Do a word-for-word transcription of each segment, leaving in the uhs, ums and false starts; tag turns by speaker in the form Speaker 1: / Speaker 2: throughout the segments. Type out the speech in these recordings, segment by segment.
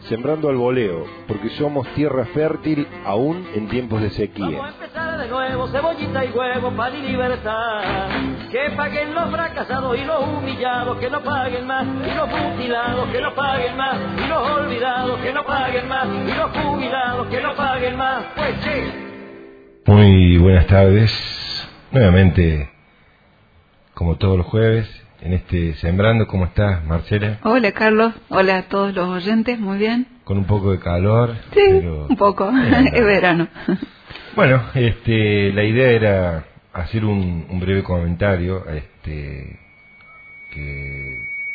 Speaker 1: sembrando al voleo, porque somos tierra fértil aún en tiempos de sequía.
Speaker 2: Vamos a empezar de nuevo, cebollita y huevo, pan y libertad. Que paguen los fracasados y los humillados, que no paguen más. Y los mutilados, que no paguen más. Y los olvidados, que no paguen más. Y los jubilados, que no paguen más. Pues sí.
Speaker 3: Muy buenas tardes. Nuevamente, como todos los jueves, en este Sembrando. ¿Cómo estás, Marcela?
Speaker 4: Hola, Carlos. Hola a todos los oyentes. Muy bien.
Speaker 3: Con un poco de calor.
Speaker 4: Sí,
Speaker 3: pero...
Speaker 4: un poco.
Speaker 3: Bueno,
Speaker 4: es verano.
Speaker 3: Bueno, este, la idea era hacer un, un breve comentario, este, que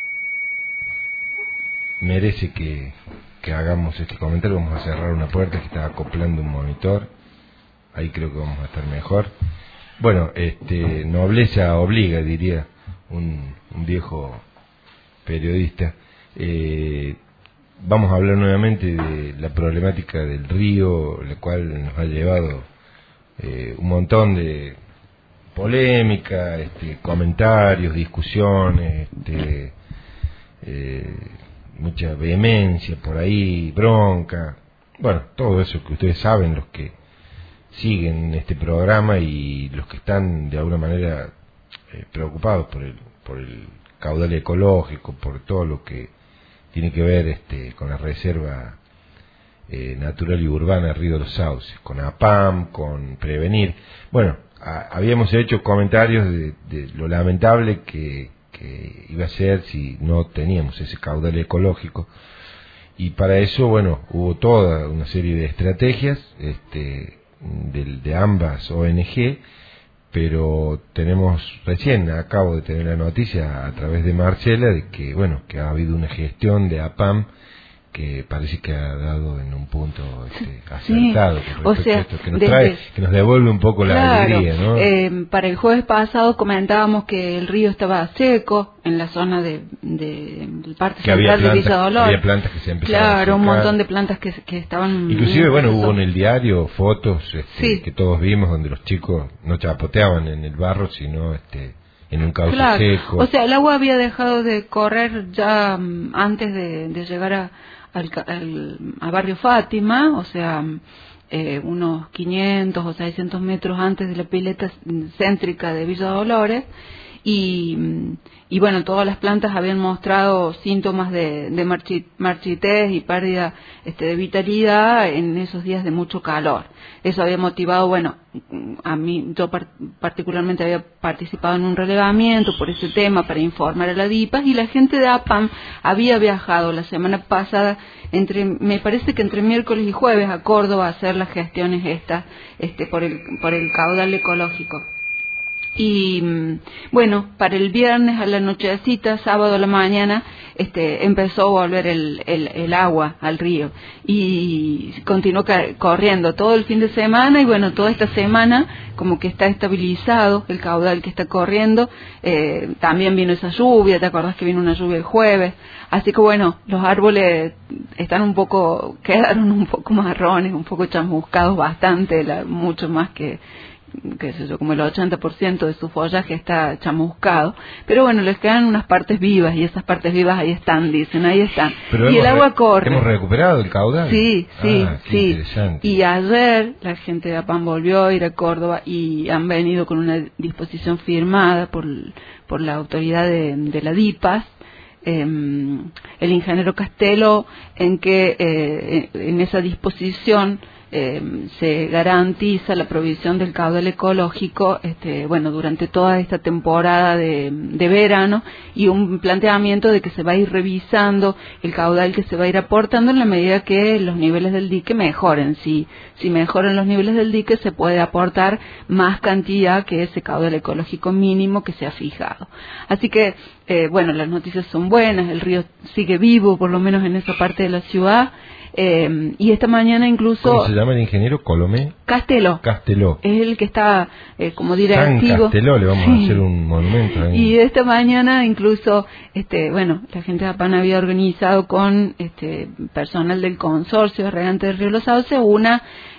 Speaker 3: merece que, que hagamos este comentario. Vamos a cerrar una puerta que está acoplando un monitor. Ahí creo que vamos a estar mejor. Bueno, este, nobleza obliga, diría un, un viejo periodista. Eh, vamos a hablar nuevamente de la problemática del río, la cual nos ha llevado eh, un montón de polémica, este, comentarios, discusiones, este, eh, mucha vehemencia por ahí, bronca, bueno, todo eso que ustedes saben, los que siguen este programa y los que están de alguna manera eh, preocupados por el por el caudal ecológico, por todo lo que tiene que ver este con la reserva eh, natural y urbana Río de los Sauces, con APAM, con Prevenir. Bueno, a, habíamos hecho comentarios de, de lo lamentable que, que iba a ser si no teníamos ese caudal ecológico, y para eso, bueno, hubo toda una serie de estrategias este de, de ambas O N G, pero tenemos, recién acabo de tener la noticia a través de Marcela de que, bueno, que ha habido una gestión de APAM que parece que ha dado en un punto este, acertado,
Speaker 4: sí, o sea,
Speaker 3: a esto, que nos
Speaker 4: desde,
Speaker 3: trae, que nos devuelve un poco la
Speaker 4: claro,
Speaker 3: alegría, ¿no?
Speaker 4: Eh, para el jueves pasado comentábamos que el río estaba seco en la zona de, de del Parque
Speaker 3: que
Speaker 4: Central
Speaker 3: había plantas,
Speaker 4: de Villa Dolores.
Speaker 3: había plantas que se empezaban
Speaker 4: claro,
Speaker 3: a secar.
Speaker 4: Un montón de plantas que, que estaban...
Speaker 3: Inclusive, bueno, hubo en el diario fotos este,
Speaker 4: sí.
Speaker 3: que todos vimos donde los chicos no chapoteaban en el barro, sino este en un cauce
Speaker 4: claro.
Speaker 3: seco.
Speaker 4: O sea, el agua había dejado de correr ya um, antes de, de llegar a Al, al, a Barrio Fátima, o sea, eh, unos quinientos o seiscientos metros antes de la pileta céntrica de Villa Dolores, y, y bueno, todas las plantas habían mostrado síntomas de, de marchit, marchitez y pérdida este, de vitalidad en esos días de mucho calor. Eso había motivado, bueno, a mí, yo par, particularmente había participado en un relevamiento por ese tema para informar a la DIPAS, y la gente de APAM había viajado la semana pasada, entre, me parece que entre miércoles y jueves, a Córdoba a hacer las gestiones estas este, por el, por el caudal ecológico. Y bueno, para el viernes a la nochecita, sábado a la mañana, este, empezó a volver el, el, el agua al río, y continuó corriendo todo el fin de semana, y bueno, toda esta semana como que está estabilizado el caudal que está corriendo. Eh, también vino esa lluvia, ¿te acordás que vino una lluvia el jueves? Así que bueno, los árboles están un poco, quedaron un poco marrones, un poco chamuscados bastante, la, mucho más que qué sé yo, como el ochenta por ciento de su follaje está chamuscado, pero bueno, les quedan unas partes vivas, y esas partes vivas ahí están, dicen, ahí están.
Speaker 3: Pero
Speaker 4: y el agua corre.
Speaker 3: ¿Hemos recuperado el caudal?
Speaker 4: Sí, sí,
Speaker 3: ah,
Speaker 4: sí. Y ayer la gente de APAM volvió a ir a Córdoba y han venido con una disposición firmada por, por la autoridad de, de la DIPAS, eh, el ingeniero Castelo, en que eh, en esa disposición Eh, se garantiza la provisión del caudal ecológico, este, bueno, durante toda esta temporada de, de verano, y un planteamiento de que se va a ir revisando el caudal que se va a ir aportando en la medida que los niveles del dique mejoren. Si, si mejoran los niveles del dique, se puede aportar más cantidad que ese caudal ecológico mínimo que se ha fijado. Así que, eh, bueno, las noticias son buenas, el río sigue vivo, por lo menos en esa parte de la ciudad. Eh, y esta mañana incluso...
Speaker 3: ¿Cómo se llama el ingeniero? ¿Colomé?
Speaker 4: Castelo.
Speaker 3: Castelo.
Speaker 4: Es el que está eh, como directivo.
Speaker 3: San Castelo, le vamos sí. a hacer un monumento ahí.
Speaker 4: Y esta mañana incluso, este, bueno, la gente de APAM había organizado con este personal del consorcio regante del Río Los Sauces una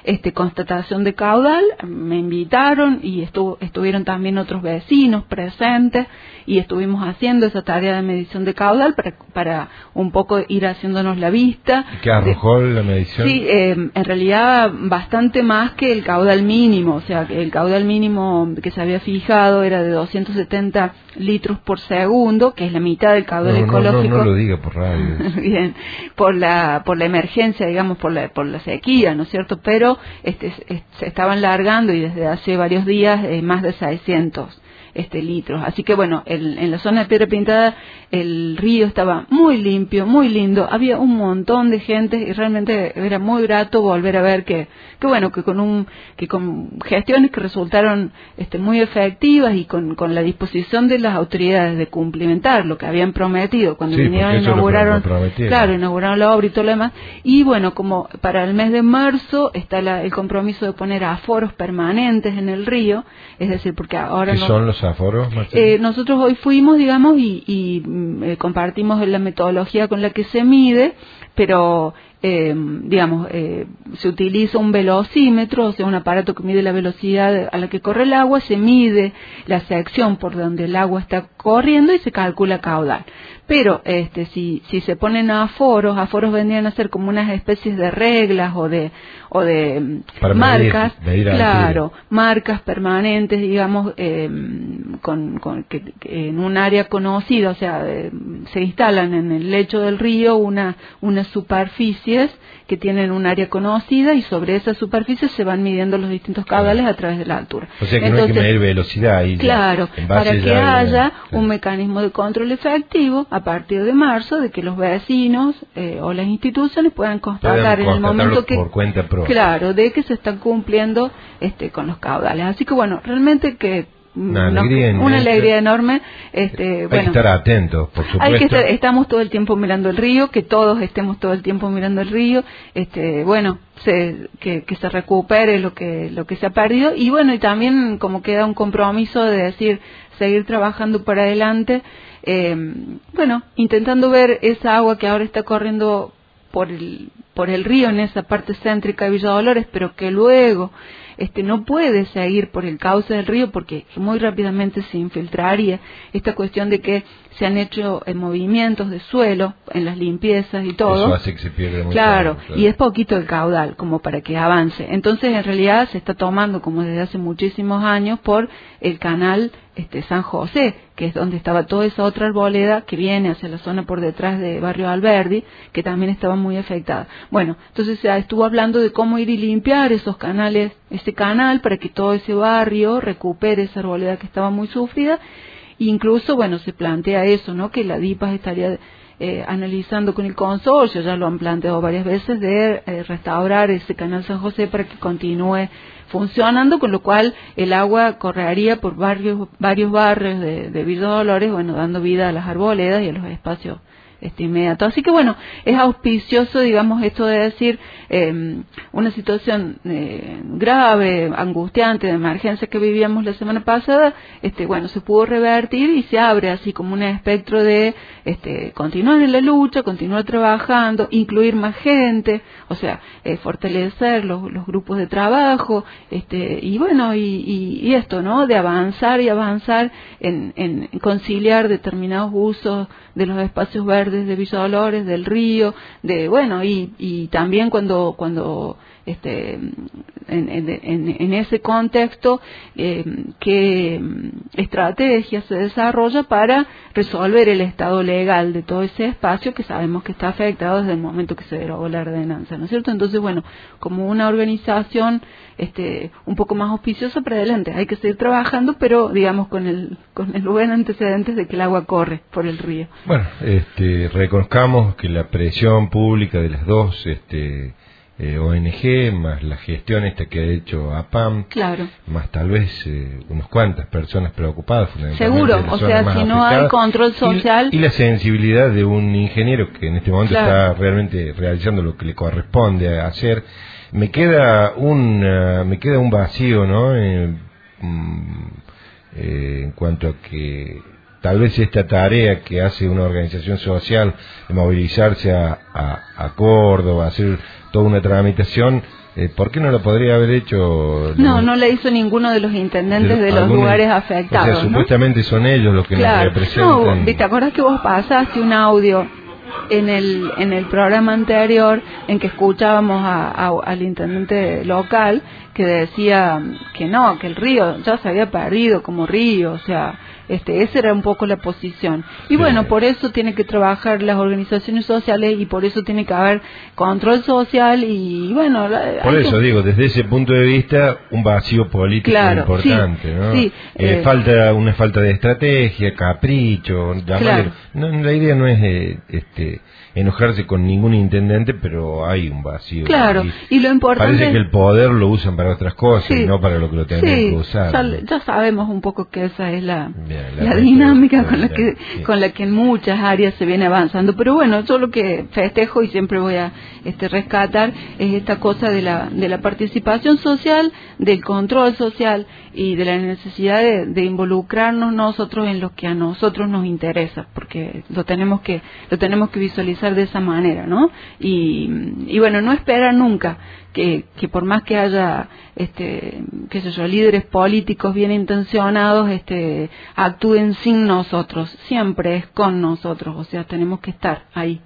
Speaker 4: este, constatación de caudal, me invitaron y estuvo, estuvieron también otros vecinos presentes y estuvimos haciendo esa tarea de medición de caudal para, para un poco ir haciéndonos la vista.
Speaker 3: ¿Qué arrojó de, la medición?
Speaker 4: Sí, eh, en realidad bastante más que el caudal mínimo, o sea, que el caudal mínimo que se había fijado era de doscientos setenta litros por segundo, que es la mitad del caudal
Speaker 3: no,
Speaker 4: ecológico.
Speaker 3: No, no, no lo diga por radio.
Speaker 4: Bien, por la por la emergencia, digamos, por la por la sequía, ¿no es cierto? Pero este se estaban largando y desde hace varios días eh, más de seiscientos este litros. Así que bueno, el, en la zona de Piedra Pintada el río estaba muy limpio, muy lindo, había un montón de gente y realmente era muy grato volver a ver que, que bueno, que con un que con gestiones que resultaron este muy efectivas y con, con la disposición de las autoridades de cumplimentar lo que habían prometido cuando
Speaker 3: sí,
Speaker 4: vinieron a inauguraron,
Speaker 3: lo
Speaker 4: claro, inauguraron la obra y todo lo demás. Y bueno, como para el mes de marzo está la, el compromiso de poner aforos permanentes en el río, es decir, porque ahora
Speaker 3: ¿Qué
Speaker 4: no,
Speaker 3: son los aforos,
Speaker 4: eh, nosotros hoy fuimos, digamos, y, y eh, compartimos la metodología con la que se mide, pero eh, digamos, eh, se utiliza un velocímetro, o sea, un aparato que mide la velocidad a la que corre el agua, se mide la sección por donde el agua está corriendo y se calcula caudal. Pero este, si, si se ponen aforos, aforos vendrían a ser como unas especies de reglas o de, o de
Speaker 3: Para
Speaker 4: marcas,
Speaker 3: medir, medir
Speaker 4: claro, marcas permanentes, digamos, eh, con, con que, que en un área conocida, o sea, eh, se instalan en el lecho del río una, unas superficies que tienen un área conocida y sobre esas superficies se van midiendo los distintos caudales a través de la altura.
Speaker 3: O sea que
Speaker 4: Entonces,
Speaker 3: no hay que medir velocidad ahí.
Speaker 4: Claro,
Speaker 3: en
Speaker 4: para que
Speaker 3: ya,
Speaker 4: haya
Speaker 3: claro.
Speaker 4: un mecanismo de control efectivo a partir de marzo, de que los vecinos eh, o las instituciones puedan constatar en el momento que
Speaker 3: por cuenta propia.
Speaker 4: Claro, de que se están cumpliendo este con los caudales. Así que bueno, realmente que
Speaker 3: una
Speaker 4: no,
Speaker 3: alegría,
Speaker 4: una alegría enorme. Este,
Speaker 3: hay
Speaker 4: bueno,
Speaker 3: que estar atentos, por supuesto.
Speaker 4: Hay que estar, estamos todo el tiempo mirando el río, que todos estemos todo el tiempo mirando el río. Este, bueno, se, que, que se recupere lo que lo que se ha perdido y bueno, y también como queda un compromiso de decir seguir trabajando para adelante. Eh, bueno, intentando ver esa agua que ahora está corriendo por el por el río en esa parte céntrica de Villa Dolores, pero que luego este no puede seguir por el cauce del río porque muy rápidamente se infiltraría. Esta cuestión de que se han hecho eh, movimientos de suelo en las limpiezas y todo.
Speaker 3: Eso hace que se pierda mucho
Speaker 4: claro,
Speaker 3: agua, claro,
Speaker 4: y es poquito el caudal como para que avance. Entonces, en realidad se está tomando como desde hace muchísimos años por el canal este San José, que es donde estaba toda esa otra arboleda que viene hacia la zona por detrás de Barrio Alberdi, que también estaba muy afectada. Bueno, entonces se estuvo hablando de cómo ir y limpiar esos canales, ese canal, para que todo ese barrio recupere esa arboleda que estaba muy sufrida. Incluso, bueno, se plantea eso, ¿no? Que la DIPAS estaría eh, analizando con el consorcio, ya lo han planteado varias veces, de eh, restaurar ese canal San José para que continúe funcionando, con lo cual el agua correría por varios, varios barrios de, de Villa Dolores, bueno, dando vida a las arboledas y a los espacios este inmediato. Así que bueno, es auspicioso, digamos, esto de decir eh, una situación eh, grave, angustiante, de emergencia que vivíamos la semana pasada, este bueno, se pudo revertir y se abre así como un espectro de este continuar en la lucha, continuar trabajando, incluir más gente, o sea, eh, fortalecer los, los grupos de trabajo, este y bueno, y, y, y esto, ¿no? De avanzar y avanzar en, en conciliar determinados usos de los espacios verdes de Villa Dolores, del río, de bueno, y, y también cuando cuando este en, en, en, en ese contexto eh, qué estrategia se desarrolla para resolver el estado legal de todo ese espacio que sabemos que está afectado desde el momento que se derogó la ordenanza, ¿no es cierto? Entonces, bueno, como una organización este un poco más auspiciosa para adelante, hay que seguir trabajando, pero digamos con el con el buen antecedentes de que el agua corre por el río.
Speaker 3: Bueno, este reconozcamos que la presión pública de las dos este Eh, O N G, más la gestión esta que ha hecho A P A M,
Speaker 4: claro,
Speaker 3: más tal vez eh, unas cuantas personas preocupadas, fundamentalmente
Speaker 4: seguro,
Speaker 3: de las
Speaker 4: o
Speaker 3: zonas
Speaker 4: sea,
Speaker 3: más
Speaker 4: si no
Speaker 3: afectadas,
Speaker 4: hay control social
Speaker 3: y, y la sensibilidad de un ingeniero que en este momento
Speaker 4: claro.
Speaker 3: está realmente realizando lo que le corresponde hacer. Me queda un uh, me queda un vacío, ¿no? Eh, mm, eh, en cuanto a que tal vez esta tarea que hace una organización social de movilizarse a, a, a Córdoba, hacer toda una tramitación, Eh, ¿Por qué no lo podría haber hecho?
Speaker 4: No, no le hizo ninguno de los intendentes de, de los algunos, lugares afectados.
Speaker 3: O sea,
Speaker 4: ¿no?
Speaker 3: supuestamente son ellos los que
Speaker 4: claro.
Speaker 3: nos representan.
Speaker 4: No, ¿te acuerdas que vos pasaste un audio en el en el programa anterior en que escuchábamos a, a, al intendente local que decía que no, que el río ya se había perdido como río, o sea, este esa era un poco la posición. Y sí. Bueno, por eso tiene que trabajar las organizaciones sociales y por eso tiene que haber control social y bueno...
Speaker 3: Por eso
Speaker 4: que...
Speaker 3: digo, desde ese punto de vista, un vacío político claro, importante,
Speaker 4: sí,
Speaker 3: ¿no?
Speaker 4: Sí,
Speaker 3: eh, eh, falta una falta de estrategia, capricho, claro. no, la idea no es eh, este enojarse con ningún intendente, pero hay un vacío.
Speaker 4: Claro, y, y lo importante...
Speaker 3: Parece que el poder lo usan para otras cosas sí, y no para lo que lo tendrían
Speaker 4: sí,
Speaker 3: que usar.
Speaker 4: Ya,
Speaker 3: ¿no?
Speaker 4: ya sabemos un poco que esa es la,
Speaker 3: Bien, la,
Speaker 4: la dinámica con la,
Speaker 3: bien,
Speaker 4: que,
Speaker 3: sí.
Speaker 4: con la que en muchas áreas se viene avanzando. Pero bueno, yo lo que festejo y siempre voy a este, rescatar es esta cosa de la, de la participación social, del control social y de la necesidad de, de involucrarnos nosotros en lo que a nosotros nos interesa, porque lo tenemos que, lo tenemos que visualizar de esa manera, ¿no? Y, y bueno, no esperar nunca que, que por más que haya, este, qué sé yo, líderes políticos bien intencionados, este, actúen sin nosotros, siempre es con nosotros, o sea, tenemos que estar ahí.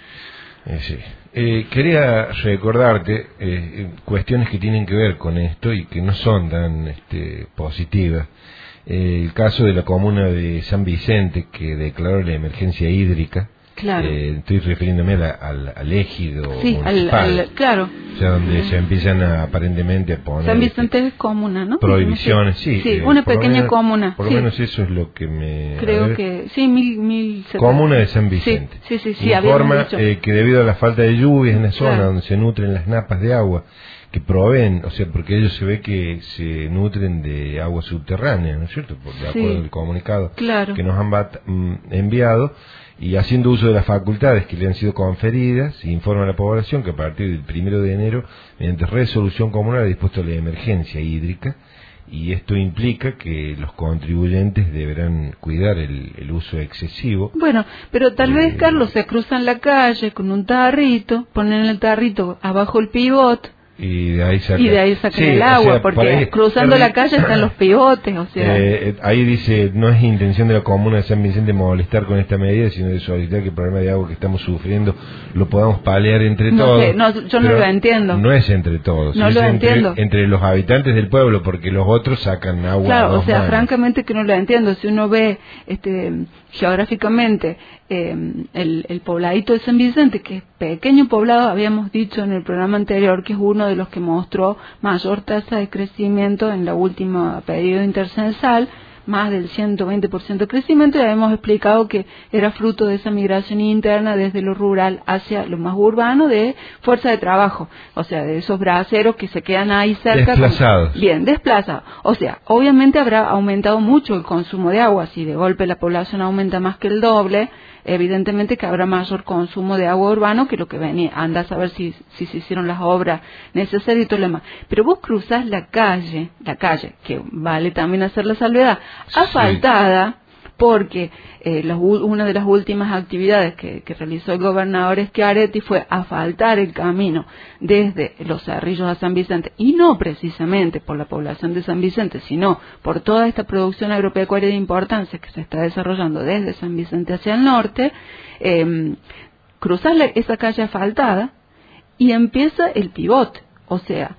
Speaker 3: Eh, sí. Eh, quería recordarte eh, cuestiones que tienen que ver con esto y que no son tan este, positivas. Eh, el caso de la comuna de San Vicente que declaró la emergencia hídrica.
Speaker 4: Claro.
Speaker 3: Eh, estoy refiriéndome a la, al, al ejido
Speaker 4: sí,
Speaker 3: municipal,
Speaker 4: al, al, claro.
Speaker 3: O sea, donde se empiezan a, aparentemente a poner...
Speaker 4: San Vicente es comuna, ¿no?
Speaker 3: Prohibiciones, sí.
Speaker 4: Sí,
Speaker 3: eh,
Speaker 4: una pequeña
Speaker 3: menos,
Speaker 4: comuna.
Speaker 3: Por lo
Speaker 4: sí.
Speaker 3: menos eso es lo que me...
Speaker 4: Creo que... Sí, mil... mil
Speaker 3: comuna de San Vicente.
Speaker 4: Sí, sí, sí. sí
Speaker 3: informa eh, que debido a la falta de lluvias en la zona
Speaker 4: claro.
Speaker 3: donde se nutren las napas de agua, que proveen, o sea, porque ellos se ve que se nutren de agua subterránea, ¿no es cierto? Por de acuerdo
Speaker 4: sí.
Speaker 3: al comunicado
Speaker 4: claro.
Speaker 3: que nos han bat, mm, enviado, y haciendo uso de las facultades que le han sido conferidas, informa a la población que a partir del primero de enero, mediante resolución comunal, ha dispuesto la emergencia hídrica, y esto implica que los contribuyentes deberán cuidar el, el uso excesivo.
Speaker 4: Bueno, pero tal
Speaker 3: eh,
Speaker 4: vez, Carlos, se cruzan la calle con un tarrito, ponen el tarrito abajo el pivot,
Speaker 3: y de ahí sacan,
Speaker 4: y de ahí sacan
Speaker 3: sí,
Speaker 4: el agua,
Speaker 3: o sea,
Speaker 4: porque
Speaker 3: ahí,
Speaker 4: cruzando
Speaker 3: pero,
Speaker 4: la calle están los pivotes, o sea...
Speaker 3: Eh, ahí dice, no es intención de la comuna de San Vicente molestar con esta medida, sino de solicitar que el problema de agua que estamos sufriendo lo podamos paliar entre
Speaker 4: no
Speaker 3: todos.
Speaker 4: Sé, no, yo no lo entiendo.
Speaker 3: No es entre todos,
Speaker 4: no
Speaker 3: es
Speaker 4: lo
Speaker 3: entre,
Speaker 4: entiendo.
Speaker 3: entre los habitantes del pueblo, porque los otros sacan agua.
Speaker 4: Claro, o sea,
Speaker 3: manos.
Speaker 4: francamente que no lo entiendo. Si uno ve este, geográficamente eh, el, el pobladito de San Vicente, que es pequeño poblado, habíamos dicho en el programa anterior que es uno de los que mostró mayor tasa de crecimiento en la última periodo intercensal, más del ciento veinte por ciento de crecimiento, y habíamos explicado que era fruto de esa migración interna desde lo rural hacia lo más urbano de fuerza de trabajo, o sea, de esos braceros que se quedan ahí cerca.
Speaker 3: Desplazados.
Speaker 4: Con, bien, desplazados. O sea, obviamente habrá aumentado mucho el consumo de agua, si de golpe la población aumenta más que el doble, evidentemente que habrá mayor consumo de agua urbano que lo que venía. Anda a saber si, si se hicieron las obras necesarias y todo lo demás. Pero vos cruzás la calle, la calle, que vale también hacer la salvedad, asfaltada, sí. Porque eh, los, una de las últimas actividades que, que realizó el gobernador Schiaretti fue asfaltar el camino desde Los Cerrillos a San Vicente, y no precisamente por la población de San Vicente, sino por toda esta producción agropecuaria de importancia que se está desarrollando desde San Vicente hacia el norte. Eh, cruzar la, esa calle asfaltada y empieza el pivote, o sea,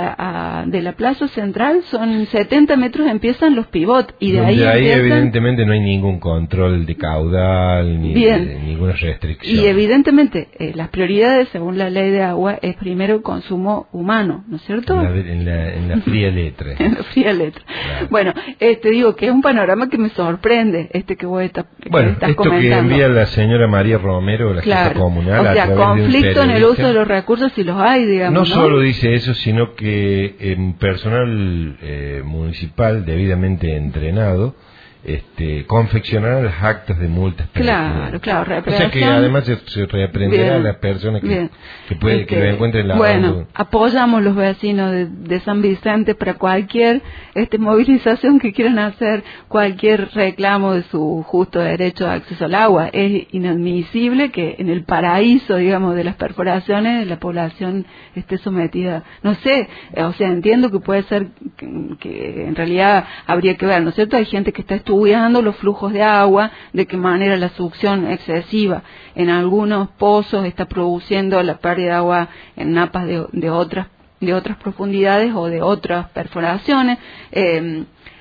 Speaker 4: A, a, de la plaza central son setenta metros, empiezan los pivots y de ahí,
Speaker 3: de ahí
Speaker 4: empiezan...
Speaker 3: evidentemente no hay ningún control de caudal ni
Speaker 4: Bien.
Speaker 3: de, ninguna restricción,
Speaker 4: y evidentemente eh, las prioridades según la ley de agua es primero el consumo humano, ¿no es cierto?
Speaker 3: En la, en la, en la fría letra.
Speaker 4: En la fría letra.
Speaker 3: Claro.
Speaker 4: Bueno, este digo que es un panorama que me sorprende, este que vos está, que
Speaker 3: bueno,
Speaker 4: estás
Speaker 3: esto
Speaker 4: comentando.
Speaker 3: que envía la señora María Romero, la
Speaker 4: claro.
Speaker 3: jefa comunal,
Speaker 4: o sea,
Speaker 3: a través
Speaker 4: conflicto
Speaker 3: de un
Speaker 4: en el uso de los recursos si los hay, digamos,
Speaker 3: no,
Speaker 4: ¿no?
Speaker 3: solo dice eso, sino que en personal eh, municipal debidamente entrenado este, confeccionarán las actas de multas.
Speaker 4: Claro, claro.
Speaker 3: O sea que además se, se reaprenderá a las personas que, que, puede, este, que lo encuentren la
Speaker 4: bueno,
Speaker 3: banda.
Speaker 4: Apoyamos los vecinos de, de San Vicente para cualquier este, movilización que quieran hacer, cualquier reclamo de su justo derecho a acceso al agua. Es inadmisible que en el paraíso, digamos, de las perforaciones, la población esté sometida. No sé, o sea, entiendo que puede ser que, que en realidad habría que ver, ¿no es cierto? Hay gente que está estudiando estudiando los flujos de agua, de qué manera la succión excesiva en algunos pozos está produciendo la pérdida de agua en napas de, de otras de otras profundidades o de otras perforaciones. Eh,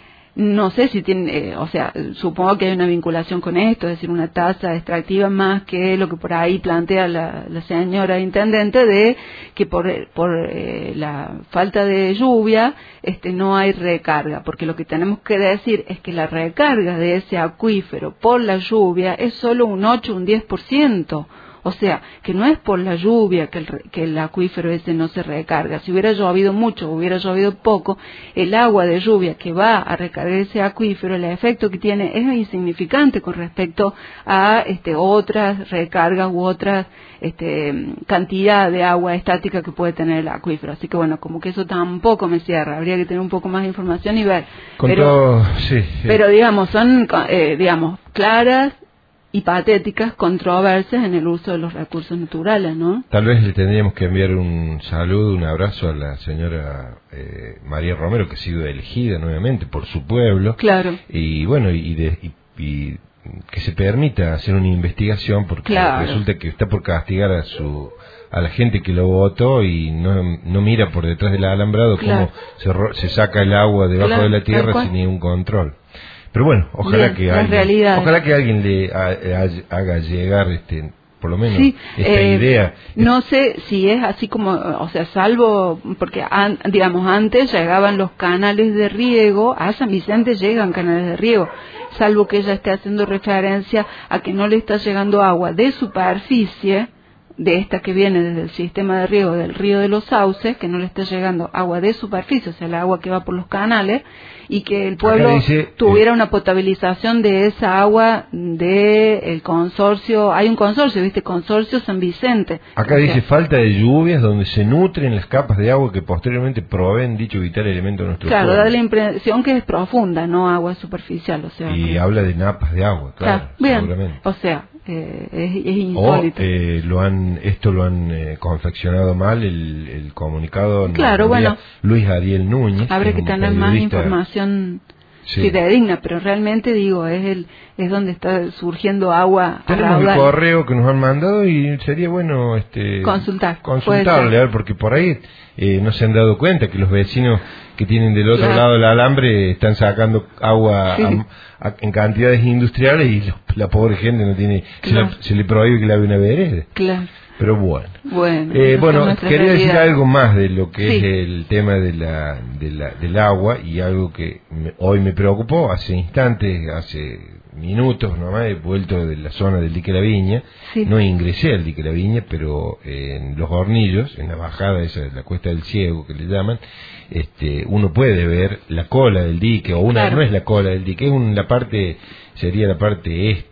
Speaker 4: no sé si tiene, eh, o sea, supongo que hay una vinculación con esto, es decir, una tasa extractiva más que lo que por ahí plantea la, la señora intendente de que por, por eh, la falta de lluvia este, no hay recarga, porque lo que tenemos que decir es que la recarga de ese acuífero por la lluvia es solo un ocho, un diez por ciento. O sea, que no es por la lluvia que el, que el acuífero ese no se recarga. Si hubiera llovido mucho o hubiera llovido poco, el agua de lluvia que va a recargar ese acuífero, el efecto que tiene es insignificante con respecto a este, otras recargas u otras este, cantidad de agua estática que puede tener el acuífero. Así que bueno, como que eso tampoco me cierra. Habría que tener un poco más de información y ver.
Speaker 3: Con
Speaker 4: pero,
Speaker 3: todo, sí, sí.
Speaker 4: pero digamos, son eh, digamos claras y patéticas controversias en el uso de los recursos naturales, ¿no?
Speaker 3: Tal vez le tendríamos que enviar un saludo, un abrazo a la señora eh, María Romero, que ha sido elegida nuevamente por su pueblo.
Speaker 4: Claro.
Speaker 3: Y bueno, y, de, y, y que se permita hacer una investigación, porque
Speaker 4: claro.
Speaker 3: resulta que está por castigar a su a la gente que lo votó y no, no mira por detrás del alambrado claro. cómo se, se saca el agua debajo claro, de la tierra sin ningún control. Pero bueno, ojalá
Speaker 4: Bien,
Speaker 3: que alguien, ojalá que alguien le a, a, haga llegar este por lo menos
Speaker 4: sí,
Speaker 3: esta
Speaker 4: eh,
Speaker 3: idea.
Speaker 4: No sé si es así como, o sea, salvo porque an, digamos antes llegaban los canales de riego, a San Vicente llegan canales de riego, salvo que ella esté haciendo referencia a que no le está llegando agua de superficie, de esta que viene desde el sistema de riego del río de los Sauces, que no le está llegando agua de superficie, o sea, el agua que va por los canales, y que el pueblo dice, tuviera eh, una potabilización de esa agua de el consorcio, hay un consorcio, ¿viste? Consorcio San Vicente.
Speaker 3: Acá dice, sea, falta de lluvias donde se nutren las capas de agua que posteriormente proveen dicho vital elemento de nuestro
Speaker 4: claro,
Speaker 3: pueblo.
Speaker 4: Claro, da la impresión que es profunda, no agua superficial, o sea.
Speaker 3: Y
Speaker 4: que...
Speaker 3: habla de napas de agua, claro, claro
Speaker 4: bien,
Speaker 3: seguramente.
Speaker 4: O sea, eh, es, es insólito.
Speaker 3: O eh, lo han, esto lo han eh, confeccionado mal, el, el comunicado.
Speaker 4: Claro, bueno.
Speaker 3: Luis Ariel Núñez.
Speaker 4: Habrá que tener más información sí. fidedigna, pero realmente digo, es el es donde está surgiendo agua.
Speaker 3: Tenemos el correo que nos han mandado y sería bueno este
Speaker 4: consultar.
Speaker 3: Consultarle, a ver, porque por ahí eh, no se han dado cuenta que los vecinos que tienen del otro claro. lado del alambre están sacando agua sí. a, a, en cantidades industriales y lo, la pobre gente no tiene claro. se, la, se le prohíbe que lave una vereda.
Speaker 4: Claro.
Speaker 3: Pero bueno,
Speaker 4: bueno,
Speaker 3: eh, bueno quería
Speaker 4: realidad.
Speaker 3: decir algo más de lo que
Speaker 4: sí.
Speaker 3: es el tema de la, de la del agua y algo que me, hoy me preocupó hace instantes, hace minutos nomás he vuelto de la zona del dique La Viña,
Speaker 4: sí.
Speaker 3: no ingresé al dique La Viña, pero eh, en los Hornillos, en la bajada esa de la Cuesta del Ciego que le llaman, este, uno puede ver la cola del dique, o una claro. no es la cola del dique, es un, la parte, sería la parte este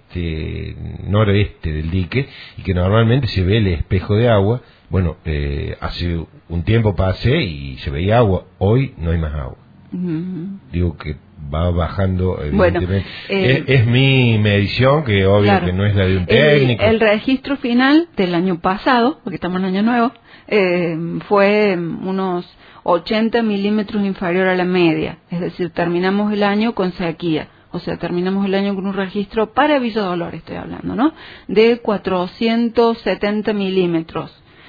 Speaker 3: noreste del dique y que normalmente se ve el espejo de agua. Bueno, eh, hace un tiempo pasé y se veía agua, hoy no hay más agua. Uh-huh. Digo que va bajando evidentemente. Bueno, eh, es, es mi medición, que obvio claro. que no es la de un técnico.
Speaker 4: El, el registro final del año pasado, porque estamos en el año nuevo, eh, fue unos ochenta milímetros inferior a la media, es decir, terminamos el año con sequía. O sea, terminamos el año con un registro para Villa Dolores, estoy hablando, ¿no? De cuatrocientos setenta milímetros.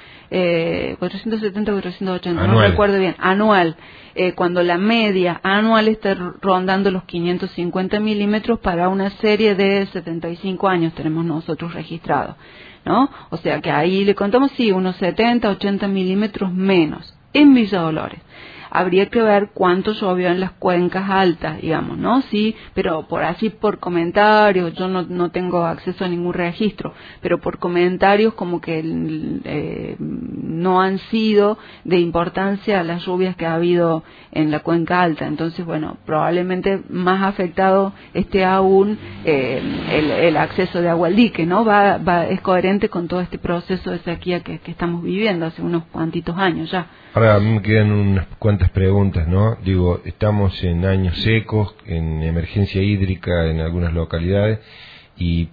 Speaker 4: Eh, cuatrocientos setenta, cuatrocientos ochenta, anual. No recuerdo bien. Anual. Eh, cuando la media anual está rondando los quinientos cincuenta milímetros para una serie de setenta y cinco años tenemos nosotros registrados, ¿no? O sea que ahí le contamos, sí, unos setenta, ochenta milímetros menos en Villa Dolores. habría que ver cuánto llovió en las cuencas altas, digamos, ¿no? Sí, pero por así, por comentarios, yo no, no tengo acceso a ningún registro, pero por comentarios como que eh, no han sido de importancia las lluvias que ha habido en la cuenca alta. Entonces, bueno, probablemente más afectado esté aún eh, el, el acceso de agua al dique, ¿no? Va, va, es coherente con todo este proceso de sequía que, que estamos viviendo hace unos cuantitos años ya.
Speaker 3: Ahora, a mí me quedan unas cuantas preguntas, ¿no? Digo, estamos en años secos, en emergencia hídrica en algunas localidades, y,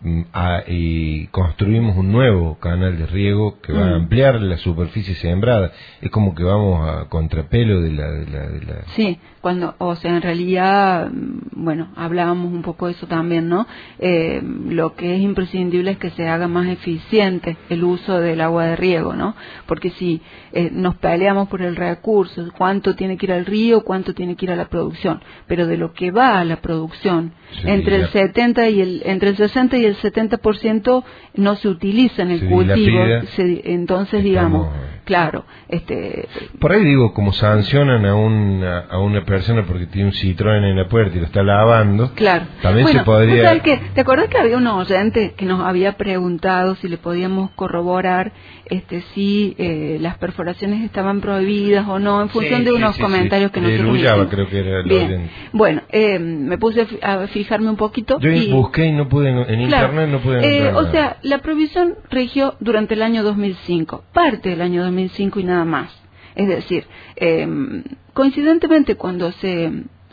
Speaker 3: a, y construimos un nuevo canal de riego que va mm. a ampliar la superficie sembrada. Es como que vamos a contrapelo de la... De la, de la...
Speaker 4: Sí, cuando, o sea, en realidad, bueno, hablábamos un poco de eso también, ¿no? Eh, lo que es imprescindible es que se haga más eficiente el uso del agua de riego, ¿no? Porque si eh, nos peleamos por el recurso, cuánto tiene que ir al río, cuánto tiene que ir a la producción, pero de lo que va a la producción, sí, entre el setenta y el entre el sesenta y el setenta por ciento no se utiliza en el sí, cultivo, se, entonces estamos... digamos, claro, este
Speaker 3: por ahí digo, como sancionan a una a una persona porque tiene un Citroën en la puerta y lo está lavando,
Speaker 4: claro,
Speaker 3: también
Speaker 4: bueno,
Speaker 3: se podría...
Speaker 4: ¿sabes qué? ¿Te acuerdas que había un oyente que nos había preguntado si le podíamos corroborar este si eh, las perforaciones estaban prohibidas o no en función sí, de unos sí, sí, comentarios sí. que nosotros
Speaker 3: Ullaba, creo que era el
Speaker 4: Bien.
Speaker 3: oyente.
Speaker 4: Bueno, eh, me puse a fijarme un poquito.
Speaker 3: Yo
Speaker 4: y,
Speaker 3: busqué y no pude, en
Speaker 4: claro,
Speaker 3: internet no pude
Speaker 4: eh,
Speaker 3: encontrar
Speaker 4: o sea, la prohibición rigió durante el año dos mil cinco, parte del año dos mil cinco y nada más. Es decir, eh, coincidentemente cuando se,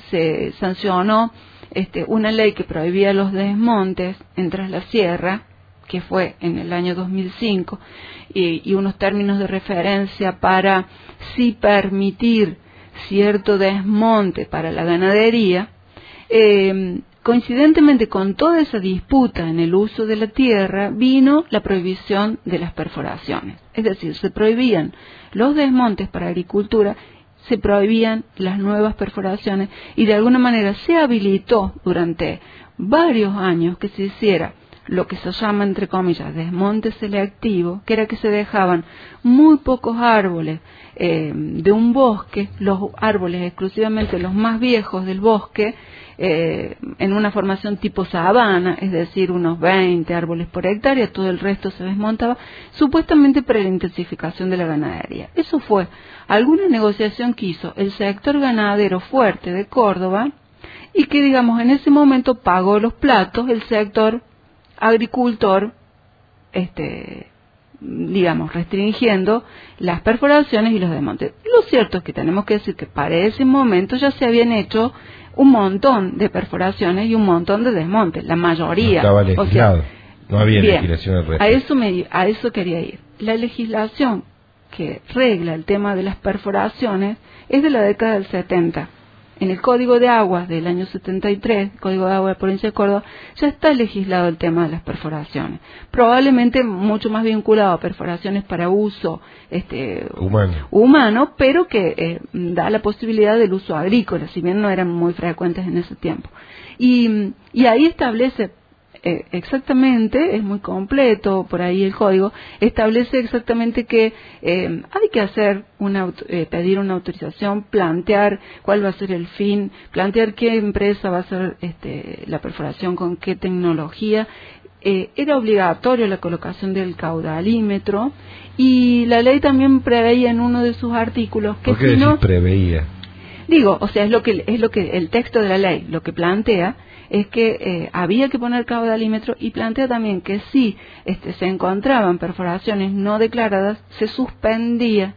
Speaker 4: se sancionó este, una ley que prohibía los desmontes en Tras la Sierra, que fue en el año dos mil cinco, y, y unos términos de referencia para sí permitir cierto desmonte para la ganadería, eh, coincidentemente con toda esa disputa en el uso de la tierra, vino la prohibición de las perforaciones. Es decir, se prohibían los desmontes para agricultura, se prohibían las nuevas perforaciones y de alguna manera se habilitó durante varios años que se hiciera lo que se llama, entre comillas, desmonte selectivo, que era que se dejaban muy pocos árboles eh, de un bosque, los árboles exclusivamente los más viejos del bosque, eh, en una formación tipo sabana, es decir, unos veinte árboles por hectárea, todo el resto se desmontaba, supuestamente para la intensificación de la ganadería. Eso fue alguna negociación que hizo el sector ganadero fuerte de Córdoba y que, digamos, en ese momento pagó los platos el sector agricultor, este, digamos, restringiendo las perforaciones y los desmontes. Lo cierto es que tenemos que decir que para ese momento ya se habían hecho un montón de perforaciones y un montón de desmontes, la mayoría.
Speaker 3: No estaba legislado, o sea, no había
Speaker 4: bien,
Speaker 3: legislación al respecto.
Speaker 4: A eso, me, a eso quería ir. La legislación que regla el tema de las perforaciones es de la década del setenta. En el Código de Aguas del año setenta y tres, Código de Agua de la Provincia de Córdoba, ya está legislado el tema de las perforaciones. Probablemente mucho más vinculado a perforaciones para uso este,
Speaker 3: humano.
Speaker 4: humano, pero que eh, da la posibilidad del uso agrícola, si bien no eran muy frecuentes en ese tiempo. Y, y ahí establece Eh, exactamente, es muy completo por ahí el código, establece exactamente que eh, hay que hacer una eh, pedir una autorización, plantear cuál va a ser el fin, plantear qué empresa va a hacer este, la perforación, con qué tecnología. Eh, era obligatorio la colocación del caudalímetro y la ley también preveía en uno de sus artículos que
Speaker 3: ¿Por qué
Speaker 4: si no
Speaker 3: preveía?
Speaker 4: Digo, o sea, es lo que es lo que el texto de la ley lo que plantea es que eh, había que poner caudalímetro y plantea también que si este, se encontraban perforaciones no declaradas, se suspendía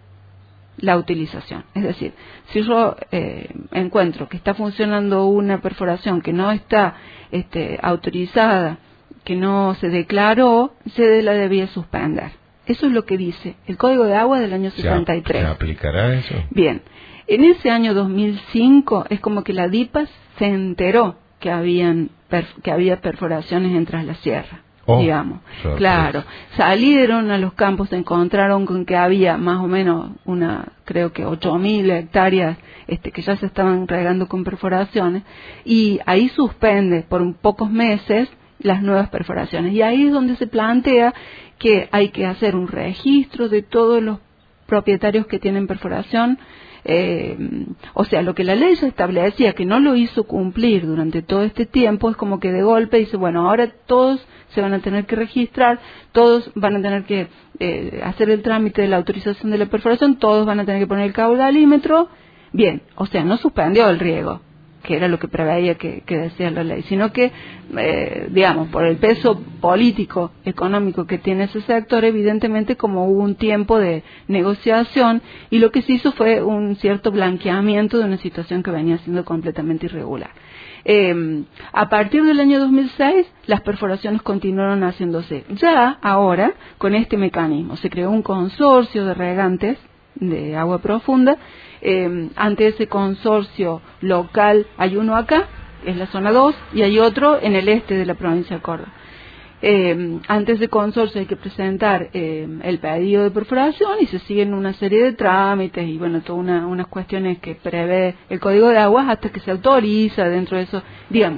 Speaker 4: la utilización. Es decir, si yo eh, encuentro que está funcionando una perforación que no está este, autorizada, que no se declaró, se la debía suspender. Eso es lo que dice el Código de Agua del año setenta y tres.
Speaker 3: ¿Se aplicará eso?
Speaker 4: Bien, en ese año dos mil cinco es como que la DIPAS se enteró que habían perf- que había perforaciones en Tras la Sierra, oh, digamos. Sorpresa. Claro, salieron a los campos, se encontraron con que había más o menos una, creo que ocho mil hectáreas este, que ya se estaban regando con perforaciones, y ahí suspende por un pocos meses las nuevas perforaciones. Y ahí es donde se plantea que hay que hacer un registro de todos los propietarios que tienen perforación, eh, o sea, lo que la ley ya establecía que no lo hizo cumplir durante todo este tiempo, es como que de golpe dice, bueno, ahora todos se van a tener que registrar, todos van a tener que eh, hacer el trámite de la autorización de la perforación, todos van a tener que poner el caudalímetro. Bien, o sea, no suspendió el riego, que era lo que preveía que, que decía la ley, sino que, eh, digamos, por el peso político, económico que tiene ese sector, evidentemente como hubo un tiempo de negociación, y lo que se hizo fue un cierto blanqueamiento de una situación que venía siendo completamente irregular. Eh, a partir del año dos mil seis, las perforaciones continuaron haciéndose. Ya ahora, con este mecanismo, se creó un consorcio de regantes de agua profunda. Eh, ante ese consorcio local hay uno acá, es la zona dos, y hay otro en el este de la provincia de Córdoba. Eh, ante ese consorcio hay que presentar eh, el pedido de perforación y se siguen una serie de trámites y bueno, todas una, unas cuestiones que prevé el Código de Aguas hasta que se autoriza dentro de eso, digamos.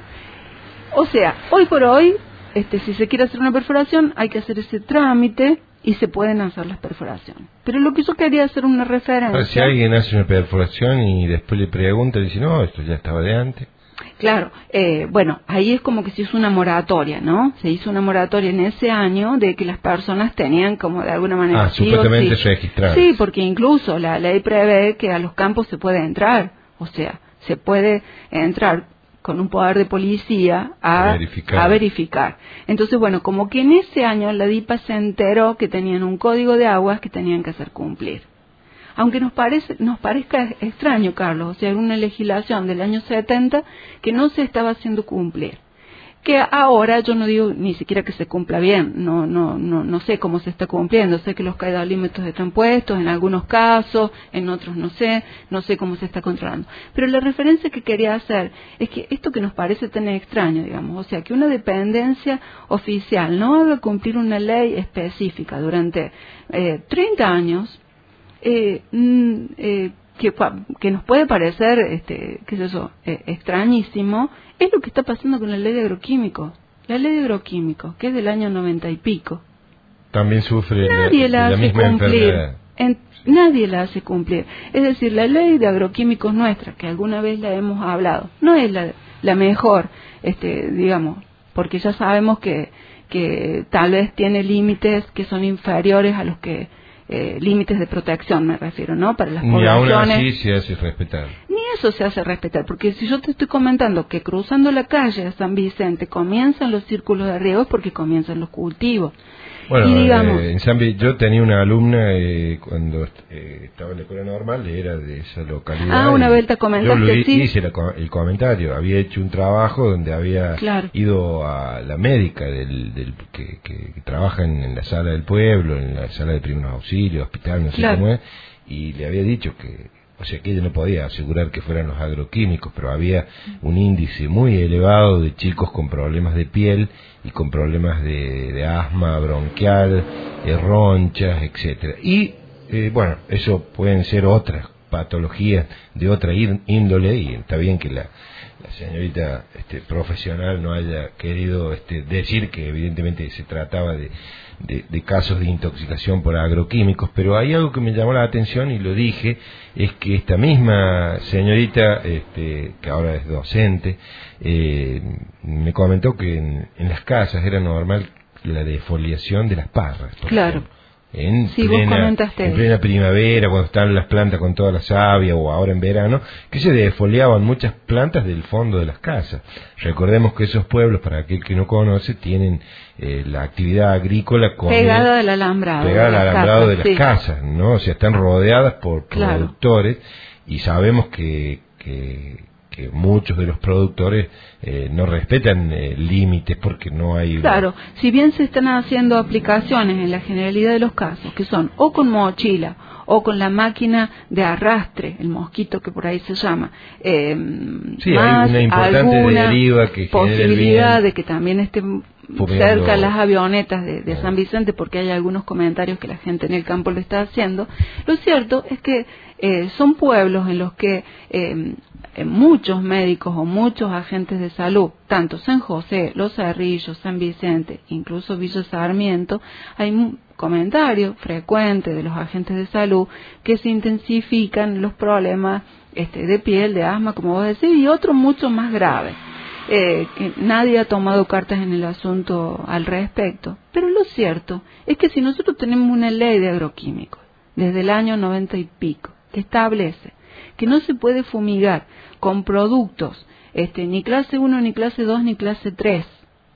Speaker 4: O sea, hoy por hoy, este, si se quiere hacer una perforación hay que hacer ese trámite y se pueden hacer las perforaciones. Pero lo que yo quería hacer una referencia...
Speaker 3: Pero si alguien hace una perforación y después le pregunta, le dice, no, esto ya estaba de antes.
Speaker 4: Claro, eh, bueno, ahí es como que se hizo una moratoria, ¿no? Se hizo una moratoria en ese año de que las personas tenían como de alguna manera...
Speaker 3: Ah,
Speaker 4: sí
Speaker 3: supuestamente
Speaker 4: sí.
Speaker 3: registradas.
Speaker 4: Sí, porque incluso la ley prevé que a los campos se puede entrar, o sea, se puede entrar con un poder de policía a, a, verificar. a verificar. Entonces, bueno, como que en ese año la DIPA se enteró que tenían un código de aguas que tenían que hacer cumplir. Aunque nos parece, nos parezca extraño, Carlos, o sea, era una legislación del año setenta que no se estaba haciendo cumplir. Que ahora yo no digo ni siquiera que se cumpla bien, no no no no sé cómo se está cumpliendo, sé que los caudalímetros están puestos en algunos casos, en otros no sé, no sé cómo se está controlando. Pero la referencia que quería hacer es que esto que nos parece tan extraño, digamos, o sea, que una dependencia oficial no haga cumplir una ley específica durante eh, treinta años, eh, mm, eh, que, que nos puede parecer, este, qué es eso, eh, extrañísimo, es lo que está pasando con la ley de agroquímicos. La ley de agroquímicos, que es del año noventa y pico.
Speaker 3: También sufre
Speaker 4: nadie
Speaker 3: la,
Speaker 4: la,
Speaker 3: la
Speaker 4: hace
Speaker 3: misma
Speaker 4: cumplir.
Speaker 3: enfermedad.
Speaker 4: En, nadie la hace cumplir. Es decir, la ley de agroquímicos nuestra, que alguna vez la hemos hablado, no es la, la mejor, este, digamos, porque ya sabemos que, que tal vez tiene límites que son inferiores a los que Eh, límites de protección me refiero, ¿no? Para las
Speaker 3: Ni
Speaker 4: poblaciones.
Speaker 3: aún así se hace respetar.
Speaker 4: Ni eso se hace respetar, porque si yo te estoy comentando que cruzando la calle a San Vicente comienzan los círculos de riego es porque comienzan los cultivos.
Speaker 3: Bueno,
Speaker 4: y digamos,
Speaker 3: eh, en San Vi- yo tenía una alumna eh, cuando eh, estaba en la escuela normal, era de esa localidad.
Speaker 4: Ah, una vuelta comentaste,
Speaker 3: yo lo,
Speaker 4: sí.
Speaker 3: hice la, el comentario, había hecho un trabajo donde había
Speaker 4: claro.
Speaker 3: ido a la médica del, del que, que, que trabaja en, en la sala del pueblo, en la sala de primeros auxilios, hospital, no sé
Speaker 4: claro.
Speaker 3: cómo es, y le había dicho que, o sea, que ella no podía asegurar que fueran los agroquímicos, pero había un índice muy elevado de chicos con problemas de piel y con problemas de, de asma bronquial, eh, ronchas, etcétera. Y, eh, bueno, eso pueden ser otras patologías de otra índole, y está bien que la, la señorita este, profesional no haya querido este, decir que evidentemente se trataba de, de, de casos de intoxicación por agroquímicos, pero hay algo que me llamó la atención y lo dije, es que esta misma señorita, este, que ahora es docente, eh, me comentó que en, en las casas era normal la defoliación de las parras, por
Speaker 4: claro.
Speaker 3: ejemplo. En,
Speaker 4: sí,
Speaker 3: plena, en plena primavera, cuando están las plantas con toda la savia, o ahora en verano, que se defoliaban muchas plantas del fondo de las casas. Recordemos que esos pueblos, para aquel que no conoce, tienen eh, la actividad agrícola con
Speaker 4: pegada al alambrado,
Speaker 3: pegada al alambrado de las
Speaker 4: sí.
Speaker 3: casas, ¿no? O sea, están rodeadas por
Speaker 4: claro.
Speaker 3: productores, y sabemos que, que que muchos de los productores eh, no respetan eh, límites porque no hay...
Speaker 4: Claro, si bien se están haciendo aplicaciones en la generalidad de los casos, que son o con mochila o con la máquina de arrastre, el mosquito que por ahí se llama, eh,
Speaker 3: sí,
Speaker 4: más
Speaker 3: hay una importante deriva que
Speaker 4: posibilidad de que también esté
Speaker 3: Fumando.
Speaker 4: cerca las avionetas de, de San Vicente, porque hay algunos comentarios que la gente en el campo le está haciendo. Lo cierto es que eh, son pueblos en los que eh, eh, muchos médicos o muchos agentes de salud, tanto San José, Los Cerrillos, San Vicente, incluso Villa Sarmiento, hay un comentario frecuente de los agentes de salud que se intensifican los problemas este, de piel, de asma, como vos decís, y otros mucho más graves. Eh, que nadie ha tomado cartas en el asunto al respecto. Pero lo cierto es que si nosotros tenemos una ley de agroquímicos desde el año noventa y pico que establece que no se puede fumigar con productos este, ni clase uno, ni clase dos, ni clase tres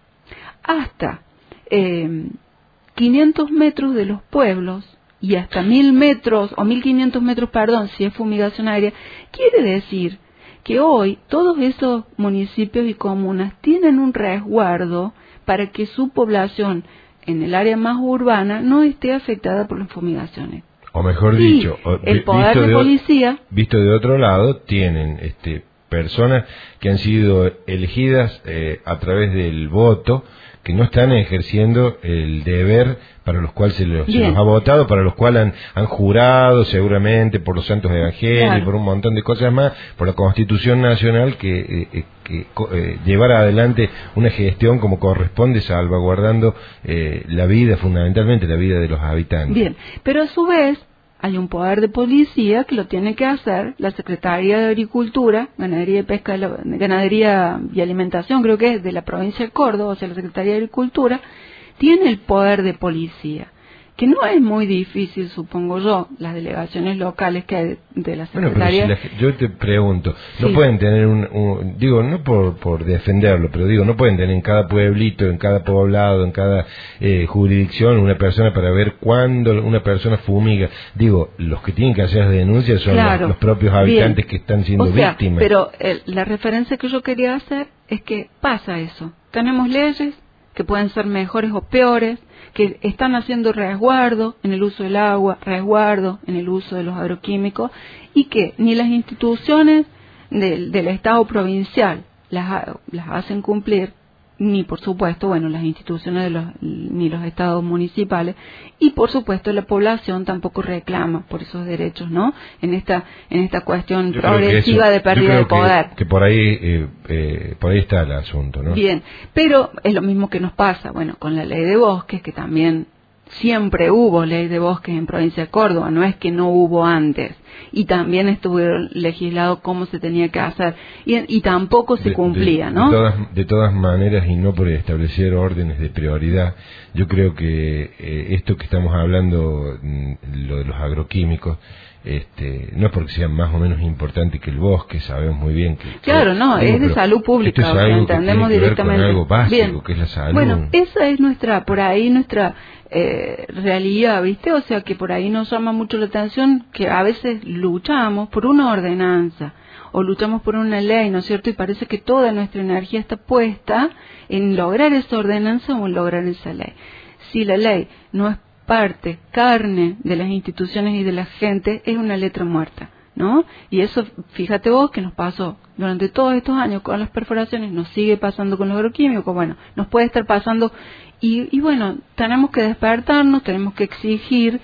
Speaker 4: hasta eh, quinientos metros de los pueblos y hasta mil metros o mil quinientos metros, perdón, si es fumigación aérea, quiere decir que hoy todos esos municipios y comunas tienen un resguardo para que su población en el área más urbana no esté afectada por las fumigaciones.
Speaker 3: O mejor
Speaker 4: y
Speaker 3: dicho,
Speaker 4: el poder
Speaker 3: visto
Speaker 4: de,
Speaker 3: de
Speaker 4: policía,
Speaker 3: visto de otro lado, tienen este personas que han sido elegidas eh, a través del voto, que no están ejerciendo el deber para los cuales se los, se los ha votado, para los cuales han, han jurado seguramente por los santos evangelios, claro, por un montón de cosas más, por la Constitución Nacional, que, eh, que eh, llevar adelante una gestión como corresponde, salvaguardando eh, la vida, fundamentalmente la vida de los habitantes.
Speaker 4: Bien, pero a su vez hay un poder de policía que lo tiene que hacer la Secretaría de Agricultura, Ganadería y Pesca, Ganadería y Alimentación, creo que es de la provincia de Córdoba, o sea, la Secretaría de Agricultura, tiene el poder de policía, que no es muy difícil, supongo yo, las delegaciones locales que hay de la Secretaría.
Speaker 3: Bueno, pero si la, yo te pregunto, no
Speaker 4: sí.
Speaker 3: pueden tener un, un, digo, no por, por defenderlo, pero digo, no pueden tener en cada pueblito, en cada poblado, en cada eh, jurisdicción una persona para ver cuándo una persona fumiga. Digo, los que tienen que hacer las denuncias son claro, los, los propios habitantes bien, que están siendo
Speaker 4: o sea,
Speaker 3: víctimas.
Speaker 4: Pero eh, la referencia que yo quería hacer es que pasa eso. Tenemos leyes que pueden ser mejores o peores, que están haciendo resguardo en el uso del agua, resguardo en el uso de los agroquímicos, y que ni las instituciones del, del Estado provincial las, las hacen cumplir, ni por supuesto, bueno, las instituciones de los, ni los estados municipales, y por supuesto la población tampoco reclama por esos derechos, ¿no? En esta en esta cuestión yo progresiva eso, de pérdida de poder.
Speaker 3: Que, que por ahí eh, eh, por ahí está el asunto, ¿no?
Speaker 4: Bien, pero es lo mismo que nos pasa, bueno, con la ley de bosques, que también siempre hubo ley de bosques en provincia de Córdoba, no es que no hubo antes, y también estuvo legislado cómo se tenía que hacer, y, y tampoco se
Speaker 3: de,
Speaker 4: cumplía,
Speaker 3: de,
Speaker 4: ¿no?
Speaker 3: De todas, de todas maneras, y no por establecer órdenes de prioridad, yo creo que eh, esto que estamos hablando, lo de los agroquímicos, este, no es porque sea más o menos importante que el bosque, sabemos muy bien que...
Speaker 4: Claro, no, digo, es de salud pública,
Speaker 3: esto es algo
Speaker 4: o sea, entendemos
Speaker 3: que tiene que
Speaker 4: directamente.
Speaker 3: ver con algo básico, bien, que es la salud.
Speaker 4: Bueno, esa es nuestra, por ahí nuestra eh, realidad, ¿viste? O sea, que por ahí nos llama mucho la atención que a veces luchamos por una ordenanza o luchamos por una ley, ¿no es cierto? Y parece que toda nuestra energía está puesta en lograr esa ordenanza o en lograr esa ley. Si la ley no es parte, carne de las instituciones y de la gente, es una letra muerta, ¿no? Y eso, fíjate vos, que nos pasó durante todos estos años con las perforaciones, nos sigue pasando con los agroquímicos, bueno, nos puede estar pasando, y, y bueno, tenemos que despertarnos, tenemos que exigir,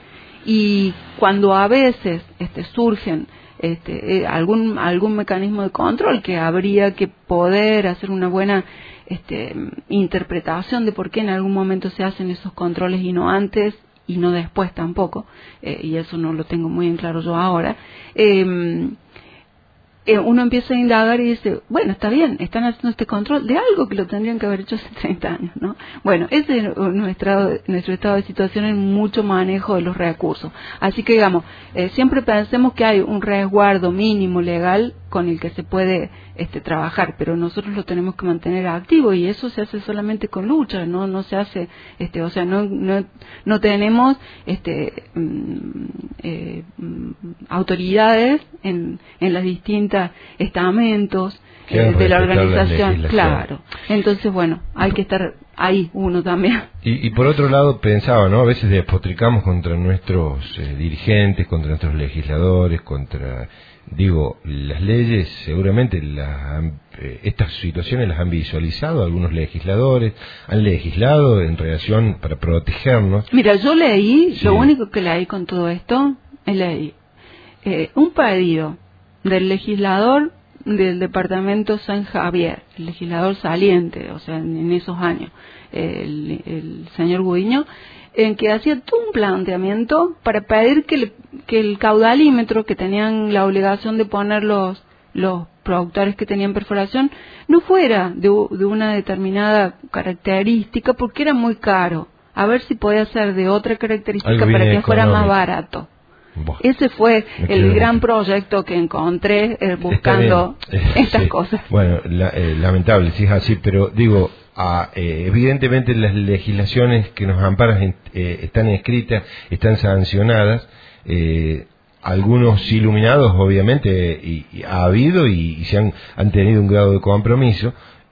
Speaker 4: y cuando a veces este, surgen este, eh, algún, algún mecanismo de control que habría que poder hacer una buena este, interpretación de por qué en algún momento se hacen esos controles y no antes, y no después tampoco, eh, y eso no lo tengo muy en claro yo ahora, eh, eh, uno empieza a indagar y dice, bueno, está bien, están haciendo este control de algo que lo tendrían que haber hecho hace treinta años, ¿no? Bueno, ese es nuestro, nuestro estado de situación en mucho manejo de los recursos. Así que, digamos, eh, siempre pensemos que hay un resguardo mínimo legal con el que se puede este, trabajar, pero nosotros lo tenemos que mantener activo, y eso se hace solamente con lucha, no no se hace, este, o sea, no no, no tenemos este mm, eh, mm, autoridades en en las distintas estamentos eh, de la organización, la claro. Entonces, bueno, hay que estar ahí uno también.
Speaker 3: Y, y por otro lado pensaba, ¿no? A veces despotricamos contra nuestros eh, dirigentes, contra nuestros legisladores, contra digo, las leyes seguramente las han, eh, estas situaciones las han visualizado algunos legisladores, han legislado en relación para protegernos.
Speaker 4: Mira, yo leí,
Speaker 3: sí.
Speaker 4: Lo único que leí con todo esto, es leí eh, un pedido del legislador del departamento San Javier, el legislador saliente, o sea, en, en esos años, el, el señor Gudiño, en que hacía todo un planteamiento para pedir que, le, que el caudalímetro que tenían la obligación de poner los, los productores que tenían perforación no fuera de, de una determinada característica, porque era muy caro. A ver si podía ser de otra característica para que fuera más barato. Buah. Ese fue el gran proyecto que encontré eh, buscando eh, estas sí. cosas.
Speaker 3: Bueno, la, eh, lamentable si es así, pero digo, ah, eh, evidentemente las legislaciones que nos amparan eh, están escritas, están sancionadas, eh, algunos iluminados obviamente y, y ha habido y, y se han, han tenido un grado de compromiso.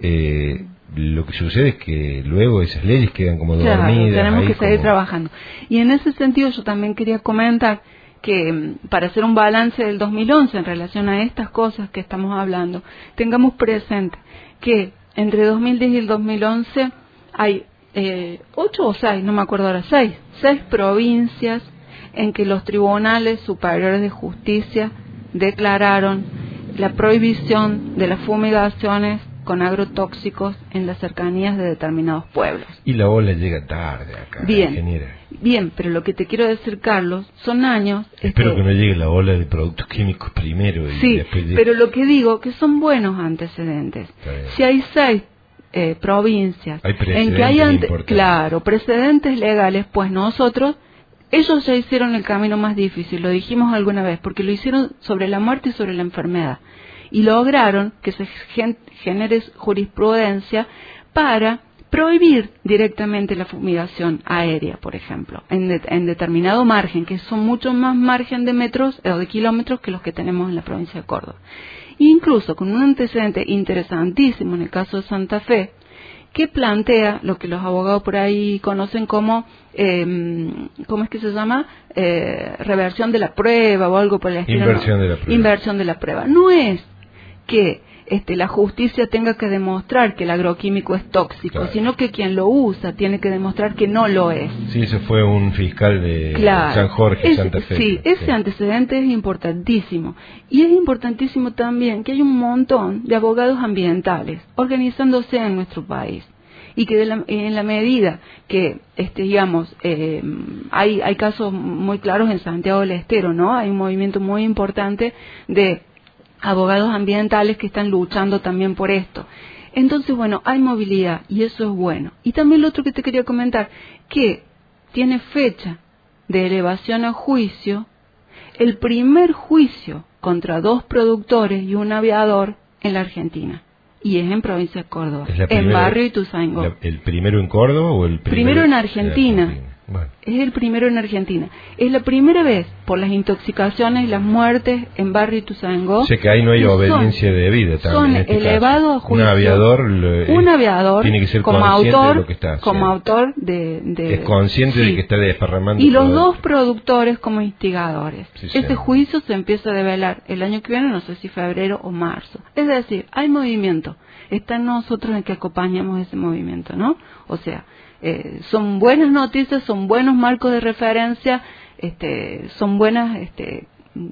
Speaker 3: Eh, lo que sucede es que luego esas leyes quedan como
Speaker 4: claro,
Speaker 3: dormidas.
Speaker 4: Tenemos
Speaker 3: ahí
Speaker 4: que seguir
Speaker 3: como...
Speaker 4: trabajando. Y en ese sentido yo también quería comentar que para hacer un balance del dos mil once en relación a estas cosas que estamos hablando, tengamos presente que entre dos mil diez y el dos mil once hay eh, ocho o seis, no me acuerdo ahora, seis, seis provincias en que los tribunales superiores de justicia declararon la prohibición de las fumigaciones con agrotóxicos en las cercanías de determinados pueblos.
Speaker 3: Y la ola llega tarde acá,
Speaker 4: bien,
Speaker 3: ingeniera.
Speaker 4: Bien, pero lo que te quiero decir, Carlos, son años...
Speaker 3: Espero
Speaker 4: este,
Speaker 3: que no llegue la ola de productos químicos primero. Y
Speaker 4: sí,
Speaker 3: después de...
Speaker 4: pero lo que digo, que son buenos antecedentes. Si hay seis eh, provincias
Speaker 3: hay
Speaker 4: en que hay, ante, claro, precedentes legales, pues nosotros... Ellos ya hicieron el camino más difícil, lo dijimos alguna vez, porque lo hicieron sobre la muerte y sobre la enfermedad. Y lograron que se genere jurisprudencia para prohibir directamente la fumigación aérea, por ejemplo, en, de, en determinado margen, que son mucho más margen de metros o de kilómetros que los que tenemos en la provincia de Córdoba. E incluso con un antecedente interesantísimo en el caso de Santa Fe, que plantea lo que los abogados por ahí conocen como, eh, ¿cómo es que se llama? Eh, reversión de la prueba o algo por el estilo.
Speaker 3: Inversión
Speaker 4: no.
Speaker 3: de la prueba.
Speaker 4: Inversión de la prueba. No es que este, la justicia tenga que demostrar que el agroquímico es tóxico, claro, sino que quien lo usa tiene que demostrar que no lo es.
Speaker 3: Sí, ese fue un fiscal de
Speaker 4: claro.
Speaker 3: San Jorge,
Speaker 4: es,
Speaker 3: Santa Fe.
Speaker 4: Sí, ese sí. antecedente es importantísimo. Y es importantísimo también que hay un montón de abogados ambientales organizándose en nuestro país. Y que de la, en la medida que, este, digamos, eh, hay, hay casos muy claros en Santiago del Estero, ¿no? Hay un movimiento muy importante de abogados ambientales que están luchando también por esto. Entonces, bueno, hay movilidad y eso es bueno. Y también lo otro que te quería comentar, que tiene fecha de elevación a juicio el primer juicio contra dos productores y un aviador en la Argentina. Y es en provincia de Córdoba, primera, en barrio Ituzaingó.
Speaker 3: ¿El primero en Córdoba o el primero?
Speaker 4: Primero en Argentina.
Speaker 3: Argentina. Bueno.
Speaker 4: Es el primero en Argentina. Es la primera vez por las intoxicaciones y las muertes en barrio Ituzaingó.
Speaker 3: Sé que ahí no hay obediencia
Speaker 4: son,
Speaker 3: debida también.
Speaker 4: Son
Speaker 3: en este
Speaker 4: elevados a juicio.
Speaker 3: Un aviador, lo,
Speaker 4: un aviador
Speaker 3: tiene que ser
Speaker 4: como
Speaker 3: consciente
Speaker 4: autor,
Speaker 3: de lo que está haciendo.
Speaker 4: como autor de, de
Speaker 3: es consciente sí. de que está desparramando.
Speaker 4: Y los dos productores como instigadores.
Speaker 3: Sí,
Speaker 4: este sí. juicio se empieza a develar el año que viene, no sé si febrero o marzo. Es decir, hay movimiento. Está en nosotros en que acompañamos ese movimiento, ¿no? O sea, eh, son buenas noticias, son buenos marcos de referencia, este, son buenas este,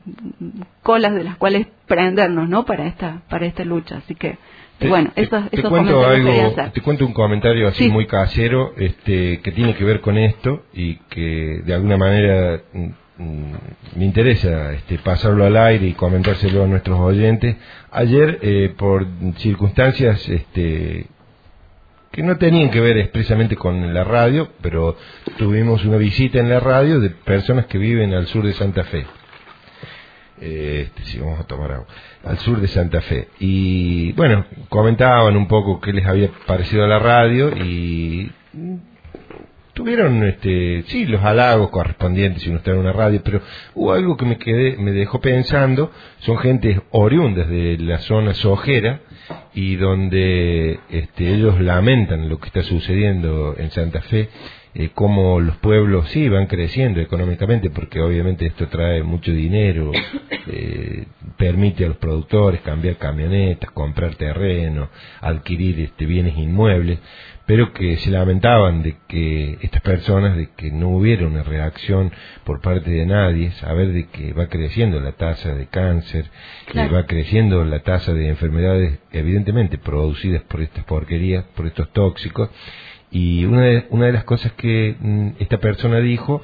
Speaker 4: colas de las cuales prendernos, ¿no? Para esta, para esta lucha. Así que,
Speaker 3: te,
Speaker 4: bueno,
Speaker 3: te,
Speaker 4: esos,
Speaker 3: te
Speaker 4: esos
Speaker 3: cuento
Speaker 4: comentarios quería
Speaker 3: algo,
Speaker 4: hacer.
Speaker 3: Te cuento un comentario así
Speaker 4: sí.
Speaker 3: muy casero, este, que tiene que ver con esto y que de alguna manera me interesa este, pasarlo al aire y comentárselo a nuestros oyentes. Ayer, eh, por circunstancias este, que no tenían que ver expresamente con la radio, pero tuvimos una visita en la radio de personas que viven al sur de Santa Fe. Eh, este, sí, vamos a tomar agua. Al sur de Santa Fe. Y bueno, comentaban un poco qué les había parecido a la radio y tuvieron este sí los halagos correspondientes si uno está en una radio, pero hubo algo que me quedé me dejó pensando. Son gentes oriundas de la zona sojera y donde este ellos lamentan lo que está sucediendo en Santa Fe eh, cómo los pueblos sí van creciendo económicamente, porque obviamente esto trae mucho dinero, eh, permite a los productores cambiar camionetas, comprar terreno, adquirir este, bienes inmuebles, pero que se lamentaban de que estas personas, de que no hubiera una reacción por parte de nadie, saber de que va creciendo la tasa de cáncer,
Speaker 4: claro.
Speaker 3: que va creciendo la tasa de enfermedades evidentemente producidas por estas porquerías, por estos tóxicos, y una de, una de las cosas que mm, esta persona dijo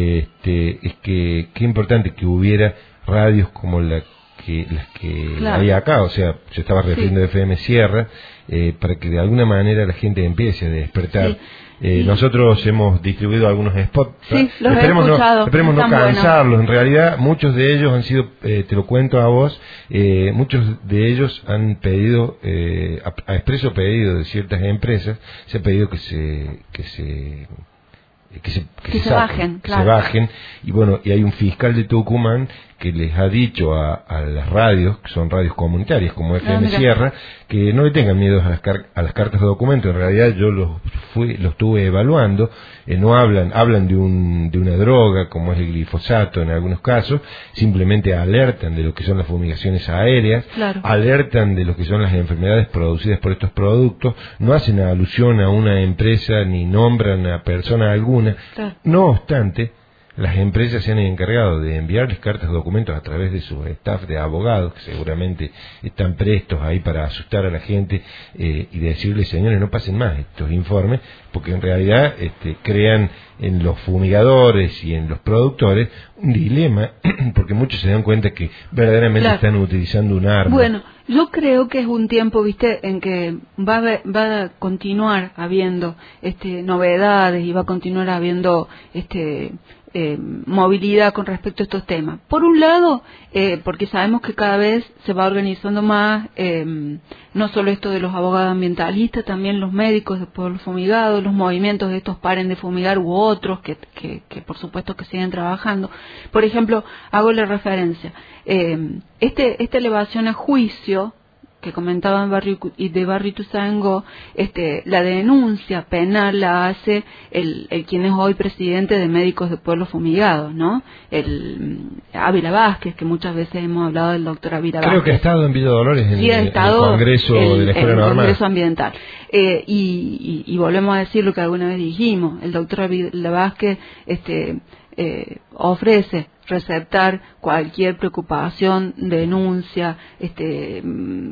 Speaker 3: este, es que qué importante que hubiera radios como la que las que
Speaker 4: claro.
Speaker 3: hay acá, o sea, se estaba refiriendo
Speaker 4: sí.
Speaker 3: a F M Sierra, eh, para que de alguna manera la gente empiece a despertar.
Speaker 4: Sí.
Speaker 3: Eh,
Speaker 4: y...
Speaker 3: Nosotros hemos distribuido algunos spots,
Speaker 4: sí, los
Speaker 3: esperemos,
Speaker 4: he escuchado,
Speaker 3: no, esperemos no cansarlos, buenos. En realidad muchos de ellos han sido, eh, te lo cuento a vos, eh, muchos de ellos han pedido, eh, a, a expreso pedido de ciertas empresas, se ha pedido que se... Que se que se, que
Speaker 4: que
Speaker 3: se,
Speaker 4: se
Speaker 3: saquen,
Speaker 4: bajen,
Speaker 3: que
Speaker 4: claro.
Speaker 3: se bajen, y bueno, y hay un fiscal de Tucumán que les ha dicho a, a las radios, que son radios comunitarias como F M
Speaker 4: ah,
Speaker 3: Sierra, que no le tengan miedo a las, car a las cartas de documento. En realidad yo los fui, los estuve evaluando, eh, no hablan, hablan de un, de una droga como es el glifosato en algunos casos, simplemente alertan de lo que son las fumigaciones aéreas,
Speaker 4: claro.
Speaker 3: alertan de lo que son las enfermedades producidas por estos productos, no hacen alusión a una empresa ni nombran a persona alguna,
Speaker 4: claro.
Speaker 3: no obstante, las empresas se han encargado de enviarles cartas de documentos a través de su staff de abogados, que seguramente están prestos ahí para asustar a la gente eh, y decirles, señores, no pasen más estos informes, porque en realidad este, crean en los fumigadores y en los productores un dilema, porque muchos se dan cuenta que verdaderamente claro. están utilizando un arma.
Speaker 4: Bueno, yo creo que es un tiempo, viste, en que va a, ver, va a continuar habiendo este, novedades y va a continuar habiendo este Eh, movilidad con respecto a estos temas. Por un lado, eh, porque sabemos que cada vez se va organizando más, eh, no solo esto de los abogados ambientalistas, también los médicos de pueblos fumigados, los movimientos de estos paren de fumigar u otros que, que, que por supuesto que siguen trabajando. Por ejemplo, hago la referencia, eh, este, esta elevación a juicio que comentaban Barrio y de Barrio Ituzaingó, este, la denuncia penal la hace el, el quien es hoy presidente de Médicos de Pueblos Fumigados, ¿no? El Ávila Vázquez, que muchas veces hemos hablado del doctor Ávila Vázquez.
Speaker 3: Creo que ha estado en Villa Dolores en,
Speaker 4: sí,
Speaker 3: el, en el Congreso
Speaker 4: el,
Speaker 3: de la Escuela
Speaker 4: el
Speaker 3: Normal.
Speaker 4: Congreso Ambiental. Eh, y, y, y volvemos a decir lo que alguna vez dijimos, el doctor Ávila Vázquez este, eh, ofrece receptar cualquier preocupación, denuncia, este,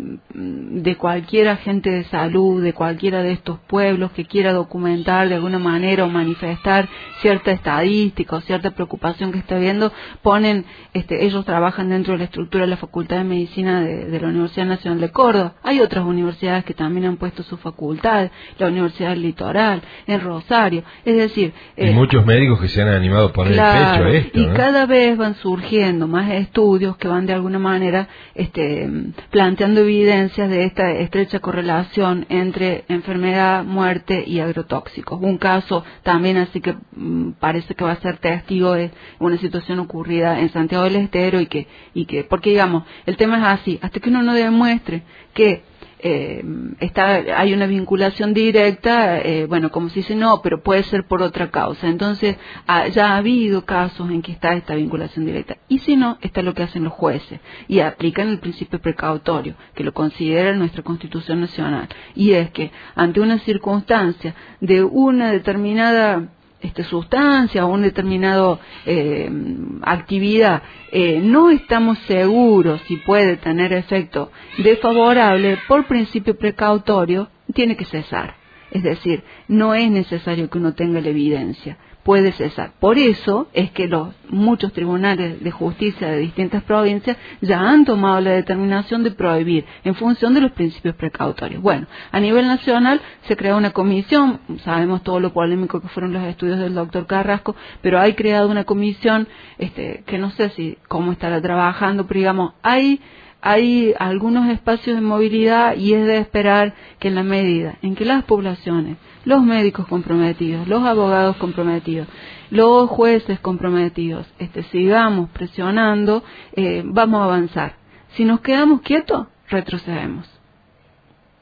Speaker 4: de cualquier agente de salud, de cualquiera de estos pueblos que quiera documentar de alguna manera o manifestar cierta estadística o cierta preocupación que está viendo, ponen, este, ellos trabajan dentro de la estructura de la Facultad de Medicina de, de la Universidad Nacional de Córdoba. Hay otras universidades que también han puesto sus facultades, la Universidad del Litoral, en Rosario, es decir...
Speaker 3: Y
Speaker 4: eh,
Speaker 3: muchos médicos que se han animado a poner
Speaker 4: claro,
Speaker 3: el pecho a esto,
Speaker 4: y
Speaker 3: ¿no?
Speaker 4: cada vez van surgiendo más estudios que van de alguna manera este, planteando evidencias de esta estrecha correlación entre enfermedad, muerte y agrotóxicos. Un caso también así que mmm, parece que va a ser testigo de una situación ocurrida en Santiago del Estero y que, y que porque digamos, el tema es así, hasta que uno no demuestre que Eh, está, hay una vinculación directa, eh, bueno, como se dice, no, pero puede ser por otra causa. Entonces, ha, ya ha habido casos en que está esta vinculación directa. Y si no, está lo que hacen los jueces. Y aplican el principio precautorio, que lo considera nuestra Constitución Nacional. Y es que, ante una circunstancia de una determinada Este, sustancia o una determinada eh, actividad, eh, no estamos seguros si puede tener efecto desfavorable, por principio precautorio, tiene que cesar. Es decir, no es necesario que uno tenga la evidencia, puede cesar. Por eso es que los muchos tribunales de justicia de distintas provincias ya han tomado la determinación de prohibir en función de los principios precautorios. Bueno, a nivel nacional se creó una comisión, sabemos todo lo polémico que fueron los estudios del doctor Carrasco, pero hay creado una comisión este, que no sé si cómo estará trabajando, pero digamos, hay... Hay algunos espacios de movilidad y es de esperar que en la medida en que las poblaciones, los médicos comprometidos, los abogados comprometidos, los jueces comprometidos, este, sigamos presionando, eh, vamos a avanzar. Si nos quedamos quietos, retrocedemos.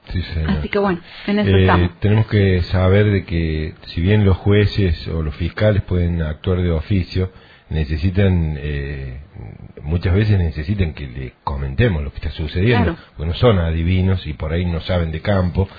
Speaker 3: Sí, señor.
Speaker 4: Así que bueno, en eso
Speaker 3: eh,
Speaker 4: estamos.
Speaker 3: Tenemos que saber de que si bien los jueces o los fiscales pueden actuar de oficio, necesitan, eh, muchas veces necesitan que le comentemos lo que está sucediendo,
Speaker 4: Claro.
Speaker 3: porque no son adivinos y por ahí no saben de campo,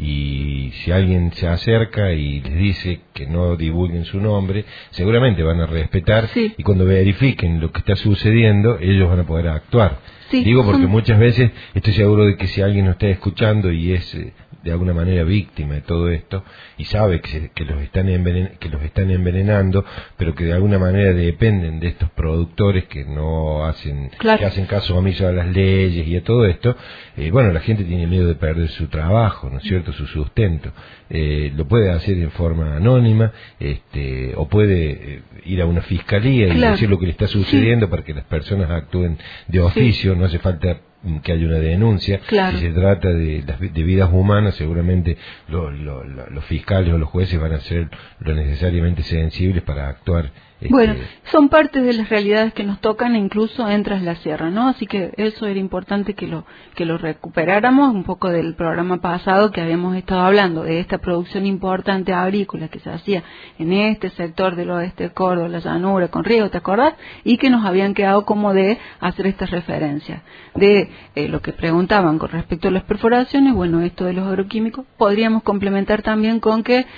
Speaker 3: y si alguien se acerca y les dice que no divulguen su nombre, seguramente van a respetar,
Speaker 4: Sí.
Speaker 3: y cuando verifiquen lo que está sucediendo, ellos van a poder actuar.
Speaker 4: Sí,
Speaker 3: Digo porque
Speaker 4: son-
Speaker 3: muchas veces estoy seguro de que si alguien nos está escuchando y es eh, de alguna manera víctima de todo esto y sabe que, se- que los están envenen- que los están envenenando, pero que de alguna manera dependen de estos productores que no hacen
Speaker 4: Claro.
Speaker 3: que hacen caso omiso a las leyes y a todo esto, eh, bueno, la gente tiene miedo de perder su trabajo, ¿no es cierto?, su sustento. Eh, lo puede hacer en forma anónima, este, o puede eh, ir a una fiscalía y
Speaker 4: Claro.
Speaker 3: decir lo que le está sucediendo para que las personas actúen de oficio. No hace falta mm, que haya una denuncia.
Speaker 4: Claro.
Speaker 3: Si se trata de, las vi- de vidas humanas, seguramente lo- lo- lo- los fiscales o los jueces van a ser lo necesariamente sensibles para actuar. este,
Speaker 4: Bueno, son partes de las realidades que nos tocan e incluso en Tras la Sierra, ¿no? Así que eso era importante que lo que lo recuperáramos un poco del programa pasado que habíamos estado hablando de esta producción importante agrícola que se hacía en este sector del oeste de Córdoba, la llanura, con río, ¿te acordás? Y que nos habían quedado como de hacer estas referencias. De eh, lo que preguntaban con respecto a las perforaciones, bueno, esto de los agroquímicos, podríamos complementar también con que...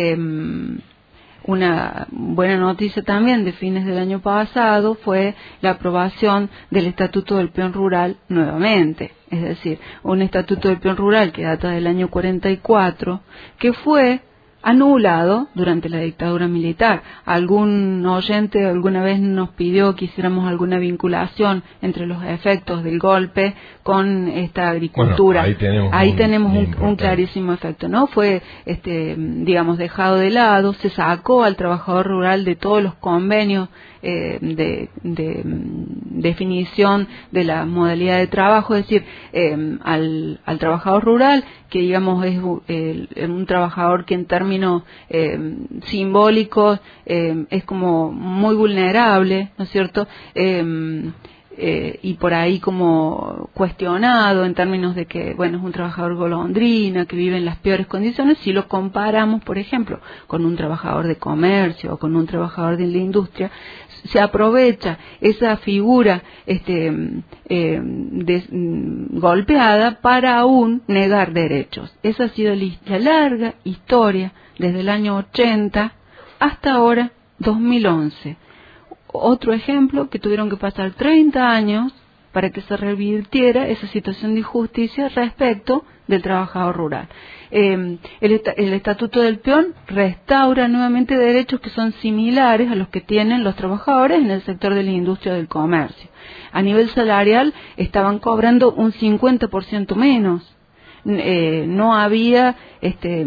Speaker 4: Eh, Una buena noticia también de fines del año pasado fue la aprobación del Estatuto del Peón Rural nuevamente, es decir, un Estatuto del Peón Rural que data del año cuarenta y cuatro, que fue anulado durante la dictadura militar. Algún oyente alguna vez nos pidió que hiciéramos alguna vinculación entre los efectos del golpe con esta agricultura.
Speaker 3: Bueno, ahí tenemos
Speaker 4: ahí
Speaker 3: un-
Speaker 4: tenemos
Speaker 3: un
Speaker 4: un,
Speaker 3: importante.
Speaker 4: un clarísimo efecto, ¿no? Fue, este, digamos, dejado de lado, se sacó al trabajador rural de todos los convenios eh, de, de mm, definición de la modalidad de trabajo, es decir, eh, al, al trabajador rural, que digamos es eh, un trabajador que en términos eh, simbólicos eh, es como muy vulnerable, ¿no es cierto?, eh, Eh, y por ahí como cuestionado en términos de que, bueno, es un trabajador golondrina, que vive en las peores condiciones, si lo comparamos, por ejemplo, con un trabajador de comercio o con un trabajador de la industria, se aprovecha esa figura este, eh, de, mm, golpeada para aún negar derechos. Esa ha sido la larga historia desde el año ochenta hasta ahora, dos mil once. Otro ejemplo, que tuvieron que pasar treinta años para que se revirtiera esa situación de injusticia respecto del trabajador rural. Eh, el, est el Estatuto del Peón restaura nuevamente derechos que son similares a los que tienen los trabajadores en el sector de la industria del comercio. A nivel salarial estaban cobrando un cincuenta por ciento menos. Eh, no había este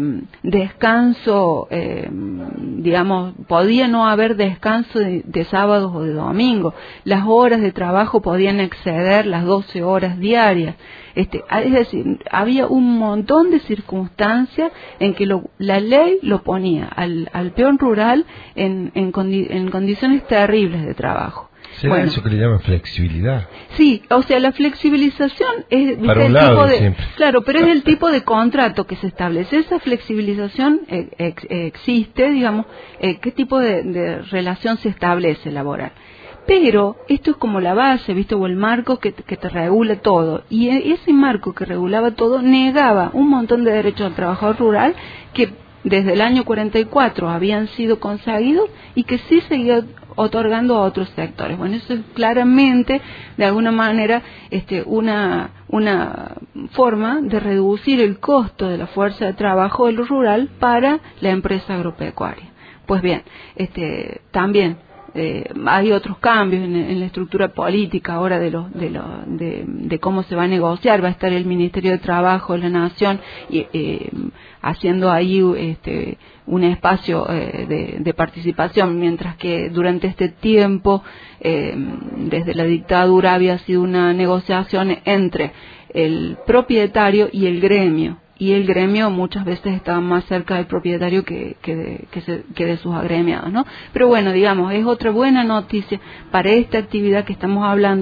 Speaker 4: descanso, eh, digamos, podía no haber descanso de, de sábados o de domingos. Las horas de trabajo podían exceder las doce horas diarias. Este, es decir, había un montón de circunstancias en que lo, la ley lo ponía al, al peón rural en, en, condi en condiciones terribles de trabajo.
Speaker 3: ¿Será
Speaker 4: Bueno,
Speaker 3: eso que le llaman flexibilidad?
Speaker 4: sí, o sea, la flexibilización es
Speaker 3: Para
Speaker 4: ¿viste?
Speaker 3: un
Speaker 4: el
Speaker 3: lado
Speaker 4: tipo de,
Speaker 3: siempre.
Speaker 4: claro, pero es el tipo de contrato que se establece. Esa flexibilización eh, ex, eh, existe, digamos, eh, qué tipo de, de relación se establece laboral. Pero esto es como la base, ¿viste? O el marco que, que te regula todo. Y ese marco que regulaba todo negaba un montón de derechos al trabajador rural que desde el año cuarenta y cuatro habían sido conseguidos y que sí seguía otorgando a otros sectores. Bueno, eso es claramente, de alguna manera, este, una, una forma de reducir el costo de la fuerza de trabajo de lo rural para la empresa agropecuaria. Pues bien, este, también Eh, hay otros cambios en, en la estructura política ahora de, lo, de, lo, de, de cómo se va a negociar. Va a estar el Ministerio de Trabajo de la Nación y, eh, haciendo ahí este, un espacio eh, de, de participación, mientras que durante este tiempo, eh, desde la dictadura, había sido una negociación entre el propietario y el gremio. Y el gremio muchas veces estaba más cerca del propietario que, que, de, que, se, que de sus agremiados, ¿no? Pero bueno, digamos, es otra buena noticia para esta actividad que estamos hablando,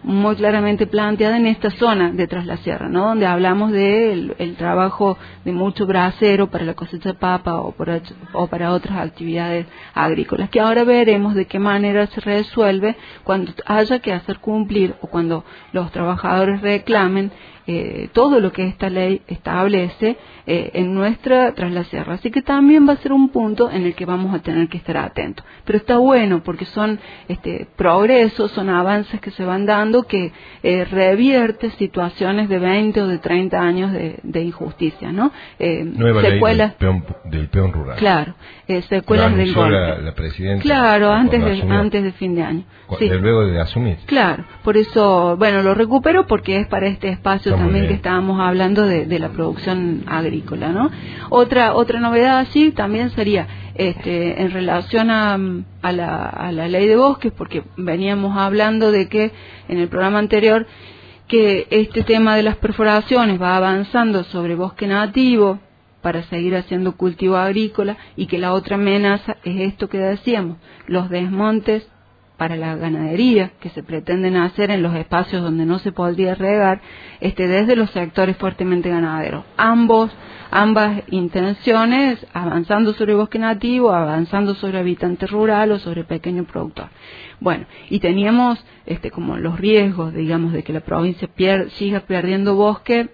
Speaker 4: muy claramente planteada en esta zona de Tras la Sierra, ¿no? Donde hablamos del el trabajo de mucho bracero para la cosecha de papa o, por, o para otras actividades agrícolas, que ahora veremos de qué manera se resuelve cuando haya que hacer cumplir o cuando los trabajadores reclamen Eh, todo lo que esta ley establece eh, en nuestra Tras la Sierra. Así que también va a ser un punto en el que vamos a tener que estar atentos. Pero está bueno porque son este, progresos, son avances que se van dando que eh, revierte situaciones de veinte o de treinta años de, de injusticia, ¿no? Eh,
Speaker 3: Nueva
Speaker 4: secuelas,
Speaker 3: ley del peón, del peón rural.
Speaker 4: Claro, eh, secuelas del golpe.
Speaker 3: La, la presidenta.
Speaker 4: Claro, antes de, antes de fin de año.
Speaker 3: Sí. Luego de asumir.
Speaker 4: Claro, por eso, bueno, lo recupero porque es para este espacio Está también que estábamos hablando de, de la producción agrícola, ¿no? Otra otra novedad allí también sería este en relación a, a, la, a la ley de bosques, porque veníamos hablando de que en el programa anterior que este tema de las perforaciones va avanzando sobre bosque nativo para seguir haciendo cultivo agrícola y que la otra amenaza es esto que decíamos, los desmontes para la ganadería que se pretenden hacer en los espacios donde no se podría regar, este desde los sectores fuertemente ganaderos. Ambos, ambas intenciones, avanzando sobre bosque nativo, avanzando sobre habitante rural o sobre pequeño productor. Bueno, y teníamos este como los riesgos, digamos, de que la provincia pier, siga perdiendo bosque,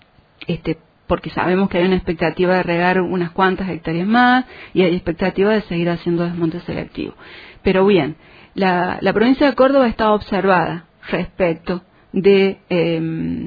Speaker 4: este porque sabemos que hay una expectativa de regar unas cuantas hectáreas más y hay expectativa de seguir haciendo desmonte selectivo. Pero bien, La, la provincia de Córdoba está observada respecto de eh,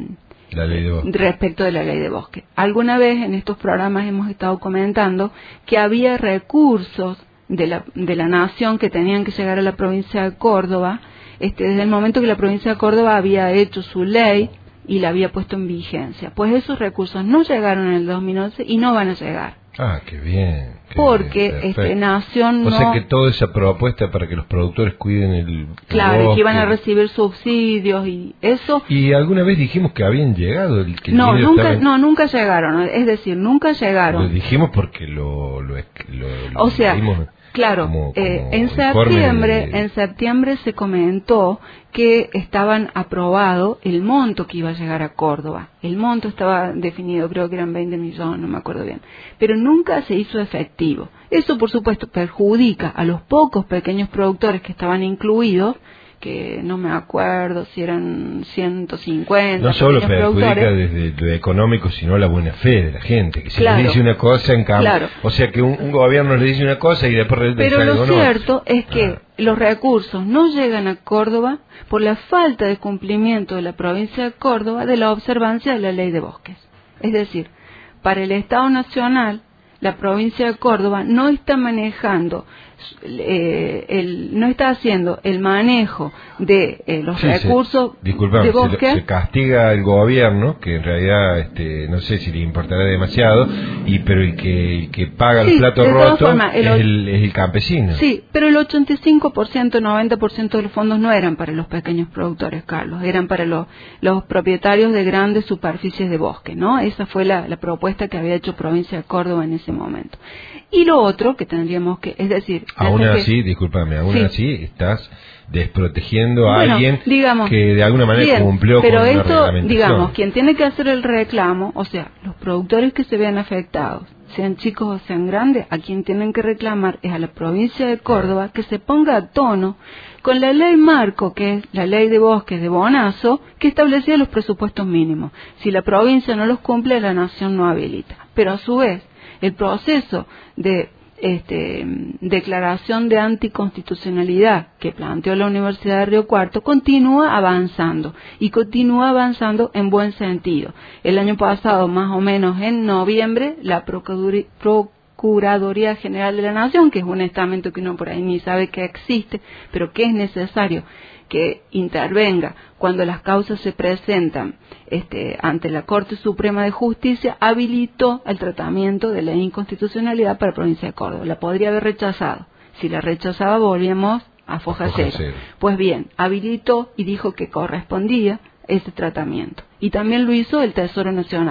Speaker 3: la ley de bosque.
Speaker 4: respecto de la ley de bosque. Alguna vez en estos programas hemos estado comentando que había recursos de la, de la nación que tenían que llegar a la provincia de Córdoba, este, desde el momento que la provincia de Córdoba había hecho su ley y la había puesto en vigencia. Pues esos recursos no llegaron en el dos mil once y no van a llegar.
Speaker 3: Ah, qué bien. Qué
Speaker 4: porque
Speaker 3: bien,
Speaker 4: este, Nación no...
Speaker 3: O sea que toda esa propuesta para que los productores cuiden el
Speaker 4: Claro,
Speaker 3: el
Speaker 4: y que iban a recibir subsidios y eso...
Speaker 3: Y alguna vez dijimos que habían llegado. El, que
Speaker 4: no,
Speaker 3: el
Speaker 4: nunca,
Speaker 3: en...
Speaker 4: no, nunca llegaron. Es decir, nunca llegaron.
Speaker 3: Lo dijimos porque lo... lo, lo, lo
Speaker 4: o sea,
Speaker 3: dijimos...
Speaker 4: Claro,
Speaker 3: como, como
Speaker 4: eh, en septiembre, de... en septiembre se comentó que estaban aprobado el monto que iba a llegar a Córdoba. El monto estaba definido, creo que eran veinte millones, no me acuerdo bien. Pero nunca se hizo efectivo. Eso, por supuesto, perjudica a los pocos pequeños productores que estaban incluidos, que no me acuerdo si eran ciento cincuenta.
Speaker 3: No solo perjudica desde lo económico, sino la buena fe de la gente, que si
Speaker 4: claro,
Speaker 3: le dice una cosa en cambio,
Speaker 4: claro.
Speaker 3: O sea que un, un gobierno le dice una cosa y después le
Speaker 4: Pero lo cierto es que
Speaker 3: ah.
Speaker 4: los recursos no llegan a Córdoba por la falta de cumplimiento de la provincia de Córdoba de la observancia de la ley de bosques. Es decir, para el Estado Nacional, la provincia de Córdoba no está manejando, eh, el, no está haciendo el manejo de eh, los
Speaker 3: sí,
Speaker 4: recursos
Speaker 3: se, disculpame,
Speaker 4: de bosque.
Speaker 3: Se, se castiga al gobierno, que en realidad este, no sé si le importará demasiado, y pero el que, el que paga
Speaker 4: sí,
Speaker 3: el plato roto
Speaker 4: formas, el,
Speaker 3: es, el, es el campesino.
Speaker 4: Sí, pero el ochenta y cinco por ciento, noventa por ciento de los fondos no eran para los pequeños productores, Carlos, eran para los, los propietarios de grandes superficies de bosque, ¿no? Esa fue la, la propuesta que había hecho Provincia de Córdoba en ese momento. Y lo otro que tendríamos que, es decir...
Speaker 3: Aún así,
Speaker 4: que,
Speaker 3: discúlpame, aún
Speaker 4: sí.
Speaker 3: así estás desprotegiendo a
Speaker 4: bueno,
Speaker 3: alguien
Speaker 4: digamos,
Speaker 3: que de alguna manera
Speaker 4: bien,
Speaker 3: cumplió
Speaker 4: pero
Speaker 3: con
Speaker 4: esto,
Speaker 3: la reglamentación.
Speaker 4: digamos, quien tiene que hacer el reclamo, o sea, los productores que se vean afectados, sean chicos o sean grandes, a quien tienen que reclamar es a la provincia de Córdoba que se ponga a tono con la ley marco, que es la ley de bosques de Bonazo, que establecía los presupuestos mínimos. Si la provincia no los cumple, la nación no habilita. Pero a su vez, el proceso de este, declaración de anticonstitucionalidad que planteó la Universidad de Río Cuarto continúa avanzando y continúa avanzando en buen sentido. El año pasado, más o menos en noviembre, la Procuraduría, Procuraduría General de la Nación, que es un estamento que uno por ahí ni sabe que existe, pero que es necesario que intervenga cuando las causas se presentan este, ante la Corte Suprema de Justicia, habilitó el tratamiento de la inconstitucionalidad para la provincia de Córdoba. La podría haber rechazado. Si la rechazaba, volvíamos a foja cero. cero. Pues bien, habilitó y dijo que correspondía ese tratamiento. Y también lo hizo el Tesoro Nacional,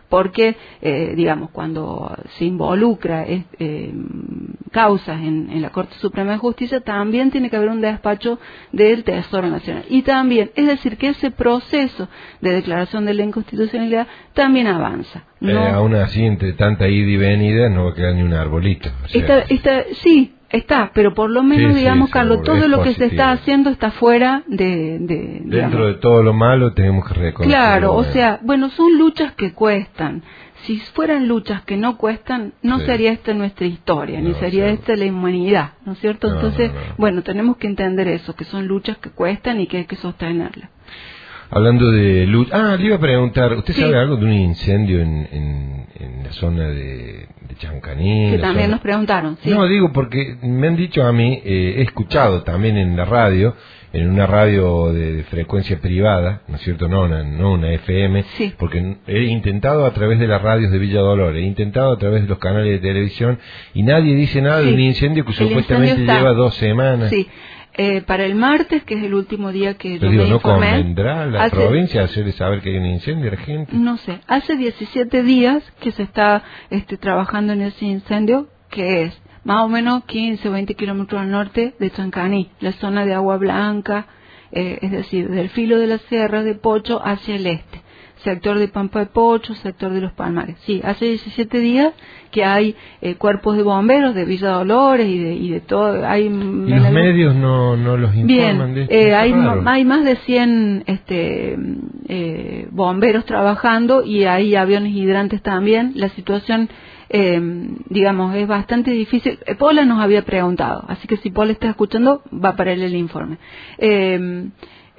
Speaker 4: porque, eh, digamos, cuando se involucra eh, eh, causas en, en la Corte Suprema de Justicia, también tiene que haber un despacho del Tesoro Nacional. Y también, es decir, que ese proceso de declaración de la inconstitucionalidad también avanza. No,
Speaker 3: eh, aún así, entre tanta ida y venida, no va a quedar ni un arbolito. O sea,
Speaker 4: está, está, sí, está, pero por lo menos,
Speaker 3: sí,
Speaker 4: digamos,
Speaker 3: sí,
Speaker 4: Carlos, todo lo que
Speaker 3: positivo.
Speaker 4: se está haciendo está fuera de... de
Speaker 3: Dentro
Speaker 4: digamos.
Speaker 3: de todo lo malo tenemos que reconocer.
Speaker 4: Claro, o
Speaker 3: bueno.
Speaker 4: sea, bueno, son luchas que cuestan. Si fueran luchas que no cuestan, no
Speaker 3: Sí.
Speaker 4: sería esta nuestra historia,
Speaker 3: No,
Speaker 4: ni sería
Speaker 3: sí.
Speaker 4: esta la humanidad, ¿no es cierto?
Speaker 3: No,
Speaker 4: Entonces,
Speaker 3: no, no.
Speaker 4: bueno, tenemos que entender eso, que son luchas que cuestan y que hay que sostenerlas.
Speaker 3: Hablando de luz, ah, le iba a preguntar, ¿usted
Speaker 4: Sí.
Speaker 3: sabe algo de un incendio en, en, en la zona de, de Chancaní?
Speaker 4: Que
Speaker 3: la
Speaker 4: también
Speaker 3: zona-
Speaker 4: nos preguntaron, ¿sí?
Speaker 3: No, digo porque me han dicho a mí, eh, he escuchado también en la radio, en una radio de, de frecuencia privada, ¿no es cierto? No una, no una F M,
Speaker 4: Sí.
Speaker 3: porque he intentado a través de las radios de Villa Dolores, he intentado a través de los canales de televisión y nadie dice nada
Speaker 4: Sí.
Speaker 3: de un incendio que
Speaker 4: El
Speaker 3: supuestamente
Speaker 4: incendio está-
Speaker 3: lleva dos semanas.
Speaker 4: Sí. Eh, para el martes, que es el último día que
Speaker 3: Pero
Speaker 4: yo
Speaker 3: digo,
Speaker 4: me
Speaker 3: ¿no
Speaker 4: informé,
Speaker 3: convendrá a la
Speaker 4: hace-
Speaker 3: provincia hacerle saber que hay un incendio a la gente?
Speaker 4: No sé, hace diecisiete días que se está este, trabajando en ese incendio, que es más o menos quince o veinte kilómetros al norte de Chancaní, la zona de Agua Blanca, eh, es decir, del filo de la Sierra de Pocho hacia el este, sector de Pampa de Pocho, sector de Los Palmares. Sí, hace diecisiete días que hay eh, cuerpos de bomberos de Villa Dolores y de, y de todo. Hay,
Speaker 3: ¿Y los medios no, no los informan
Speaker 4: Bien,
Speaker 3: de esto?
Speaker 4: eh,
Speaker 3: Está
Speaker 4: hay,
Speaker 3: raro.
Speaker 4: ma- hay más de cien este, eh, bomberos trabajando y hay aviones hidrantes también. La situación, eh, digamos, es bastante difícil. Eh, Paula nos había preguntado, así que si Paula está escuchando, va para él el informe. Eh,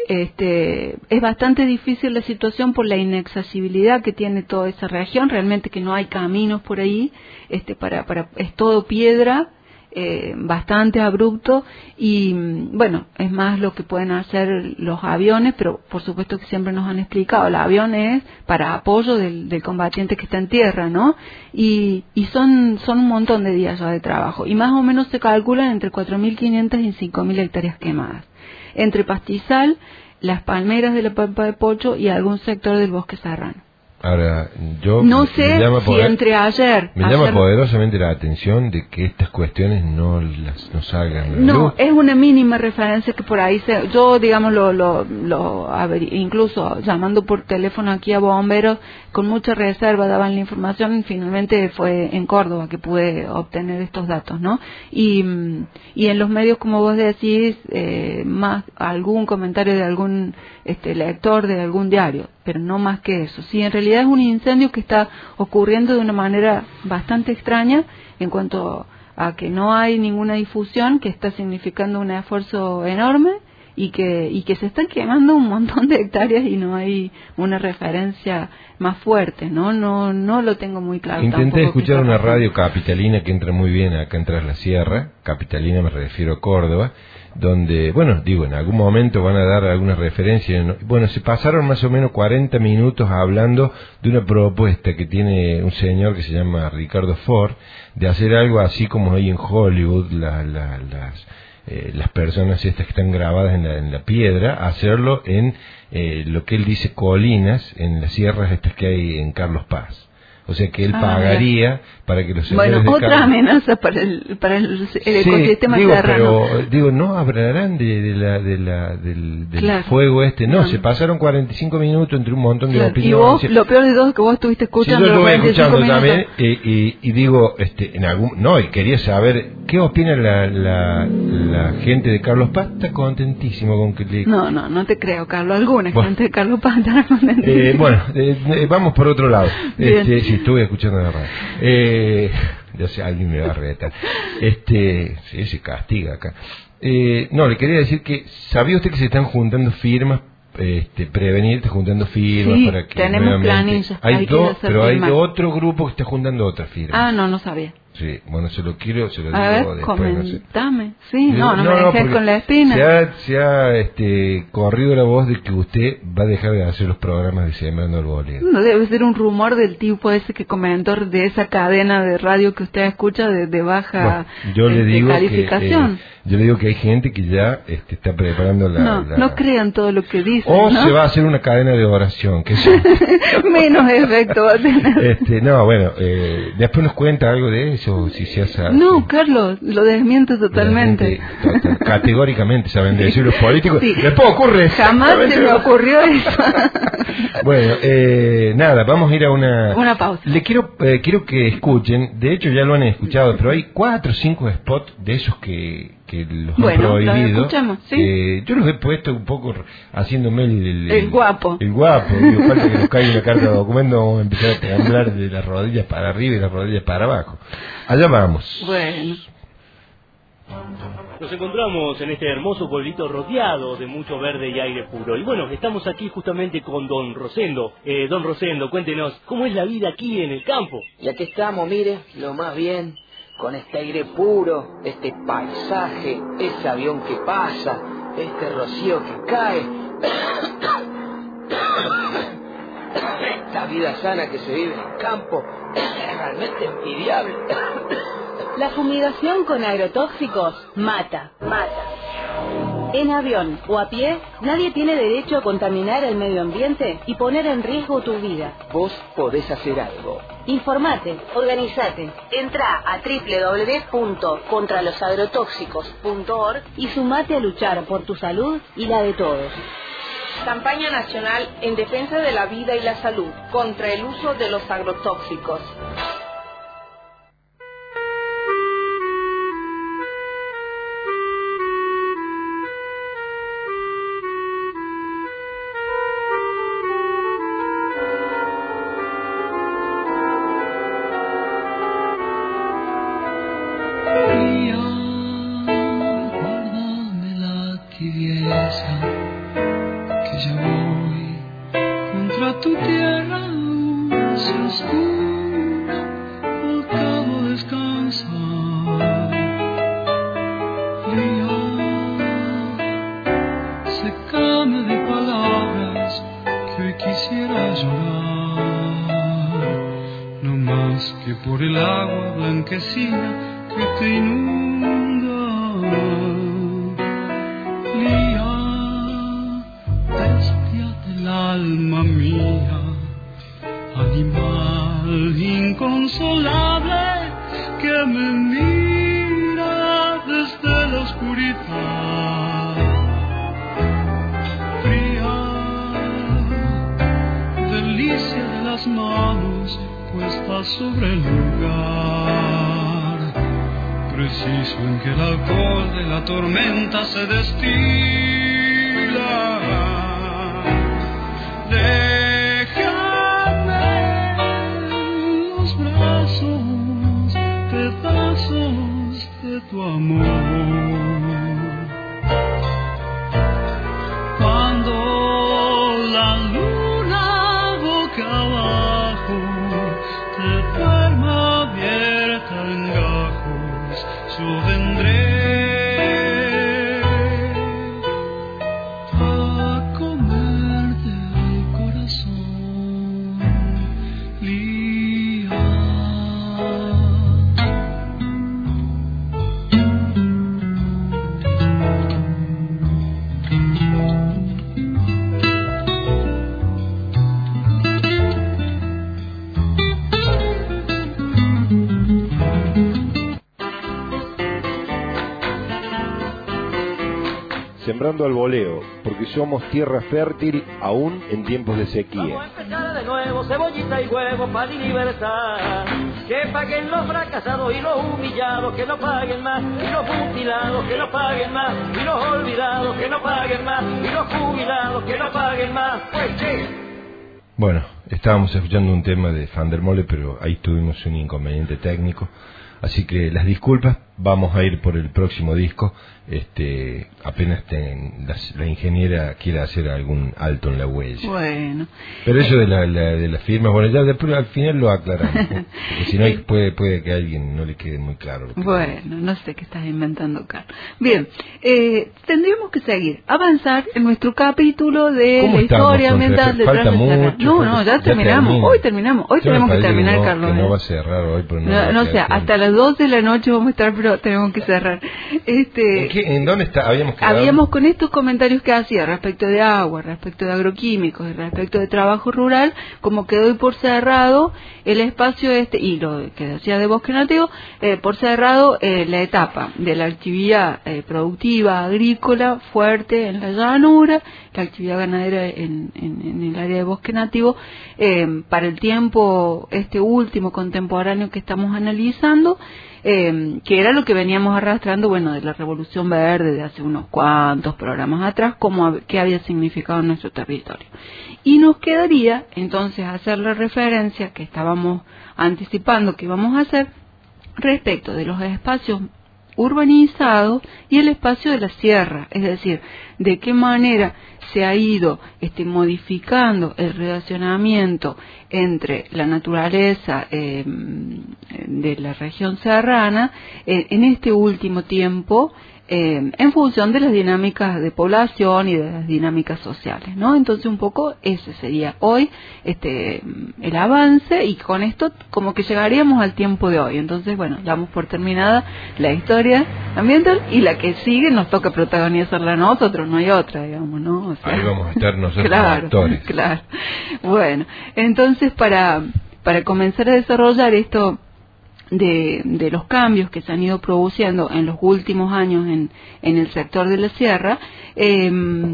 Speaker 4: este, es bastante difícil la situación por la inaccesibilidad que tiene toda esa región, realmente que no hay caminos por ahí, este, para, para, es todo piedra, eh, bastante abrupto y bueno, es más lo que pueden hacer los aviones, pero por supuesto que siempre nos han explicado, el avión es para apoyo del, del combatiente que está en tierra, ¿no? Y, y son, son un montón de días ya de trabajo y más o menos se calculan entre cuatro mil quinientas y cinco mil hectáreas quemadas. Entre pastizal, las palmeras de la Pampa de Pocho y algún sector del bosque serrano.
Speaker 3: Ahora, yo
Speaker 4: No
Speaker 3: me
Speaker 4: sé
Speaker 3: llama
Speaker 4: si
Speaker 3: poder-
Speaker 4: entre ayer...
Speaker 3: me llama
Speaker 4: ayer-
Speaker 3: poderosamente la atención de que estas cuestiones no las no salgan a la
Speaker 4: No,
Speaker 3: luz.
Speaker 4: es una mínima referencia que por ahí se... Yo, digamos, lo, lo, lo averi- incluso llamando por teléfono aquí a bomberos, con mucha reserva daban la información, finalmente fue en Córdoba que pude obtener estos datos, ¿no? Y, mm, y en los medios, como vos decís, eh, más algún comentario de algún este, lector de algún diario, pero no más que eso. Sí, en realidad es un incendio que está ocurriendo de una manera bastante extraña en cuanto a que no hay ninguna difusión, que está significando un esfuerzo enorme y que y que se están quemando un montón de hectáreas y no hay una referencia más fuerte, ¿no? No no lo tengo muy claro.
Speaker 3: Intenté
Speaker 4: tampoco qué
Speaker 3: escuchar
Speaker 4: está
Speaker 3: una
Speaker 4: pasando.
Speaker 3: radio capitalina que entra muy bien acá en Tras la Sierra, capitalina me refiero a Córdoba, donde, bueno, digo, en algún momento van a dar alguna referencia. ¿no? Bueno, se pasaron más o menos cuarenta minutos hablando de una propuesta que tiene un señor que se llama Ricardo Ford, de hacer algo así como hay en Hollywood, la, la, las, eh, las personas estas que están grabadas en la, en la piedra, hacerlo en eh, lo que él dice colinas, en las sierras estas que hay en Carlos Paz. O sea que él
Speaker 4: Ah,
Speaker 3: pagaría para que los señores
Speaker 4: Bueno,
Speaker 3: de
Speaker 4: otra
Speaker 3: Carlos-
Speaker 4: amenaza para el, para el, el
Speaker 3: Sí,
Speaker 4: ecosistema
Speaker 3: digo,
Speaker 4: serrano.
Speaker 3: pero digo, no hablarán de, de la, de la, del, del
Speaker 4: Claro.
Speaker 3: fuego este. No,
Speaker 4: No.
Speaker 3: se pasaron cuarenta y cinco minutos entre un montón de
Speaker 4: Claro, y
Speaker 3: opiniones.
Speaker 4: vos, lo peor de todo es que vos estuviste
Speaker 3: Sí,
Speaker 4: escuchando
Speaker 3: yo
Speaker 4: los
Speaker 3: estuve
Speaker 4: cuarenta y cinco
Speaker 3: escuchando
Speaker 4: minutos.
Speaker 3: también y, y, y digo, este, en algún, no, y quería saber qué opina la, la, la gente de Carlos Paz. Está contentísimo con que le...
Speaker 4: No, no, no te creo, Carlos. Alguna
Speaker 3: Bueno.
Speaker 4: gente de Carlos Paz estará contenta.
Speaker 3: Eh, bueno, eh, eh, vamos por otro lado.
Speaker 4: Bien.
Speaker 3: Este, sí, estuve escuchando la radio. Eh, ya sé, alguien me va a retar. Este, sí, se castiga acá. Eh, no, le quería decir que, ¿sabía usted que se están juntando firmas? Este, prevenir, está juntando firmas
Speaker 4: Sí,
Speaker 3: para que
Speaker 4: tenemos
Speaker 3: nuevamente-
Speaker 4: planilla,
Speaker 3: hay
Speaker 4: hay que
Speaker 3: dos,
Speaker 4: hacer
Speaker 3: pero hay
Speaker 4: firmas.
Speaker 3: otro grupo que está juntando otras firmas.
Speaker 4: Ah, no, no sabía.
Speaker 3: Sí, bueno, se lo quiero, se lo
Speaker 4: A
Speaker 3: digo
Speaker 4: ver,
Speaker 3: después, no sé.
Speaker 4: comentame. Sí,
Speaker 3: Digo,
Speaker 4: no, no, me dejes
Speaker 3: porque
Speaker 4: con la espina.
Speaker 3: Se ha, se ha este, corrido la voz de que usted va a dejar de hacer los programas de Sembrando el Boleo.
Speaker 4: No debe ser un rumor del tipo ese que comentó de esa cadena de radio que usted escucha de, de baja
Speaker 3: Bueno, yo le
Speaker 4: este,
Speaker 3: digo
Speaker 4: calificación.
Speaker 3: Que, eh, yo le digo que hay gente que ya este, está preparando la...
Speaker 4: No,
Speaker 3: la...
Speaker 4: no crean todo lo que dicen,
Speaker 3: O
Speaker 4: ¿no?
Speaker 3: se va a hacer una cadena de oración, que sí.
Speaker 4: Menos efecto va a tener.
Speaker 3: Este, no, bueno, eh, después nos cuenta algo de eso, si se hace...
Speaker 4: No, Carlos, lo desmiente totalmente.
Speaker 3: Total, categóricamente saben decir los políticos.
Speaker 4: Sí.
Speaker 3: Después ocurre...
Speaker 4: Jamás se me ocurrió eso.
Speaker 3: Bueno, eh, nada, vamos a ir a una...
Speaker 4: Una pausa.
Speaker 3: Le quiero eh, quiero que escuchen, de hecho ya lo han escuchado, pero hay cuatro o cinco spots de esos que, que los
Speaker 4: Bueno,
Speaker 3: han
Speaker 4: los
Speaker 3: prohibido.
Speaker 4: escuchamos, sí.
Speaker 3: Eh, yo los he puesto un poco haciéndome el... El,
Speaker 4: El guapo.
Speaker 3: El guapo. Digo, falta que nos caiga una carta de documento, vamos a empezar a temblar de las rodillas para arriba y las rodillas para abajo. Allá vamos.
Speaker 4: Bueno.
Speaker 5: Nos encontramos en este hermoso pueblito rodeado de mucho verde y aire puro. Y bueno, estamos aquí justamente con don Rosendo. Eh, don Rosendo, cuéntenos, ¿cómo es la vida aquí en el campo?
Speaker 6: Y aquí estamos, mire, lo más bien, con este aire puro, este paisaje, ese avión que pasa, este rocío que cae. Esta vida sana que se vive en el campo es realmente envidiable.
Speaker 7: La fumigación con agrotóxicos mata. Mata. En avión o a pie, nadie tiene derecho a contaminar el medio ambiente y poner en riesgo tu vida.
Speaker 6: Vos podés hacer algo.
Speaker 7: Informate, organizate. Entrá a doble u doble u doble u punto contra los agrotóxicos punto org y sumate a luchar por tu salud y la de todos.
Speaker 8: Campaña nacional en defensa de la vida y la salud contra el uso de los agrotóxicos.
Speaker 1: Sembrando al voleo, porque somos tierra fértil aún en tiempos de sequía.
Speaker 2: Vamos a empezar de nuevo, cebollita y huevo, pan y libertad. Que paguen los fracasados y los humillados, que no paguen más. Y los mutilados, que no paguen más. Y los olvidados, que no paguen más. Y los jubilados, que no paguen más. Pues sí.
Speaker 3: Bueno, estábamos escuchando un tema de Fandermole, pero ahí tuvimos un inconveniente técnico. Así que las disculpas, vamos a ir por el próximo disco, este, apenas ten, la, la ingeniera quiera hacer algún alto en la huella.
Speaker 4: Bueno.
Speaker 3: Pero eso de la, la de las firmas, bueno, ya después al final lo aclaramos, ¿no? Porque si no hay, puede puede que a alguien no le quede muy claro. Lo que
Speaker 4: bueno, no sé qué estás inventando, Carlos. Bien, eh, tendríamos que seguir, avanzar en nuestro capítulo de la historia ambiental de
Speaker 3: Falta mucho.
Speaker 4: No, no, ya, ya terminamos. Termina. Hoy terminamos. Hoy
Speaker 3: Yo
Speaker 4: tenemos que terminar,
Speaker 3: que no,
Speaker 4: Carlos.
Speaker 3: Que
Speaker 4: ¿eh?
Speaker 3: no va a cerrar hoy, pero no.
Speaker 4: No, no sé, hasta las dos de la noche vamos a estar, pero tenemos que cerrar. Este,
Speaker 3: ¿En, qué, ¿En dónde está? Habíamos quedado.
Speaker 4: Habíamos con estos comentarios que hacía respecto de agua, respecto de agroquímicos y respecto de trabajo rural, como que doy por cerrado el espacio este, y lo que decía de bosque nativo, eh, por cerrado eh, la etapa de la actividad eh, productiva agrícola fuerte en la llanura, la actividad ganadera en, en, en el área de bosque nativo, eh, para el tiempo este último contemporáneo que estamos analizando, eh, que era lo que veníamos arrastrando, bueno, de la Revolución Verde de hace unos cuantos programas atrás, como qué había significado en nuestro territorio. Y nos quedaría entonces hacer la referencia que estábamos anticipando que íbamos a hacer respecto de los espacios urbanizados y el espacio de la sierra, es decir, de qué manera se ha ido este, modificando el relacionamiento entre la naturaleza eh, de la región serrana eh, en este último tiempo, eh, en función de las dinámicas de población y de las dinámicas sociales, ¿no? Entonces un poco ese sería hoy este el avance, y con esto como que llegaríamos al tiempo de hoy. Entonces, bueno, damos por terminada la historia ambiental, y la que sigue nos toca protagonizarla a nosotros, no hay otra, digamos, ¿no? O sea,
Speaker 3: ahí vamos a estar nosotros
Speaker 4: claro,
Speaker 3: actores.
Speaker 4: Claro. Bueno, entonces para para comenzar a desarrollar esto de, de los cambios que se han ido produciendo en los últimos años en, en el sector de la sierra, eh,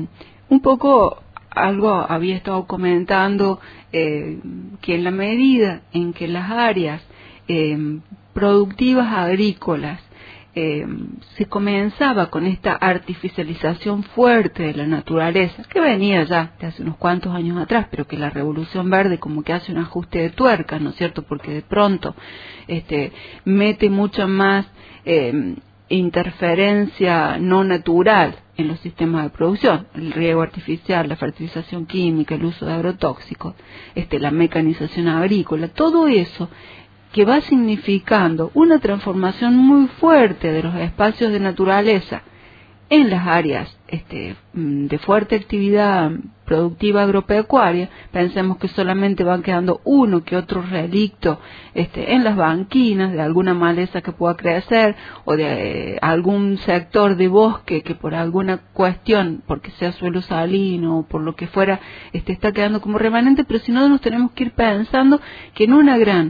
Speaker 4: un poco algo había estado comentando, eh, que en la medida en que las áreas eh, productivas agrícolas Eh, se comenzaba con esta artificialización fuerte de la naturaleza, que venía ya de hace unos cuantos años atrás, pero que la Revolución Verde como que hace un ajuste de tuerca, ¿no es cierto?, porque de pronto este, mete mucha más eh, interferencia no natural en los sistemas de producción, el riego artificial, la fertilización química, el uso de agrotóxicos, este, la mecanización agrícola, todo eso que va significando una transformación muy fuerte de los espacios de naturaleza en las áreas este, de fuerte actividad productiva agropecuaria. Pensemos que solamente van quedando uno que otro relicto este, en las banquinas de alguna maleza que pueda crecer, o de eh, algún sector de bosque que por alguna cuestión, porque sea suelo salino o por lo que fuera, este, está quedando como remanente. Pero si no, nos tenemos que ir pensando que en una gran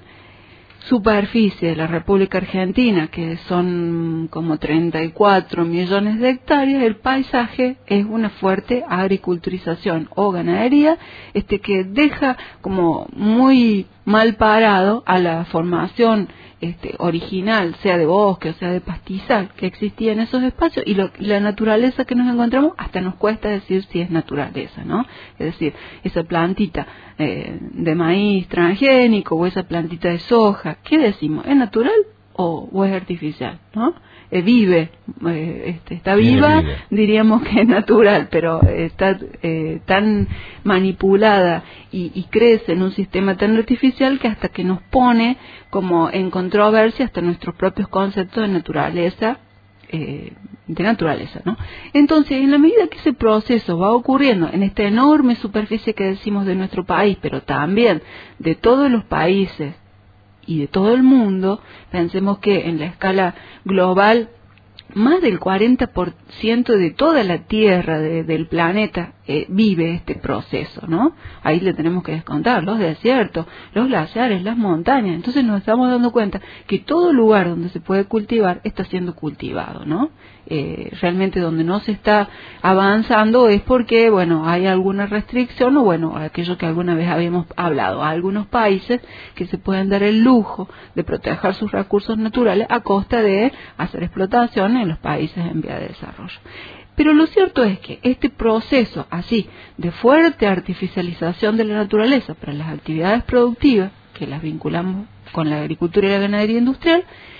Speaker 4: superficie de la República Argentina, que son como treinta y cuatro millones de hectáreas, el paisaje es una fuerte agriculturización o ganadería, este que deja como muy mal parado a la formación este, original, sea de bosque o sea de pastizal, que existía en esos espacios, y lo, la naturaleza que nos encontramos hasta nos cuesta decir si es naturaleza, ¿no? Es decir, esa plantita eh, de maíz transgénico o esa plantita de soja, ¿qué decimos? ¿Es natural o, o es artificial, no? Eh, vive, eh, este, está viva, vive. Diríamos que es natural, pero está eh, tan manipulada y, y crece en un sistema tan artificial que hasta que nos pone como en controversia hasta nuestros propios conceptos de naturaleza, eh, de naturaleza, ¿no? Entonces, en la medida que ese proceso va ocurriendo en esta enorme superficie que decimos de nuestro país, pero también de todos los países y de todo el mundo, pensemos que en la escala global más del cuarenta por ciento de toda la Tierra, de, del planeta, eh, vive este proceso, ¿no? Ahí le tenemos que descontar los desiertos, los glaciares, las montañas. Entonces nos estamos dando cuenta que todo lugar donde se puede cultivar está siendo cultivado, ¿no? Eh, realmente donde no se está avanzando es porque, bueno, hay alguna restricción, o bueno, aquello que alguna vez habíamos hablado, hay algunos países que se pueden dar el lujo de proteger sus recursos naturales a costa de hacer explotación en los países en vía de desarrollo. Pero lo cierto es que este proceso así de fuerte artificialización de la naturaleza para las actividades productivas, que las vinculamos con la agricultura y la ganadería industrial,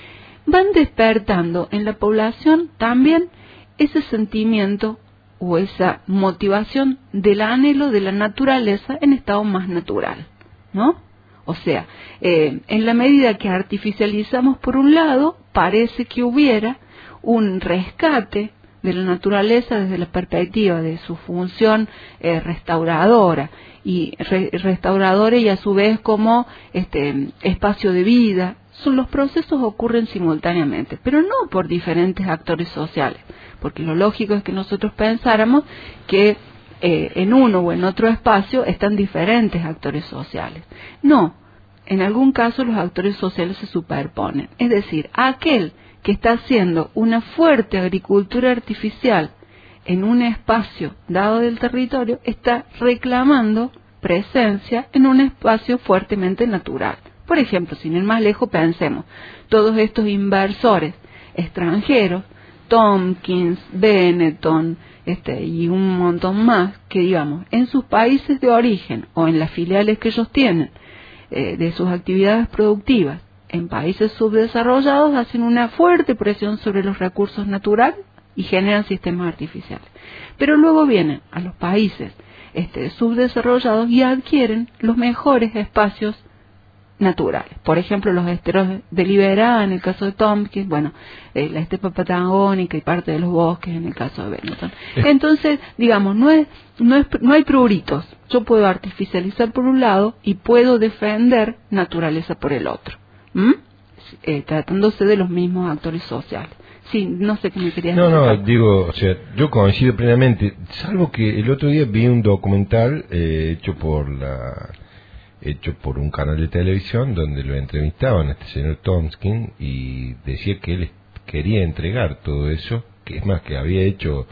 Speaker 4: van despertando en la población también ese sentimiento o esa motivación del anhelo de la naturaleza en estado más natural, ¿no? O sea, eh, en la medida que artificializamos por un lado, parece que hubiera un rescate de la naturaleza desde la perspectiva de su función eh, restauradora y re, restauradora y a su vez como este espacio de vida. Son, los procesos ocurren simultáneamente, pero no por diferentes actores sociales, porque lo lógico es que nosotros pensáramos que eh, en uno o en otro espacio están diferentes actores sociales. No, en algún caso los actores sociales se superponen, es decir, aquel que está haciendo una fuerte agricultura artificial en un espacio dado del territorio está reclamando presencia en un espacio fuertemente natural. Por ejemplo, sin ir más lejos, pensemos, todos estos inversores extranjeros, Tompkins, Benetton, este, y un montón más, que digamos, en sus países de origen o en las filiales que ellos tienen eh, de sus actividades productivas, en países subdesarrollados hacen una fuerte presión sobre los recursos naturales y generan sistemas artificiales. Pero luego vienen a los países este, subdesarrollados y adquieren los mejores espacios naturales. Por ejemplo, los esteros de Liberá, en el caso de Tompkins, bueno, eh, la estepa patagónica y parte de los bosques, en el caso de Benetton. Entonces, digamos, no es, no es, no hay pruritos. Yo puedo artificializar por un lado y puedo defender naturaleza por el otro. ¿Mm? Eh, tratándose de los mismos actores sociales. Sí, no sé qué me querías
Speaker 3: decir. No, no,
Speaker 4: decir.
Speaker 3: digo, o sea, yo coincido plenamente, salvo que el otro día vi un documental eh, hecho por la hecho por un canal de televisión donde lo entrevistaban a este señor Tompkins y decía que él quería entregar todo eso, que es más, que había hecho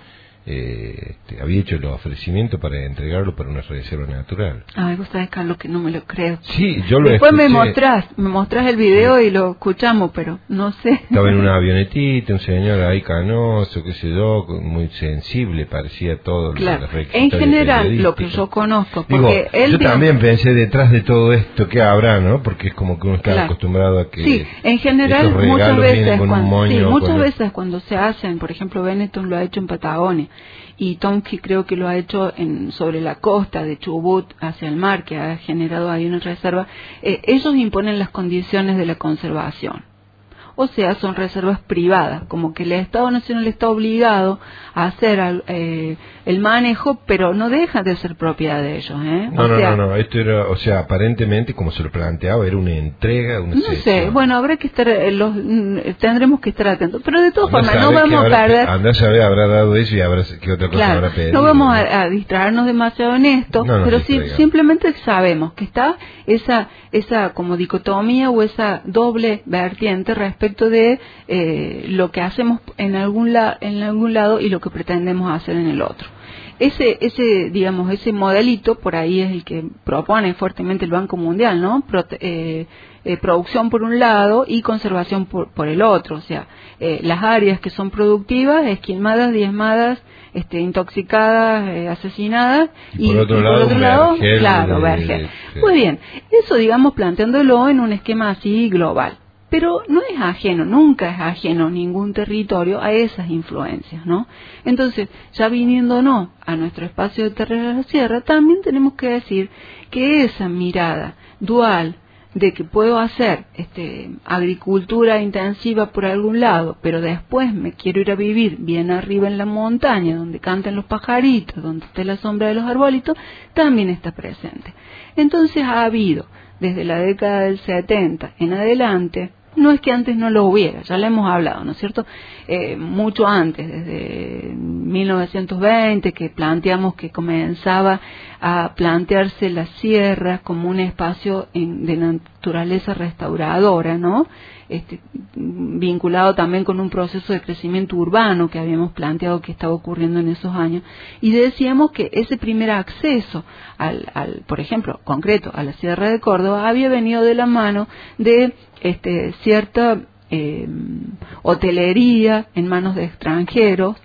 Speaker 3: eh, este, había hecho el ofrecimiento para entregarlo para una reserva natural.
Speaker 4: Ay, vos sabés, Carlos, que no me lo creo.
Speaker 3: Sí, yo lo
Speaker 4: Después
Speaker 3: escuché.
Speaker 4: me mostrás, me mostrás el video y lo escuchamos, pero no sé.
Speaker 3: Estaba en una avionetita, un señor ahí canoso, qué sé yo, muy sensible, parecía todo.
Speaker 4: Claro, en general, lo que yo conozco, porque
Speaker 3: Digo,
Speaker 4: él...
Speaker 3: yo
Speaker 4: digamos,
Speaker 3: también pensé detrás de todo esto, ¿qué habrá, no? Porque es como que uno está
Speaker 4: claro.
Speaker 3: acostumbrado a que...
Speaker 4: Sí, en general, muchas veces, cuando, sí, muchas
Speaker 3: con...
Speaker 4: veces cuando se hacen, por ejemplo, Benetton lo ha hecho en Patagonia, y Tompkins creo que lo ha hecho en, sobre la costa de Chubut hacia el mar, que ha generado ahí una reserva, eh, ellos imponen las condiciones de la conservación. O sea, son reservas privadas, como que el Estado Nacional está obligado a hacer eh, el manejo, pero no deja de ser propiedad de ellos, ¿eh?
Speaker 3: No,
Speaker 4: o
Speaker 3: no,
Speaker 4: sea,
Speaker 3: no, no, esto era, o sea, aparentemente, como se lo planteaba, era una entrega, una
Speaker 4: no
Speaker 3: sesión.
Speaker 4: sé, bueno, habrá que estar, eh, los, tendremos que estar atentos, pero de todas formas no vamos a perder...
Speaker 3: Andá a saber, habrá dado eso y habrá, qué otra cosa
Speaker 4: claro,
Speaker 3: habrá pedido.
Speaker 4: No vamos a, a distraernos demasiado en esto,
Speaker 3: no, no,
Speaker 4: pero
Speaker 3: sí,
Speaker 4: sí, simplemente sabemos que está esa, esa como dicotomía o esa doble vertiente respecto de eh, lo que hacemos en algún, la, en algún lado y lo que pretendemos hacer en el otro. Ese, ese, digamos, ese modelito por ahí es el que propone fuertemente el Banco Mundial, ¿no? Prote eh, eh, producción por un lado y conservación por, por el otro, o sea, eh, las áreas que son productivas, esquilmadas, diezmadas, este, intoxicadas, eh, asesinadas,
Speaker 3: y, y
Speaker 4: por otro
Speaker 3: y
Speaker 4: lado,
Speaker 3: por otro lado
Speaker 4: vergel, claro,
Speaker 3: de,
Speaker 4: vergel.
Speaker 3: De, de,
Speaker 4: Muy bien, eso digamos planteándolo en un esquema así global. Pero no es ajeno, nunca es ajeno ningún territorio a esas influencias, ¿no? Entonces, ya viniéndonos a nuestro espacio de Tierra de la Sierra, también tenemos que decir que esa mirada dual de que puedo hacer este, agricultura intensiva por algún lado, pero después me quiero ir a vivir bien arriba en la montaña, donde cantan los pajaritos, donde esté la sombra de los arbolitos, también está presente. Entonces ha habido, desde la década del setenta en adelante, no es que antes no lo hubiera, ya lo hemos hablado, ¿no es cierto? Eh, mucho antes, desde mil novecientos veinte, que planteamos que comenzaba a plantearse las sierras como un espacio en, de naturaleza restauradora, ¿no? Este, vinculado también con un proceso de crecimiento urbano que habíamos planteado que estaba ocurriendo en esos años, y decíamos que ese primer acceso al, al por ejemplo, concreto, a la Sierra de Córdoba, había venido de la mano de este, cierta eh, hotelería en manos de extranjeros,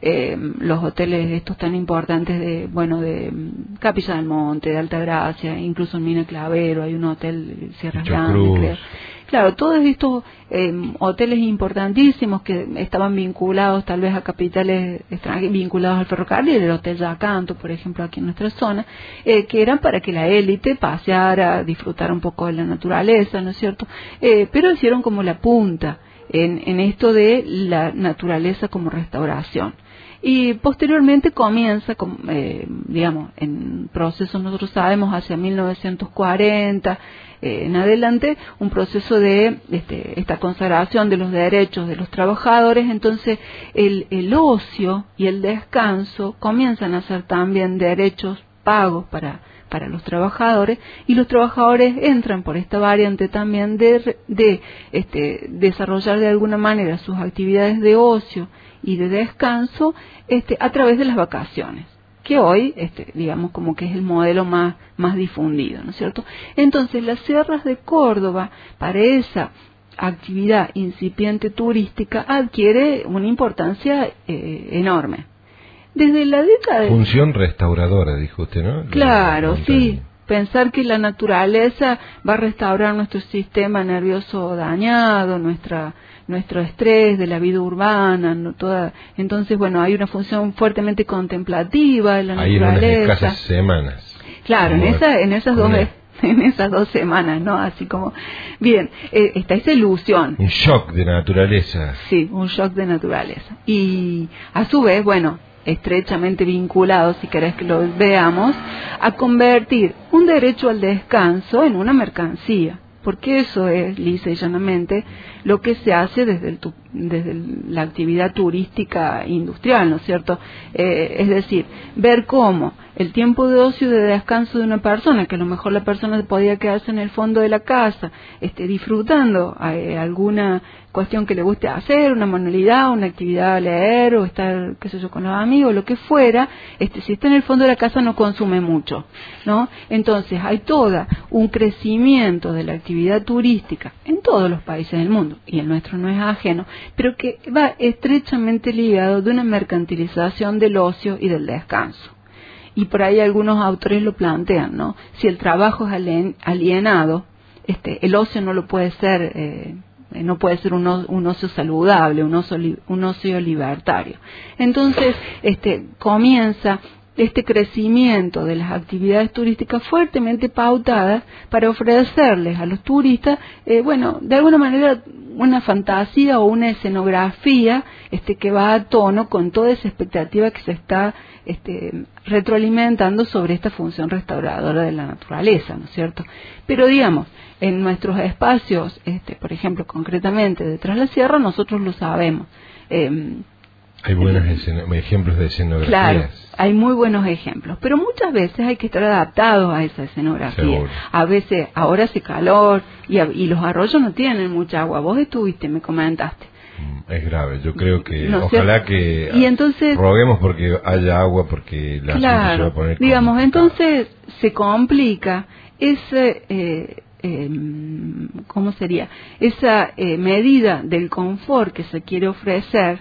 Speaker 4: eh, los hoteles estos tan importantes de, bueno, de Capilla del Monte, de Altagracia, incluso en Mina Clavero hay un hotel, Sierra Grande, creo. Claro, todos estos eh, hoteles importantísimos que estaban vinculados tal vez a capitales extranjeras, vinculados al ferrocarril, el Hotel Yacanto, por ejemplo, aquí en nuestra zona, eh, que eran para que la élite paseara, disfrutara un poco de la naturaleza, ¿no es cierto? Eh, pero hicieron como la punta en, en esto de la naturaleza como restauración. Y posteriormente comienza, eh, digamos, en proceso, nosotros sabemos, hacia mil novecientos cuarenta eh, en adelante, un proceso de este, esta consagración de los derechos de los trabajadores. Entonces el, el ocio y el descanso comienzan a ser también derechos pagos para para los trabajadores, y los trabajadores entran por esta variante también de, de este, desarrollar de alguna manera sus actividades de ocio y de descanso este, a través de las vacaciones, que hoy, este, digamos, como que es el modelo más, más difundido, ¿no es cierto? Entonces, las sierras de Córdoba, para esa actividad incipiente turística, adquiere una importancia eh, enorme. Desde la década de...
Speaker 3: Función restauradora, dijo usted, ¿no?
Speaker 4: Claro, sí. Pensar que la naturaleza va a restaurar nuestro sistema nervioso dañado, nuestra nuestro estrés de la vida urbana, no toda. Entonces, bueno, hay una función fuertemente contemplativa de la
Speaker 3: Ahí
Speaker 4: naturaleza.
Speaker 3: En unas escasas semanas.
Speaker 4: Claro, en esa, en esas dos veces. En esas dos semanas, ¿no? Así como, bien, eh, está esa ilusión.
Speaker 3: Un shock de naturaleza.
Speaker 4: Sí, un shock de naturaleza. Y a su vez, bueno, estrechamente vinculado, si querés que lo veamos, a convertir un derecho al descanso en una mercancía. Porque eso es, lisa y llanamente, lo que se hace desde, el, desde la actividad turística industrial, ¿no es cierto? Eh, es decir, ver cómo el tiempo de ocio y de descanso de una persona, que a lo mejor la persona podía quedarse en el fondo de la casa, este, disfrutando eh, alguna cuestión que le guste hacer, una manualidad, una actividad a leer o estar, qué sé yo, con los amigos, lo que fuera, este, si está en el fondo de la casa no consume mucho, ¿no? Entonces hay todo un crecimiento de la actividad turística en todos los países del mundo, y el nuestro no es ajeno, pero que va estrechamente ligado de una mercantilización del ocio y del descanso. Y por ahí algunos autores lo plantean, ¿no? Si el trabajo es alienado, este, el ocio no lo puede ser, eh, no puede ser un, un ocio saludable, un ocio, un ocio libertario. Entonces, este, comienza este crecimiento de las actividades turísticas fuertemente pautadas para ofrecerles a los turistas, eh, bueno, de alguna manera una fantasía o una escenografía este, que va a tono con toda esa expectativa que se está este, retroalimentando sobre esta función restauradora de la naturaleza, ¿no es cierto? Pero digamos, en nuestros espacios, este, por ejemplo, concretamente detrás de la sierra, nosotros lo sabemos. Eh,
Speaker 3: Hay buenos escen- ejemplos de escenografías.
Speaker 4: Claro, hay muy buenos ejemplos, pero muchas veces hay que estar adaptados a esa escenografía.
Speaker 3: Seguro.
Speaker 4: A veces, ahora hace calor y, a, y los arroyos no tienen mucha agua. Vos estuviste, me comentaste.
Speaker 3: Es grave, yo creo que
Speaker 4: No sé.
Speaker 3: ojalá que
Speaker 4: Y entonces,
Speaker 3: roguemos porque haya agua, porque la gente se va
Speaker 4: claro,
Speaker 3: a poner
Speaker 4: digamos,
Speaker 3: complicada.
Speaker 4: entonces se complica ese... Eh, Eh, ¿cómo sería? Esa eh, medida del confort que se quiere ofrecer,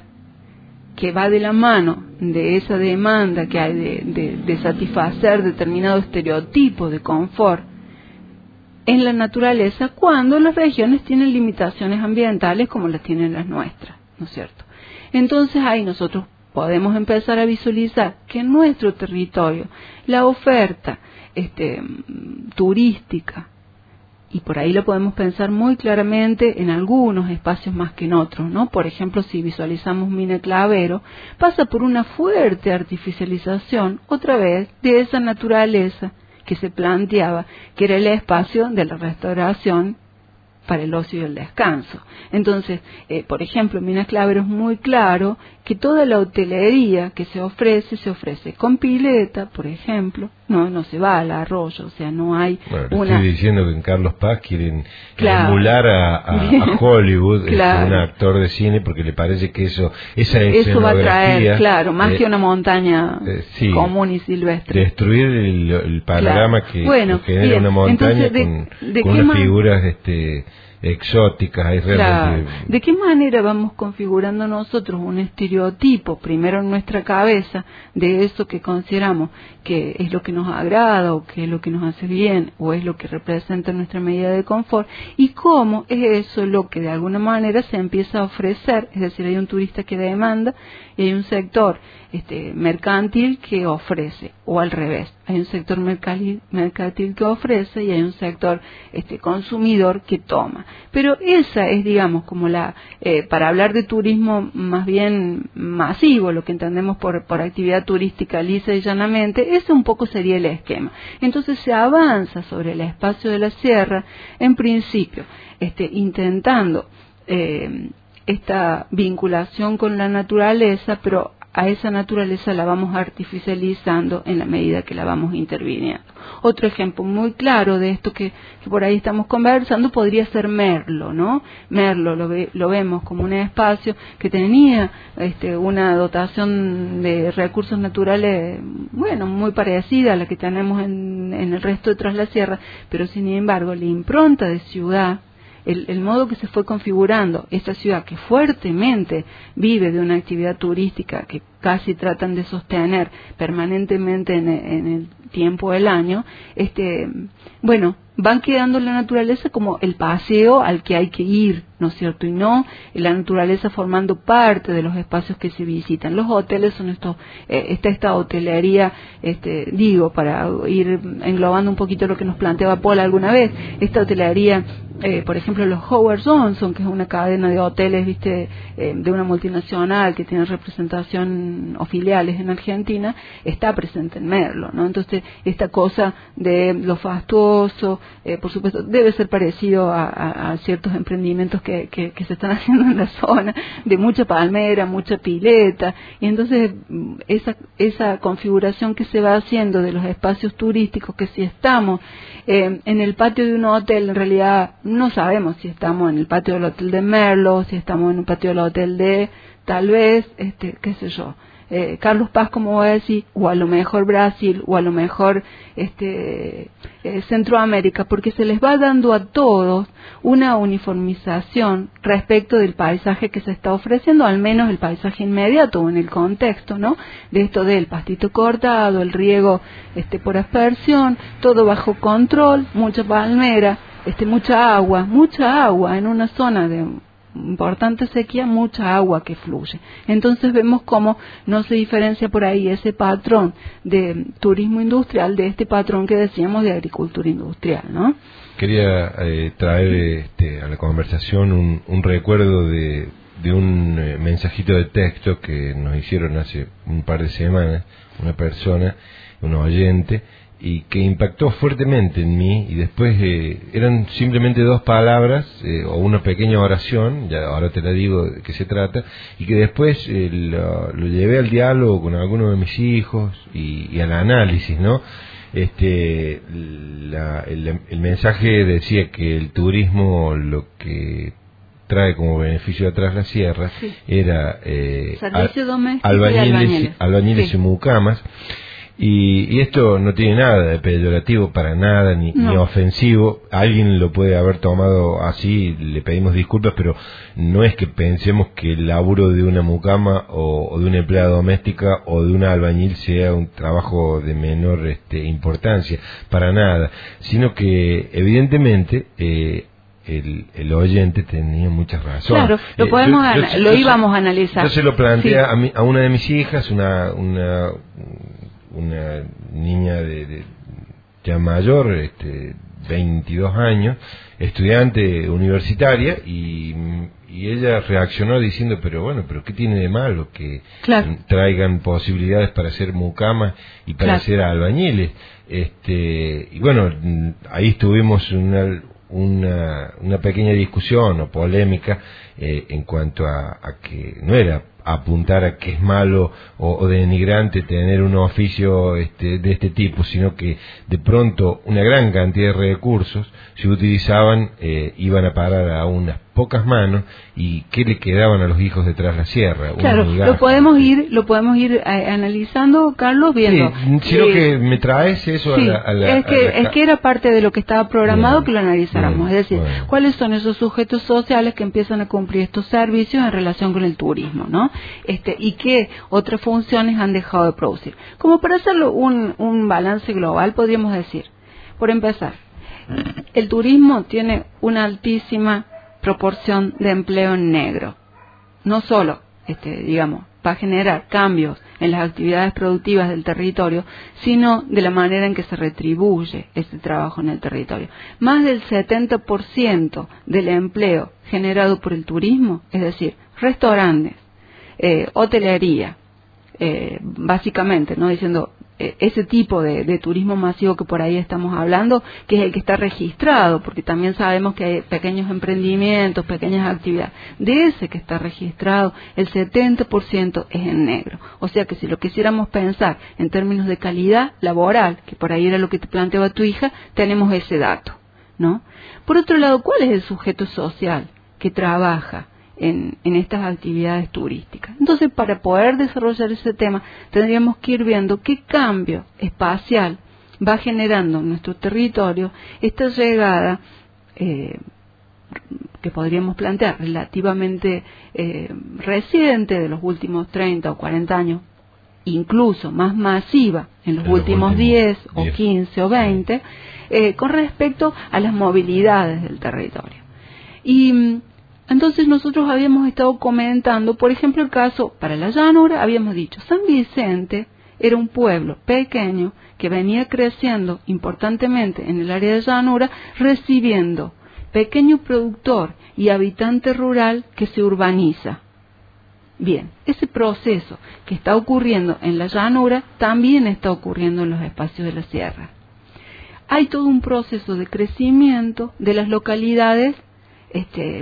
Speaker 4: que va de la mano de esa demanda que hay de, de, de satisfacer determinado estereotipo de confort en la naturaleza, cuando las regiones tienen limitaciones ambientales como las tienen las nuestras, ¿no es cierto? Entonces ahí nosotros podemos empezar a visualizar que en nuestro territorio la oferta este, turística, y por ahí lo podemos pensar muy claramente en algunos espacios más que en otros, ¿no? Por ejemplo, si visualizamos Mina Clavero, pasa por una fuerte artificialización, otra vez, de esa naturaleza que se planteaba, que era el espacio de la restauración para el ocio y el descanso. Entonces, eh, por ejemplo, en Mina Clavero es muy claro que toda la hotelería que se ofrece, se ofrece con pileta, por ejemplo, no no se va al arroyo, o sea, no hay
Speaker 3: bueno, le
Speaker 4: una...
Speaker 3: estoy diciendo que en Carlos Paz quieren
Speaker 4: Claro.
Speaker 3: emular a, a, a Hollywood,
Speaker 4: Claro.
Speaker 3: este, un actor de cine, porque le parece que eso, esa
Speaker 4: Eso va a traer,
Speaker 3: escenografía,
Speaker 4: claro, más
Speaker 3: eh,
Speaker 4: que una montaña
Speaker 3: eh, sí,
Speaker 4: común y silvestre.
Speaker 3: destruir el, el panorama
Speaker 4: Claro.
Speaker 3: que,
Speaker 4: Bueno,
Speaker 3: que genera
Speaker 4: bien,
Speaker 3: una montaña
Speaker 4: entonces, de-
Speaker 3: con,
Speaker 4: de
Speaker 3: con
Speaker 4: qué
Speaker 3: unas
Speaker 4: ma-
Speaker 3: figuras este exóticas, es
Speaker 4: Claro.
Speaker 3: realmente...
Speaker 4: ¿De qué manera vamos configurando nosotros un estereotipo, primero en nuestra cabeza, de eso que consideramos que es lo que nos agrada, o que es lo que nos hace bien, o es lo que representa nuestra medida de confort, y cómo es eso lo que de alguna manera se empieza a ofrecer? Es decir, hay un turista que demanda y hay un sector este, mercantil que ofrece, o al revés, hay un sector mercantil, mercantil que ofrece y hay un sector este, consumidor que toma. Pero esa es, digamos, como la, eh, para hablar de turismo más bien masivo, lo que entendemos por, por actividad turística lisa y llanamente, ese un poco sería el esquema. Entonces se avanza sobre el espacio de la sierra, en principio, este, intentando eh, esta vinculación con la naturaleza, pero a esa naturaleza la vamos artificializando en la medida que la vamos interviniendo. Otro ejemplo muy claro de esto que, que por ahí estamos conversando podría ser Merlo, ¿no? Merlo lo, ve, lo vemos como un espacio que tenía este, una dotación de recursos naturales, bueno, muy parecida a la que tenemos en, en el resto de Tras la Sierra, pero sin embargo la impronta de ciudad, El, el modo que se fue configurando esta ciudad que fuertemente vive de una actividad turística que casi tratan de sostener permanentemente en, en el tiempo del año, este, bueno, van quedando en la naturaleza como el paseo al que hay que ir, ¿no es cierto? Y no la naturaleza formando parte de los espacios que se visitan. Los hoteles son estos, eh, está esta hotelería, este, digo, para ir englobando un poquito lo que nos planteaba Paul alguna vez, esta hotelería, eh, por ejemplo, los Howard Johnson, que es una cadena de hoteles, viste, eh, de una multinacional que tiene representación o filiales en Argentina, está presente en Merlo, ¿no? Entonces, esta cosa de lo fastuoso, eh, por supuesto, debe ser parecido a, a, a ciertos emprendimientos que, que, que se están haciendo en la zona, de mucha palmera, mucha pileta, y entonces esa, esa configuración que se va haciendo de los espacios turísticos, que si estamos eh, en el patio de un hotel, en realidad no sabemos si estamos en el patio del hotel de Merlo, si estamos en un patio del hotel de, tal vez, este, qué sé yo, Eh, Carlos Paz, como voy a decir, o a lo mejor Brasil, o a lo mejor este eh, Centroamérica, porque se les va dando a todos una uniformización respecto del paisaje que se está ofreciendo, al menos el paisaje inmediato o en el contexto, ¿no? De esto del pastito cortado, el riego este por aspersión, todo bajo control, mucha palmera, este mucha agua, mucha agua en una zona de importante sequía, mucha agua que fluye. Entonces vemos cómo no se diferencia por ahí ese patrón de turismo industrial de este patrón que decíamos de agricultura industrial, ¿no?
Speaker 3: Quería eh, traer este, a la conversación un, un recuerdo de, de un eh, mensajito de texto que nos hicieron hace un par de semanas una persona, un oyente, y que impactó fuertemente en mí, y después eh, eran simplemente dos palabras eh, o una pequeña oración, ya ahora te la digo de qué se trata, y que después eh, lo, lo llevé al diálogo con alguno de mis hijos y, y al análisis, ¿no? Este, la, el, el mensaje decía que el turismo lo que trae como beneficio atrás la sierra sí. era eh,
Speaker 4: servicio doméstico
Speaker 3: albañiles,
Speaker 4: y albañiles,
Speaker 3: albañiles sí. y mucamas. Y, y esto no tiene nada de peyorativo para nada, ni, no. ni ofensivo. Alguien lo puede haber tomado así, le pedimos disculpas, pero no es que pensemos que el laburo de una mucama o, o de una empleada doméstica o de una albañil sea un trabajo de menor este, importancia, para nada, sino que evidentemente eh, El, el oyente tenía muchas razones.
Speaker 4: Claro, lo podemos,
Speaker 3: eh, yo, yo,
Speaker 4: lo
Speaker 3: yo,
Speaker 4: íbamos a analizar.
Speaker 3: Yo se lo planteé
Speaker 4: sí.
Speaker 3: a, mi, a una de mis hijas, una una, una niña de, de ya mayor, este, veintidós años, estudiante universitaria, y, y ella reaccionó diciendo, pero bueno, pero ¿qué tiene de malo que claro. traigan posibilidades para ser mucamas y para claro. ser albañiles? Este, y bueno, ahí estuvimos una una, una pequeña discusión o polémica eh, en cuanto a, a que no era apuntar a que es malo o, o denigrante tener un oficio este, de este tipo, sino que de pronto una gran cantidad de recursos se utilizaban, eh, iban a parar a unas pocas manos, y qué le quedaban a los hijos detrás de la sierra.
Speaker 4: Claro, lo podemos ir, lo podemos ir eh, analizando, Carlos, viendo.
Speaker 3: Sí, sino eh, que me traes eso
Speaker 4: sí,
Speaker 3: a la, a la,
Speaker 4: es que
Speaker 3: a la...
Speaker 4: es que era parte de lo que estaba programado
Speaker 3: bien,
Speaker 4: que lo analizáramos,
Speaker 3: bien,
Speaker 4: es decir,
Speaker 3: bueno.
Speaker 4: cuáles son esos sujetos sociales que empiezan a cumplir estos servicios en relación con el turismo, ¿no? Este, y qué otras funciones han dejado de producir. Como para hacerlo un, un balance global, podríamos decir, por empezar, el turismo tiene una altísima proporción de empleo en negro. No solo, este, digamos, va a generar cambios en las actividades productivas del territorio, sino de la manera en que se retribuye este trabajo en el territorio. Más del setenta por ciento del empleo generado por el turismo, es decir, restaurantes, eh, hotelería, eh, básicamente, no diciendo eh, ese tipo de, de turismo masivo que por ahí estamos hablando, que es el que está registrado, porque también sabemos que hay pequeños emprendimientos, pequeñas actividades. De ese que está registrado, el setenta por ciento es en negro. O sea que si lo quisiéramos pensar en términos de calidad laboral, que por ahí era lo que te planteaba tu hija, tenemos ese dato, ¿no? Por otro lado, ¿cuál es el sujeto social que trabaja En, en estas actividades turísticas? Entonces, para poder desarrollar ese tema, tendríamos que ir viendo qué cambio espacial va generando en nuestro territorio esta llegada, eh, que podríamos plantear relativamente eh, reciente, de los últimos treinta o cuarenta años, incluso más masiva en los, en últimos, los últimos diez o quince o veinte, eh, con respecto a las movilidades del territorio. Y entonces nosotros habíamos estado comentando, por ejemplo, el caso para la llanura, habíamos dicho, San Vicente era un pueblo pequeño que venía creciendo importantemente en el área de llanura, recibiendo pequeño productor y habitante rural que se urbaniza. Bien, ese proceso que está ocurriendo en la llanura también está ocurriendo en los espacios de la sierra. Hay todo un proceso de crecimiento de las localidades, este,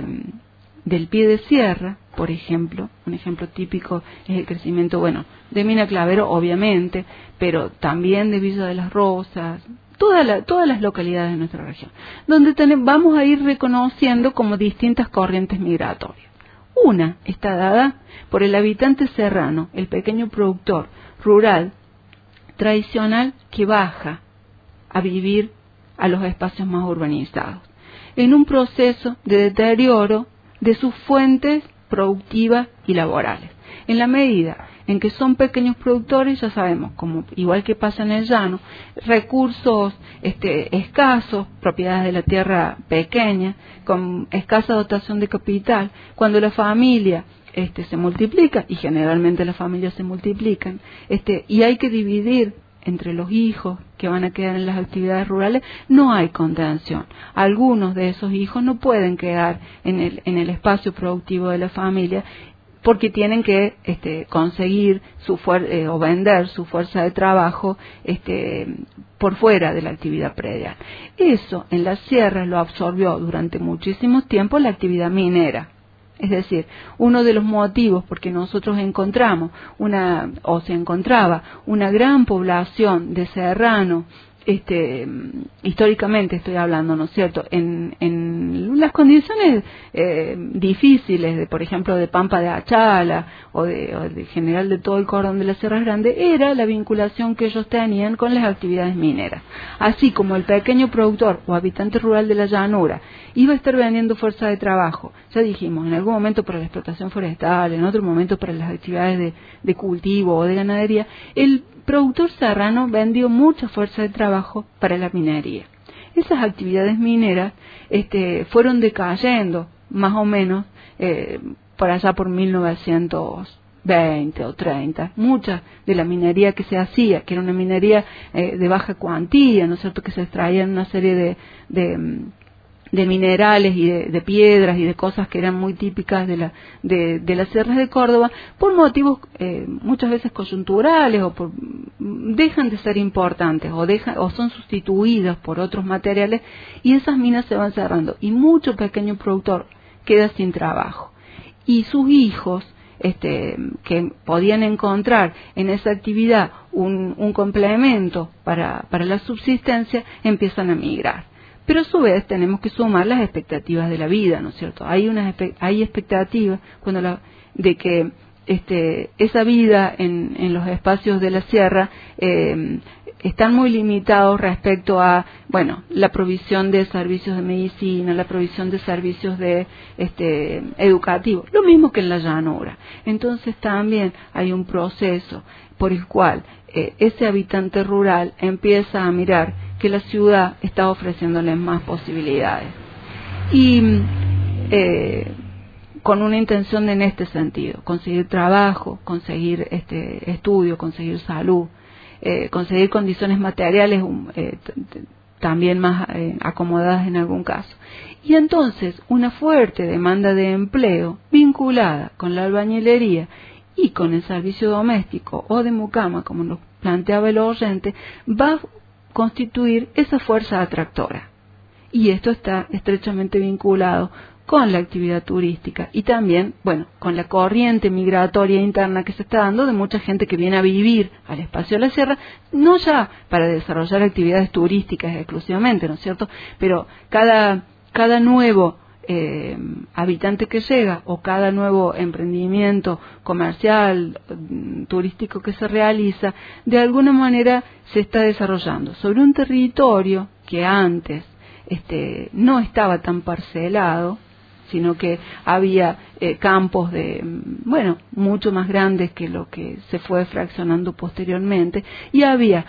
Speaker 4: del pie de sierra, por ejemplo. Un ejemplo típico es el crecimiento, bueno, de Mina Clavero, obviamente, pero también de Villa de las Rosas, toda la, todas las localidades de nuestra región, donde tenemos, vamos a ir reconociendo como distintas corrientes migratorias. Una está dada por el habitante serrano, el pequeño productor rural tradicional que baja a vivir a los espacios más urbanizados, en un proceso de deterioro de sus fuentes productivas y laborales. En la medida en que son pequeños productores, ya sabemos, como igual que pasa en el llano, recursos este, escasos, propiedades de la tierra pequeña, con escasa dotación de capital, cuando la familia este, se multiplica, y generalmente las familias se multiplican, este, y hay que dividir entre los hijos que van a quedar en las actividades rurales, no hay contención. Algunos de esos hijos no pueden quedar en el, en el espacio productivo de la familia, porque tienen que este, conseguir su fuer- eh, o vender su fuerza de trabajo este, por fuera de la actividad predial. Eso en las sierras lo absorbió durante muchísimo tiempo la actividad minera. Es decir, uno de los motivos por que nosotros encontramos una, o se encontraba una gran población de serranos, este, históricamente estoy hablando, ¿no es cierto?, en, en las condiciones eh, difíciles, de, por ejemplo, de Pampa de Achala o de, o de general de todo el cordón de las Sierras Grandes, era la vinculación que ellos tenían con las actividades mineras. Así como el pequeño productor o habitante rural de la llanura iba a estar vendiendo fuerza de trabajo, ya dijimos, en algún momento para la explotación forestal, en otro momento para las actividades de, de cultivo o de ganadería, el productor serrano vendió mucha fuerza de trabajo para la minería. Esas actividades mineras este, fueron decayendo más o menos eh, por allá por mil novecientos veinte o treinta. Mucha de la minería que se hacía, que era una minería eh, de baja cuantía, ¿no es cierto?, que se extraían una serie de, de de minerales y de, de piedras y de cosas que eran muy típicas de, la, de, de las sierras de Córdoba, por motivos eh, muchas veces coyunturales, o por, dejan de ser importantes o, dejan, o son sustituidas por otros materiales, y esas minas se van cerrando y mucho pequeño productor queda sin trabajo, y sus hijos este, que podían encontrar en esa actividad un, un complemento para, para la subsistencia, empiezan a migrar. Pero a su vez tenemos que sumar las expectativas de la vida, ¿no es cierto? Hay unas hay expectativas cuando la, de que este, esa vida en, en los espacios de la sierra eh, están muy limitados respecto a, bueno, la provisión de servicios de medicina, la provisión de servicios de este, educativos, lo mismo que en la llanura. Entonces también hay un proceso por el cual eh, ese habitante rural empieza a mirar que la ciudad está ofreciéndoles más posibilidades. Y eh, con una intención en este sentido, conseguir trabajo, conseguir este estudio, conseguir salud, eh, conseguir condiciones materiales eh, también más eh, acomodadas en algún caso. Y entonces una fuerte demanda de empleo vinculada con la albañilería y con el servicio doméstico o de mucama, como nos planteaba el oyente, va a constituir esa fuerza atractora. Y esto está estrechamente vinculado con la actividad turística y también, bueno, con la corriente migratoria interna que se está dando de mucha gente que viene a vivir al espacio de la sierra, no ya para desarrollar actividades turísticas exclusivamente, ¿no es cierto? Pero cada, cada nuevo eh, habitante que llega o cada nuevo emprendimiento comercial, turístico que se realiza, de alguna manera se está desarrollando sobre un territorio que antes este, no estaba tan parcelado, sino que había eh, campos de, bueno, mucho más grandes que lo que se fue fraccionando posteriormente, y había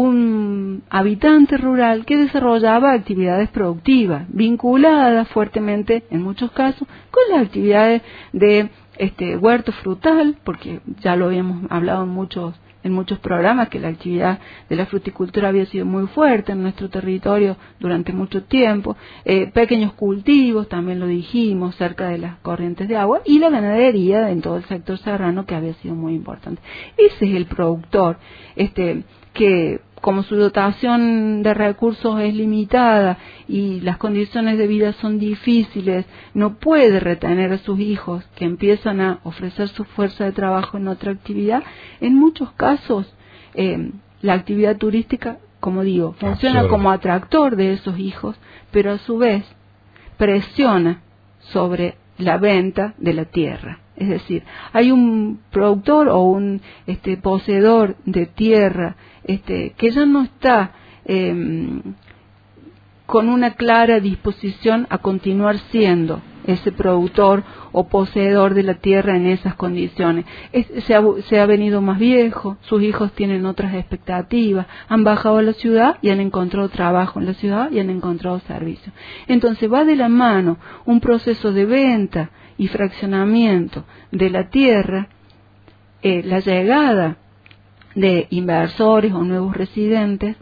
Speaker 4: un habitante rural que desarrollaba actividades productivas, vinculadas fuertemente, en muchos casos, con las actividades de este huerto frutal, porque ya lo habíamos hablado en muchos en muchos programas, que la actividad de la fruticultura había sido muy fuerte en nuestro territorio durante mucho tiempo, eh, pequeños cultivos, también lo dijimos, cerca de las corrientes de agua, y la ganadería en todo el sector serrano, que había sido muy importante. Ese es el productor, este, que como su dotación de recursos es limitada y las condiciones de vida son difíciles, no puede retener a sus hijos que empiezan a ofrecer su fuerza de trabajo en otra actividad. En muchos casos, eh, la actividad turística, como digo, funciona
Speaker 3: Absurdo.
Speaker 4: como atractor de esos hijos, pero a su vez presiona sobre la venta de la tierra. Es decir, hay un productor o un este, poseedor de tierra este, que ya no está eh, con una clara disposición a continuar siendo ese productor o poseedor de la tierra en esas condiciones. Es, se, ha, se ha venido más viejo, sus hijos tienen otras expectativas, han bajado a la ciudad y han encontrado trabajo en la ciudad y han encontrado servicios. Entonces va de la mano un proceso de venta y fraccionamiento de la tierra, eh, la llegada de inversores o nuevos residentes,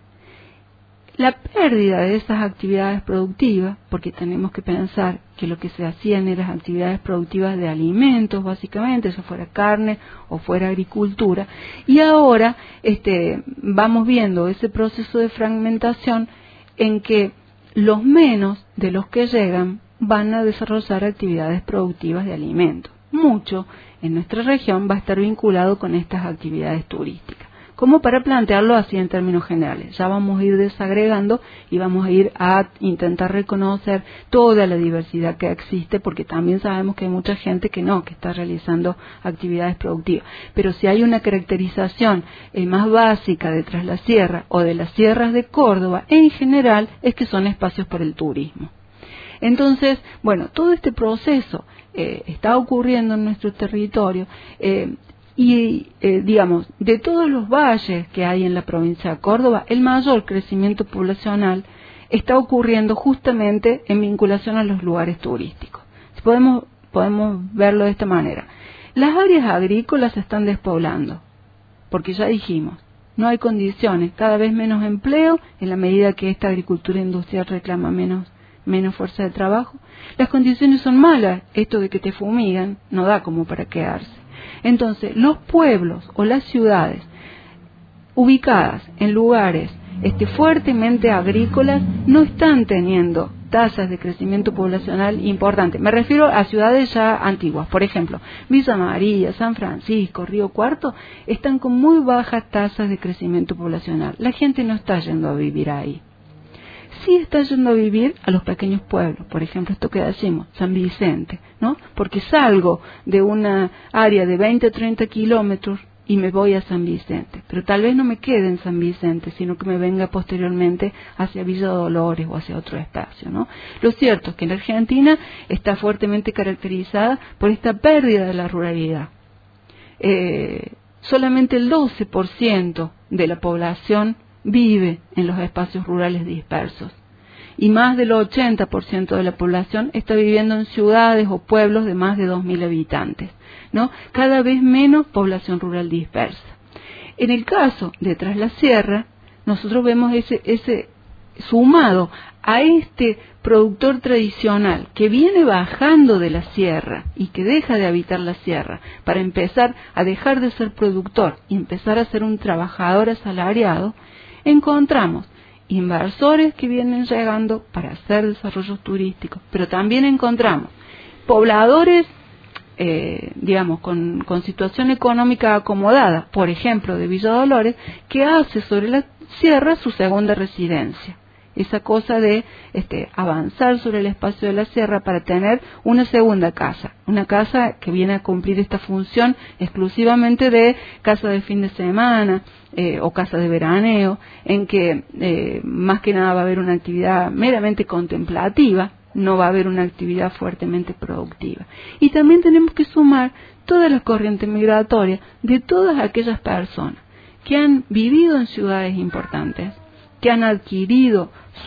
Speaker 4: la pérdida de esas actividades productivas, porque tenemos que pensar que lo que se hacían eran actividades productivas de alimentos, básicamente, ya fuera carne o fuera agricultura, y ahora este, vamos viendo ese proceso de fragmentación en que los menos de los que llegan van a desarrollar actividades productivas de alimentos. Mucho en nuestra región va a estar vinculado con estas actividades turísticas. Como para plantearlo así en términos generales. Ya vamos a ir desagregando y vamos a ir a intentar reconocer toda la diversidad que existe, porque también sabemos que hay mucha gente que no, que está realizando actividades productivas. Pero si hay una caracterización eh, más básica de Tras la Sierra o de las sierras de Córdoba, en general es que son espacios para el turismo. Entonces, bueno, todo este proceso eh, está ocurriendo en nuestro territorio eh, y, eh, digamos, de todos los valles que hay en la provincia de Córdoba, el mayor crecimiento poblacional está ocurriendo justamente en vinculación a los lugares turísticos. Podemos, podemos verlo de esta manera. Las áreas agrícolas se están despoblando, porque ya dijimos, no hay condiciones, cada vez menos empleo en la medida que esta agricultura industrial reclama menos menos fuerza de trabajo. Las condiciones son malas, esto de que te fumigan no da como para quedarse. Entonces, los pueblos o las ciudades ubicadas en lugares este, fuertemente agrícolas no están teniendo tasas de crecimiento poblacional importantes. Me refiero a ciudades ya antiguas, por ejemplo, Villa María, San Francisco, Río Cuarto, están con muy bajas tasas de crecimiento poblacional. La gente no está yendo a vivir ahí. Sí está yendo a vivir a los pequeños pueblos, por ejemplo, esto que decimos, San Vicente, ¿no? Porque salgo de una área de veinte o treinta kilómetros y me voy a San Vicente, pero tal vez no me quede en San Vicente, sino que me venga posteriormente hacia Villa Dolores o hacia otro espacio, ¿no? Lo cierto es que la Argentina está fuertemente caracterizada por esta pérdida de la ruralidad. Eh, solamente el doce por ciento de la población vive en los espacios rurales dispersos y más del ochenta por ciento de la población está viviendo en ciudades o pueblos de más de dos mil habitantes, ¿no? Cada vez menos población rural dispersa. En el caso de Tras la Sierra, nosotros vemos ese, ese sumado a este productor tradicional que viene bajando de la sierra y que deja de habitar la sierra para empezar a dejar de ser productor y empezar a ser un trabajador asalariado, encontramos inversores que vienen llegando para hacer desarrollos turísticos, pero también encontramos pobladores, eh, digamos, con, con situación económica acomodada, por ejemplo, de Villa Dolores, que hace sobre la sierra su segunda residencia. Esa cosa de este, avanzar sobre el espacio de la sierra para tener una segunda casa, una casa que viene a cumplir esta función exclusivamente de casa de fin de semana eh, o casa de veraneo, en que eh, más que nada va a haber una actividad meramente contemplativa, no va a haber una actividad fuertemente productiva. Y también tenemos que sumar todas las corrientes migratorias de todas aquellas personas que han vivido en ciudades importantes, que han adquirido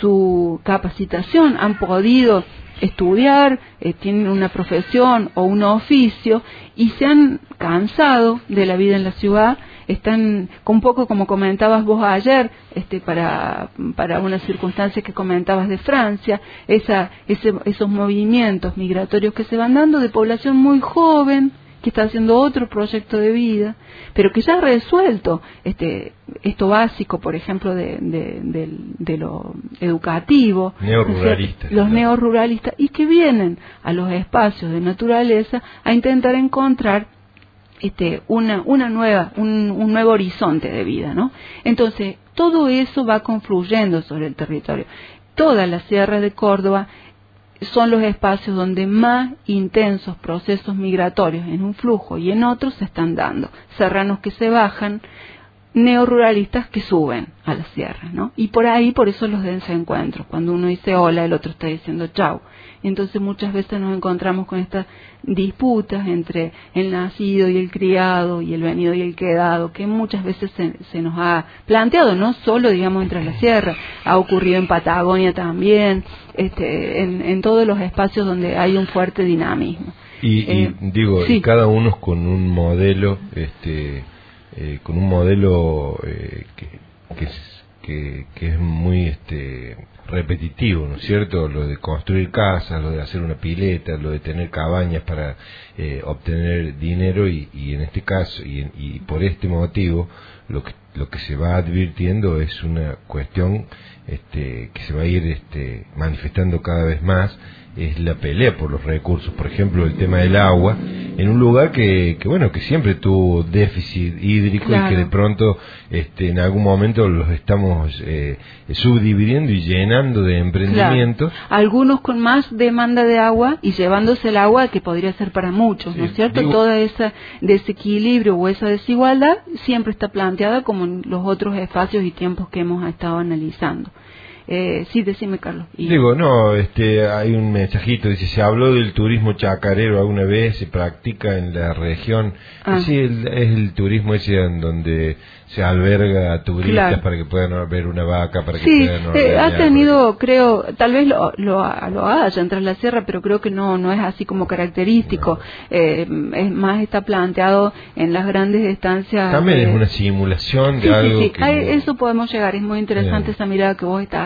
Speaker 4: su capacitación, han podido estudiar, eh, tienen una profesión o un oficio y se han cansado de la vida en la ciudad, están un poco como comentabas vos ayer, este, para, para unas circunstancias que comentabas de Francia, esa, ese, esos movimientos migratorios que se van dando de población muy joven, que está haciendo otro proyecto de vida, pero que ya ha resuelto este, esto básico, por ejemplo, de, de, de, de lo educativo,
Speaker 3: neoruralistas,
Speaker 4: los neoruralistas, y que vienen a los espacios de naturaleza a intentar encontrar este, una, una nueva, un, un nuevo horizonte de vida, ¿no? Entonces, todo eso va confluyendo sobre el territorio. Toda la Sierra de Córdoba son los espacios donde más intensos procesos migratorios en un flujo y en otros se están dando. Serranos que se bajan, neoruralistas que suben a las sierras, ¿no? Y por ahí, por eso los desencuentros. Cuando uno dice hola, el otro está diciendo chau. Entonces muchas veces nos encontramos con estas disputas entre el nacido y el criado, y el venido y el quedado, que muchas veces se, se nos ha planteado, no solo, digamos, entre las sierras, ha ocurrido en Patagonia también, este, en, en todos los espacios donde hay un fuerte dinamismo.
Speaker 3: Y,
Speaker 4: eh,
Speaker 3: y digo,
Speaker 4: sí.
Speaker 3: y cada uno con un modelo, este, eh, con un modelo eh, que, que es Que, que es muy este repetitivo, ¿no es cierto? Lo de construir casas, lo de hacer una pileta, lo de tener cabañas para eh, obtener dinero y, y en este caso y, y por este motivo lo que lo que se va advirtiendo es una cuestión este que se va a ir este manifestando cada vez más, es la pelea por los recursos. Por ejemplo, el tema del agua en un lugar que, que bueno, que siempre tuvo déficit hídrico, claro, y que de pronto este en algún momento los estamos eh, subdividiendo y llenando de emprendimientos,
Speaker 4: claro, algunos con más demanda de agua y llevándose el agua que podría ser para muchos, sí, ¿no es cierto? Digo, toda esa desequilibrio o esa desigualdad siempre está planteada como en los otros espacios y tiempos que hemos estado analizando. Eh, sí, decime, Carlos. Y...
Speaker 3: Digo, no, este, hay un mensajito, dice, se habló del turismo chacarero alguna vez, se practica en la región. Ah. Sí, el, es el turismo ese en donde se alberga a turistas, claro, para que puedan ver una vaca, para que
Speaker 4: sí,
Speaker 3: puedan...
Speaker 4: Eh, ha tenido, porque... creo, tal vez lo, lo, lo haya en Tras la Sierra, pero creo que no, no es así como característico. No. Eh, es más, está planteado en las grandes estancias...
Speaker 3: También
Speaker 4: eh...
Speaker 3: es una simulación de
Speaker 4: sí,
Speaker 3: algo
Speaker 4: sí, sí.
Speaker 3: que...
Speaker 4: Ay, eso podemos llegar, es muy interesante, bien, esa mirada que vos estás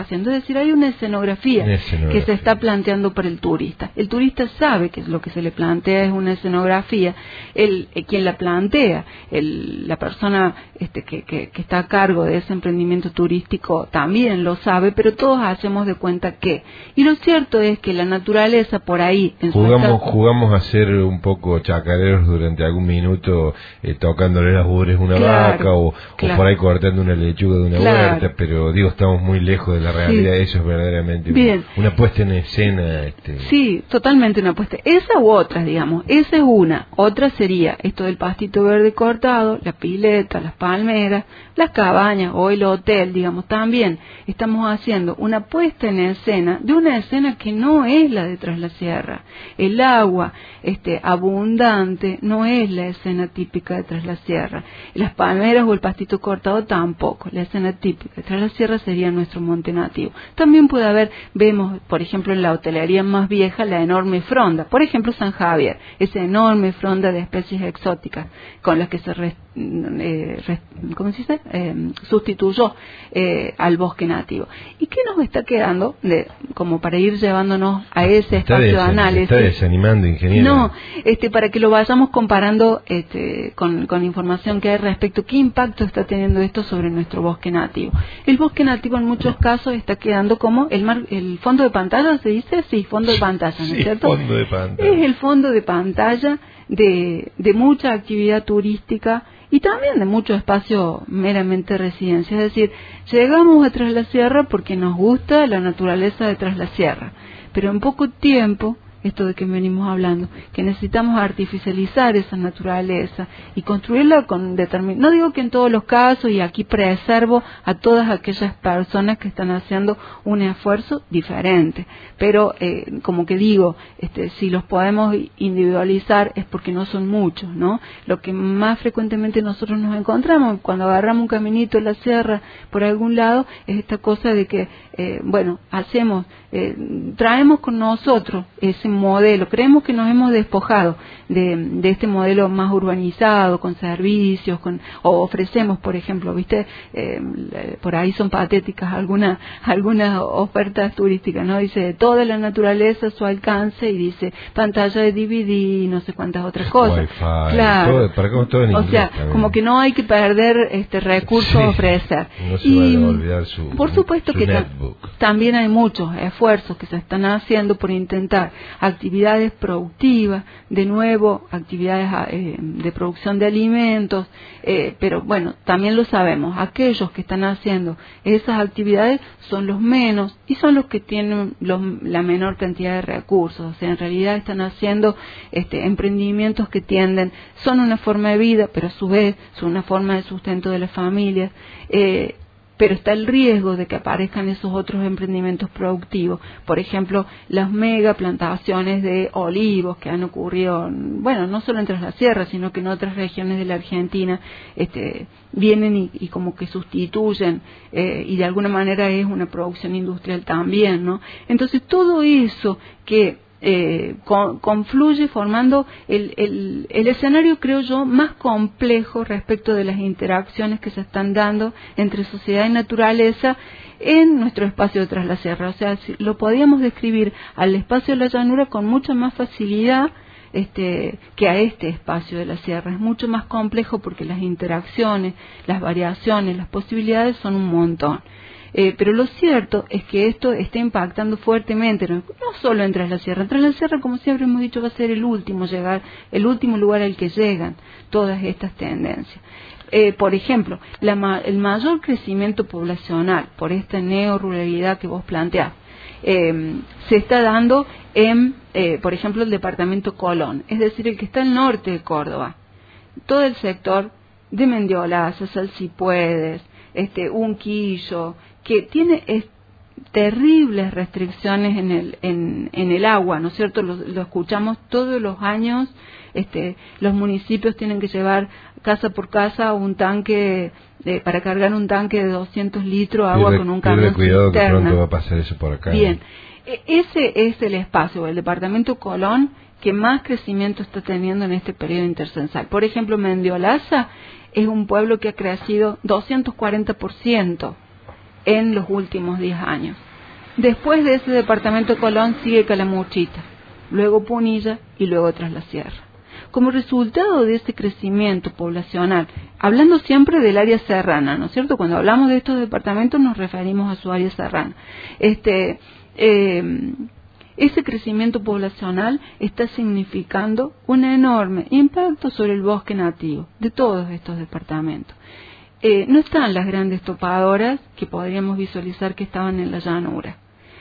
Speaker 4: haciendo. Es decir, hay una escenografía,
Speaker 3: una escenografía
Speaker 4: que se está planteando para el turista. El turista sabe que lo que se le plantea es una escenografía. El, eh, quien la plantea, el, la persona este, que, que, que está a cargo de ese emprendimiento turístico también lo sabe, pero todos hacemos de cuenta que. Y lo cierto es que la naturaleza por ahí... En
Speaker 3: jugamos,
Speaker 4: su estado,
Speaker 3: jugamos a ser un poco chacareros durante algún minuto, eh, tocándole las ubres a una
Speaker 4: claro,
Speaker 3: vaca o,
Speaker 4: claro.
Speaker 3: o por ahí cortando una lechuga de una
Speaker 4: claro.
Speaker 3: huerta, pero digo, estamos muy lejos de la realidad. Sí. Eso es verdaderamente
Speaker 4: Bien.
Speaker 3: una, una puesta en escena. Este...
Speaker 4: Sí, totalmente una puesta. Esa u otra, digamos, esa es una. Otra sería esto del pastito verde cortado, la pileta, las palmeras, las cabañas o el hotel, digamos, también estamos haciendo una puesta en escena de una escena que no es la de Tras la Sierra. El agua este, abundante no es la escena típica de Tras la Sierra. Las palmeras o el pastito cortado tampoco. La escena típica de Tras la Sierra sería nuestro monte nativo. También puede haber, vemos, por ejemplo, en la hotelería más vieja, la enorme fronda. Por ejemplo, San Javier, esa enorme fronda de especies exóticas con las que se rest, eh, rest, ¿cómo se dice? Eh, sustituyó eh, al bosque nativo. ¿Y qué nos está quedando de, como para ir llevándonos a ese
Speaker 3: está
Speaker 4: espacio de
Speaker 3: desan,
Speaker 4: análisis?
Speaker 3: Está desanimando, ingeniero.
Speaker 4: No, este, para que lo vayamos comparando este, con, con información que hay respecto, ¿qué impacto está teniendo esto sobre nuestro bosque nativo? El bosque nativo en muchos casos está quedando como el, mar, el fondo de pantalla, ¿se dice? Sí, fondo de pantalla, ¿no es
Speaker 3: sí,
Speaker 4: cierto?
Speaker 3: Fondo de pantalla.
Speaker 4: Es el fondo de pantalla de, de mucha actividad turística y también de mucho espacio meramente residencia. Es decir, llegamos a Tras la Sierra porque nos gusta la naturaleza de Tras la Sierra, pero en poco tiempo, esto de que venimos hablando, que necesitamos artificializar esa naturaleza y construirla con determinación. No digo que en todos los casos, y aquí preservo a todas aquellas personas que están haciendo un esfuerzo diferente, pero eh, como que digo, este, si los podemos individualizar es porque no son muchos, ¿no? Lo que más frecuentemente nosotros nos encontramos cuando agarramos un caminito en la sierra por algún lado es esta cosa de que, eh, bueno, hacemos, eh, traemos con nosotros ese modelo, creemos que nos hemos despojado de, de este modelo más urbanizado, con servicios, con, o ofrecemos, por ejemplo, viste, eh, por ahí son patéticas algunas algunas ofertas turísticas, ¿no? Dice toda la naturaleza a su alcance y dice pantalla de D V D y no sé cuántas otras cosas.
Speaker 3: Wi-Fi,
Speaker 4: claro.
Speaker 3: Todo, para cómo todo en
Speaker 4: o
Speaker 3: inglés
Speaker 4: sea,
Speaker 3: también.
Speaker 4: como que no hay que perder este recurso
Speaker 3: sí,
Speaker 4: a ofrecer.
Speaker 3: No se
Speaker 4: y,
Speaker 3: vaya a olvidar su,
Speaker 4: por supuesto
Speaker 3: su
Speaker 4: que ta-
Speaker 3: netbook.
Speaker 4: también hay muchos esfuerzos que se están haciendo por intentar actividades productivas, de nuevo, actividades eh, de producción de alimentos, eh, pero bueno, también lo sabemos, aquellos que están haciendo esas actividades son los menos y son los que tienen los, la menor cantidad de recursos, o sea, en realidad están haciendo este, emprendimientos que tienden, son una forma de vida, pero a su vez son una forma de sustento de las familias, eh, pero está el riesgo de que aparezcan esos otros emprendimientos productivos. Por ejemplo, las mega plantaciones de olivos que han ocurrido, bueno, no solo en Tras la Sierra, sino que en otras regiones de la Argentina, este, vienen y, y como que sustituyen, eh, y de alguna manera es una producción industrial también, ¿no? Entonces, todo eso que Eh, con, confluye formando el, el, el escenario, creo yo, más complejo respecto de las interacciones que se están dando entre sociedad y naturaleza en nuestro espacio de Tras la Sierra. O sea, si lo podíamos describir al espacio de la llanura con mucha más facilidad este, que a este espacio de la sierra. Es mucho más complejo porque las interacciones, las variaciones, las posibilidades son un montón. Eh, pero lo cierto es que esto está impactando fuertemente, no, no solo en Tras la Sierra. Tras la Sierra, como siempre hemos dicho, va a ser el último llegar, el último lugar al que llegan todas estas tendencias. Eh, por ejemplo, la ma el mayor crecimiento poblacional por esta neoruralidad que vos planteás, eh, se está dando en, eh, por ejemplo, el departamento Colón, es decir, el que está al norte de Córdoba. Todo el sector de Mendiolaza, Salsipuedes, este, Unquillo, que tiene es, terribles restricciones en el en, en el agua, ¿no es cierto? Lo, lo escuchamos todos los años. Este, los municipios tienen que llevar casa por casa un tanque de, para cargar un tanque de doscientos litros de agua
Speaker 3: pierde,
Speaker 4: con un camión
Speaker 3: cuidado
Speaker 4: cisterna.
Speaker 3: Que pronto va a pasar eso por acá.
Speaker 4: Bien, e ese es el espacio, el departamento Colón, que más crecimiento está teniendo en este periodo intercensal. Por ejemplo, Mendiolaza es un pueblo que ha crecido doscientos cuarenta por ciento en los últimos diez años. Después de ese departamento de Colón sigue Calamuchita, luego Punilla y luego Tras la Sierra. Como resultado de ese crecimiento poblacional, hablando siempre del área serrana, ¿no es cierto? Cuando hablamos de estos departamentos nos referimos a su área serrana. Este, eh, ese crecimiento poblacional está significando un enorme impacto sobre el bosque nativo de todos estos departamentos. Eh, no están las grandes topadoras que podríamos visualizar que estaban en la llanura.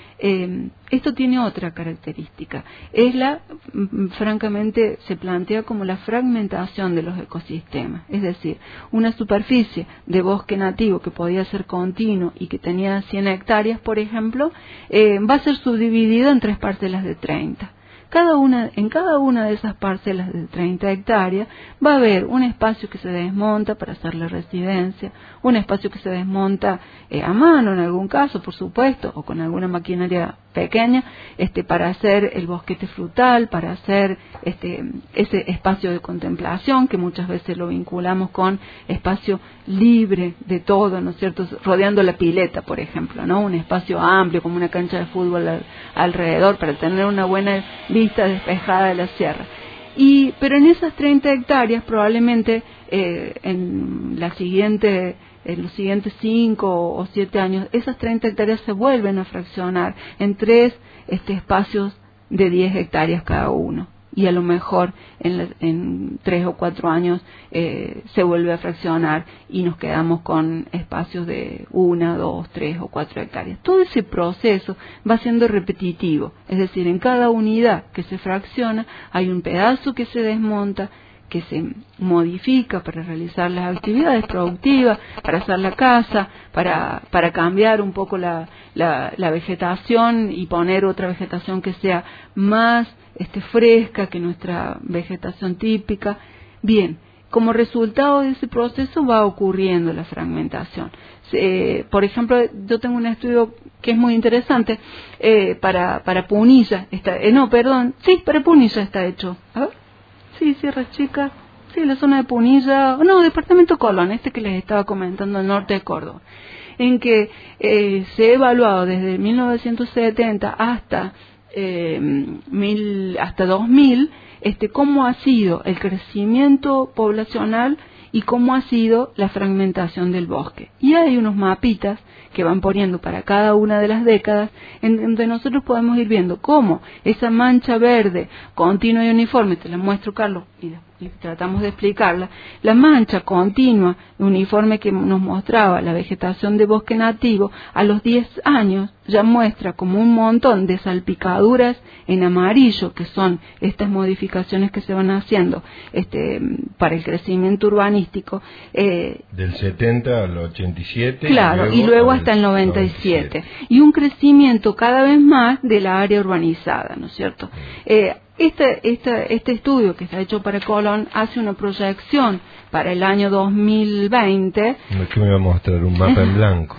Speaker 4: Eh, esto tiene otra característica, es la, francamente, se plantea como la fragmentación de los ecosistemas, es decir, una superficie de bosque nativo que podía ser continuo y que tenía cien hectáreas, por ejemplo, eh, va a ser subdividida en tres parcelas de treinta. Cada una, en cada una de esas parcelas de treinta hectáreas va a haber un espacio que se desmonta para hacer la residencia, un espacio que se desmonta eh, a mano en algún caso, por supuesto, o con alguna maquinaria pequeña, este, para hacer el bosquete frutal, para hacer este, ese espacio de contemplación que muchas veces lo vinculamos con espacio libre de todo, ¿no es cierto?, rodeando la pileta, por ejemplo, ¿no?, un espacio amplio como una cancha de fútbol al, alrededor para tener una buena vista despejada de la sierra. Y, pero en esas treinta hectáreas probablemente eh, en la siguiente en los siguientes cinco o siete años, esas treinta hectáreas se vuelven a fraccionar en tres este, espacios de diez hectáreas cada uno. Y a lo mejor en, la, en tres o cuatro años eh, se vuelve a fraccionar y nos quedamos con espacios de una, dos, tres o cuatro hectáreas. Todo ese proceso va siendo repetitivo, es decir, en cada unidad que se fracciona hay un pedazo que se desmonta, que se modifica para realizar las actividades productivas, para hacer la casa, para, para cambiar un poco la, la, la vegetación y poner otra vegetación que sea más este, fresca que nuestra vegetación típica. Bien, como resultado de ese proceso va ocurriendo la fragmentación. Eh, por ejemplo, yo tengo un estudio que es muy interesante eh, para, para Punilla, está, eh, no, perdón, sí, para Punilla está hecho. A ver. Sí, Sierra Chica, sí, la zona de Punilla, no, departamento Colón, este que les estaba comentando, el norte de Córdoba, en que eh, se ha evaluado desde mil novecientos setenta hasta eh, mil, hasta dos mil, este, cómo ha sido el crecimiento poblacional y cómo ha sido la fragmentación del bosque. Y hay unos mapitas que van poniendo para cada una de las décadas, en donde nosotros podemos ir viendo cómo esa mancha verde continua y uniforme, te la muestro, Carlos, y, y tratamos de explicarla, la mancha continua y uniforme que nos mostraba la vegetación de bosque nativo, a los diez años ya muestra como un montón de salpicaduras en amarillo, que son estas modificaciones que se van haciendo este, para el crecimiento urbanístico. Eh,
Speaker 3: Del setenta al ochenta y siete.
Speaker 4: Claro, y luego, y luego hasta el noventa y siete. noventa y siete. Y un crecimiento cada vez más de la área urbanizada, ¿no es cierto? Eh, este, este, este estudio que está hecho para Colón hace una proyección para el año dos mil veinte.
Speaker 3: No es que me va a mostrar un mapa en blanco.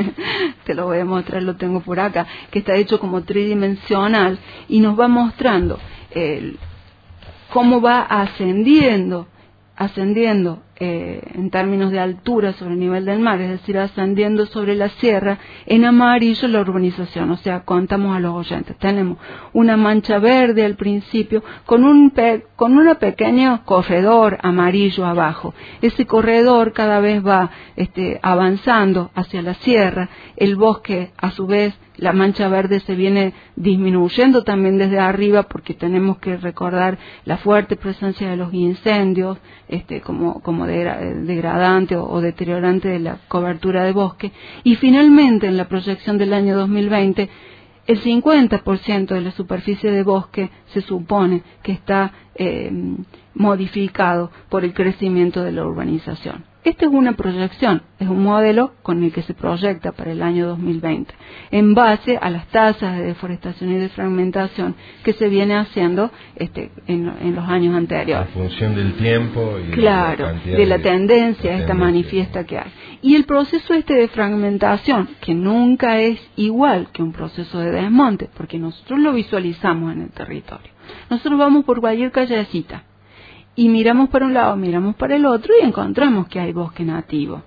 Speaker 4: Te lo voy a mostrar, lo tengo por acá, que está hecho como tridimensional y nos va mostrando el, cómo va ascendiendo, ascendiendo eh, en términos de altura sobre el nivel del mar, es decir, ascendiendo sobre la sierra, en amarillo la urbanización. O sea, contamos a los oyentes, tenemos una mancha verde al principio con un pe con un pequeño corredor amarillo abajo. Ese corredor cada vez va este, avanzando hacia la sierra, el bosque a su vez, la mancha verde se viene disminuyendo también desde arriba, porque tenemos que recordar la fuerte presencia de los incendios este, como, como degradante o, o deteriorante de la cobertura de bosque. Y finalmente, en la proyección del año dos mil veinte, el cincuenta por ciento de la superficie de bosque se supone que está eh, modificado por el crecimiento de la urbanización. Esta es una proyección, es un modelo con el que se proyecta para el año dos mil veinte, en base a las tasas de deforestación y de fragmentación que se viene haciendo este, en, en los años anteriores.
Speaker 3: En función del tiempo y
Speaker 4: claro,
Speaker 3: la cantidad
Speaker 4: de la
Speaker 3: de,
Speaker 4: tendencia
Speaker 3: de
Speaker 4: esta
Speaker 3: tendencia.
Speaker 4: manifiesta que hay. Y el proceso este de fragmentación, que nunca es igual que un proceso de desmonte, porque nosotros lo visualizamos en el territorio. Nosotros vamos por cualquier callecita y miramos para un lado, miramos para el otro y encontramos que hay bosque nativo.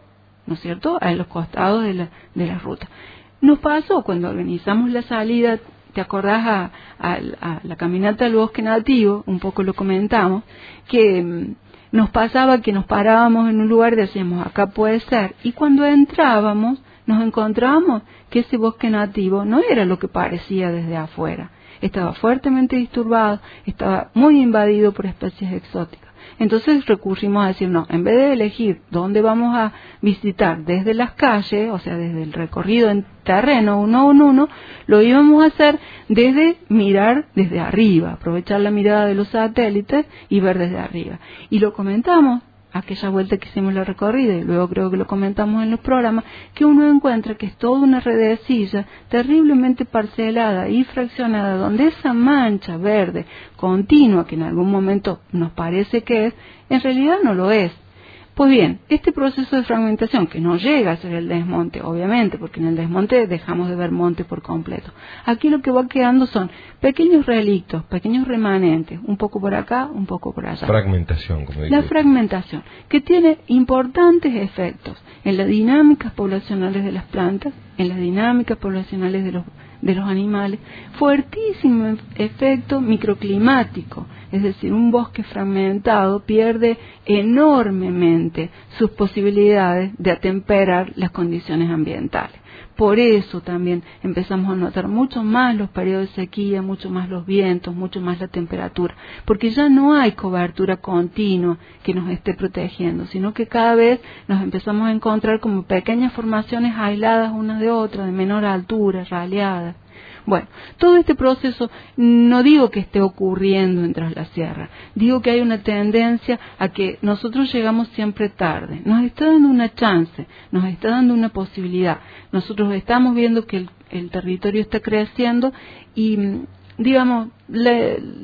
Speaker 4: ¿no es cierto?, a los costados de la, de la ruta. Nos pasó cuando organizamos la salida, ¿te acordás a, a, a la caminata al bosque nativo? Un poco lo comentamos, que mmm, nos pasaba que nos parábamos en un lugar y decíamos, acá puede ser, y cuando entrábamos, nos encontramos que ese bosque nativo no era lo que parecía desde afuera. Estaba fuertemente disturbado, estaba muy invadido por especies exóticas. Entonces recurrimos a decir, no, en vez de elegir dónde vamos a visitar desde las calles, o sea, desde el recorrido en terreno uno en uno, lo íbamos a hacer desde mirar desde arriba, aprovechar la mirada de los satélites y ver desde arriba. Y lo comentamos aquella vuelta que hicimos la recorrida, y luego creo que lo comentamos en los programas, que uno encuentra que es toda una redecilla terriblemente parcelada y fraccionada, donde esa mancha verde continua, que en algún momento nos parece que es, en realidad no lo es. Pues bien, este proceso de fragmentación, que no llega a ser el desmonte, obviamente, porque en el desmonte dejamos de ver monte por completo. Aquí lo que va quedando son pequeños relictos, pequeños remanentes, un poco por acá, un poco por allá.
Speaker 3: Fragmentación, como dice.
Speaker 4: La fragmentación, que tiene importantes efectos en las dinámicas poblacionales de las plantas, en las dinámicas poblacionales de los de los animales, fuertísimo efecto microclimático, es decir, un bosque fragmentado pierde enormemente sus posibilidades de atemperar las condiciones ambientales. Por eso también empezamos a notar mucho más los periodos de sequía, mucho más los vientos, mucho más la temperatura, porque ya no hay cobertura continua que nos esté protegiendo, sino que cada vez nos empezamos a encontrar como pequeñas formaciones aisladas unas de otras, de menor altura, raleadas. Bueno, todo este proceso no digo que esté ocurriendo en Tras la Sierra, digo que hay una tendencia a que nosotros llegamos siempre tarde, nos está dando una chance, nos está dando una posibilidad, nosotros estamos viendo que el, el territorio está creciendo y, digamos, la,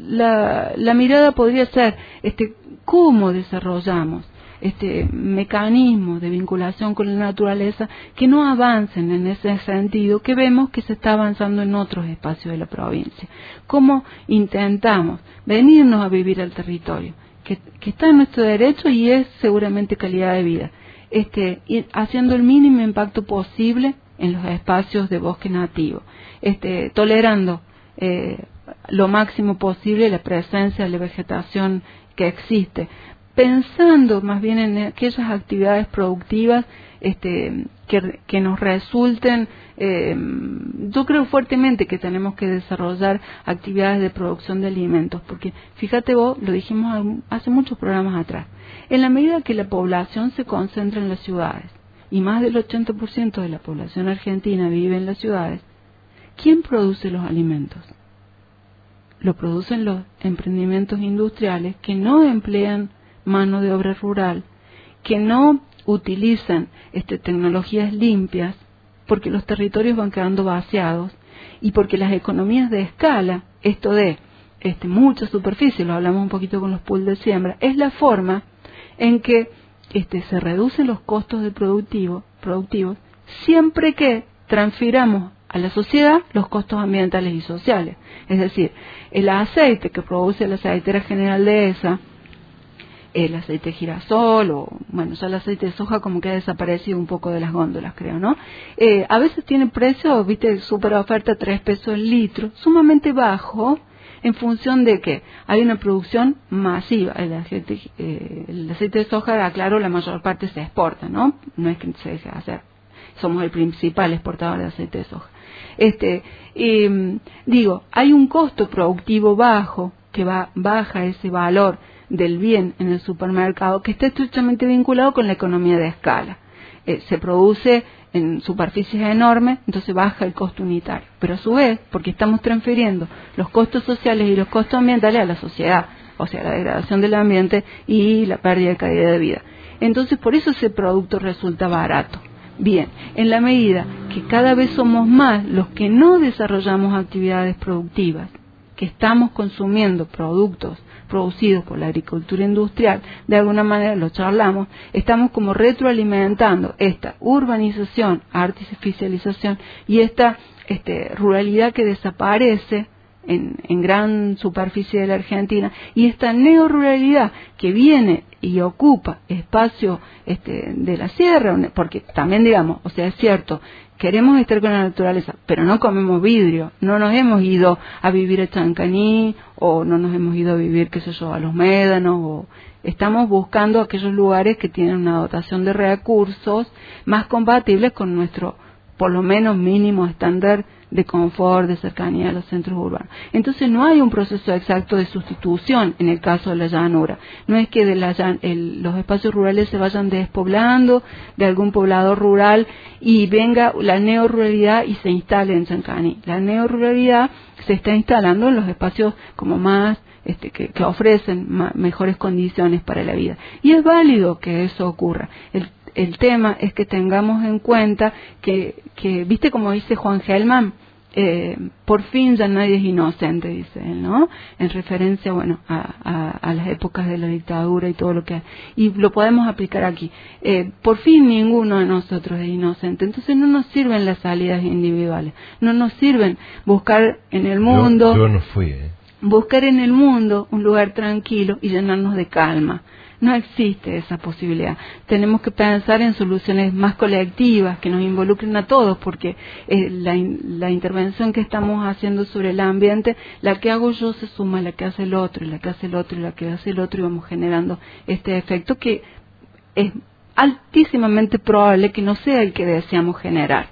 Speaker 4: la, la mirada podría ser, este, ¿cómo desarrollamos este mecanismo de vinculación con la naturaleza que no avancen en ese sentido que vemos que se está avanzando en otros espacios de la provincia? ¿Cómo intentamos venirnos a vivir al territorio? Que, que está en nuestro derecho y es seguramente calidad de vida. Este, haciendo el mínimo impacto posible en los espacios de bosque nativo. Este, tolerando eh, lo máximo posible la presencia de la vegetación que existe, pensando más bien en aquellas actividades productivas este, que, que nos resulten, eh, yo creo fuertemente que tenemos que desarrollar actividades de producción de alimentos, porque fíjate vos, lo dijimos hace muchos programas atrás, en la medida que la población se concentra en las ciudades, y más del ochenta por ciento de la población argentina vive en las ciudades, ¿quién produce los alimentos? Lo producen los emprendimientos industriales que no emplean mano de obra rural, que no utilizan este, tecnologías limpias, porque los territorios van quedando vaciados y porque las economías de escala, esto de este, mucha superficie, lo hablamos un poquito con los pools de siembra, es la forma en que este, se reducen los costos de productivo, productivos siempre que transfiramos a la sociedad los costos ambientales y sociales. Es decir, el aceite que produce la aceitera General Dehesa, el aceite de girasol, o bueno, ya el aceite de soja como que ha desaparecido un poco de las góndolas, creo, ¿no? Eh, a veces tiene precio, viste, súper oferta, tres pesos el litro, sumamente bajo, en función de que hay una producción masiva. El aceite, eh, el aceite de soja, aclaro, la mayor parte se exporta, ¿no? No es que se deje de hacer. Somos el principal exportador de aceite de soja. Este, eh, digo, hay un costo productivo bajo, que va baja ese valor del bien en el supermercado, que está estrechamente vinculado con la economía de escala. Eh, se produce en superficies enormes, entonces baja el costo unitario. Pero a su vez, porque estamos transfiriendo los costos sociales y los costos ambientales a la sociedad, o sea, la degradación del ambiente y la pérdida de calidad de vida. Entonces, por eso ese producto resulta barato. Bien, en la medida que cada vez somos más los que no desarrollamos actividades productivas, que estamos consumiendo productos producidos por la agricultura industrial, de alguna manera lo charlamos, estamos como retroalimentando esta urbanización, artificialización y esta este, ruralidad que desaparece en, en gran superficie de la Argentina, y esta neoruralidad que viene y ocupa espacio este, de la sierra, porque también digamos, o sea, es cierto, queremos estar con la naturaleza, pero no comemos vidrio, no nos hemos ido a vivir a Chancaní, o no nos hemos ido a vivir, qué sé yo, a Los Médanos, o estamos buscando aquellos lugares que tienen una dotación de recursos más compatibles con nuestro, por lo menos mínimo estándar de confort, de cercanía a los centros urbanos. Entonces no hay un proceso exacto de sustitución en el caso de la llanura. No es que de la llan- el, los espacios rurales se vayan despoblando de algún poblador rural y venga la neoruralidad y se instale en Chancaní. La neoruralidad se está instalando en los espacios como más Este, que, que ofrecen ma- mejores condiciones para la vida. Y es válido que eso ocurra. El, el tema es que tengamos en cuenta que, que viste como dice Juan Gelman, eh, por fin ya nadie es inocente, dice él, ¿no? En referencia, bueno, a, a, a las épocas de la dictadura y todo lo que... Y lo podemos aplicar aquí. Eh, por fin ninguno de nosotros es inocente. Entonces no nos sirven las salidas individuales. No nos sirven buscar en el mundo...
Speaker 3: Yo, yo no fui, ¿eh?
Speaker 4: Buscar en el mundo un lugar tranquilo y llenarnos de calma. No existe esa posibilidad. Tenemos que pensar en soluciones más colectivas que nos involucren a todos, porque eh, la, in, la intervención que estamos haciendo sobre el ambiente, la que hago yo se suma a la que hace el otro, y la que hace el otro, y la que hace el otro, y vamos generando este efecto que es altísimamente probable que no sea el que deseamos generar.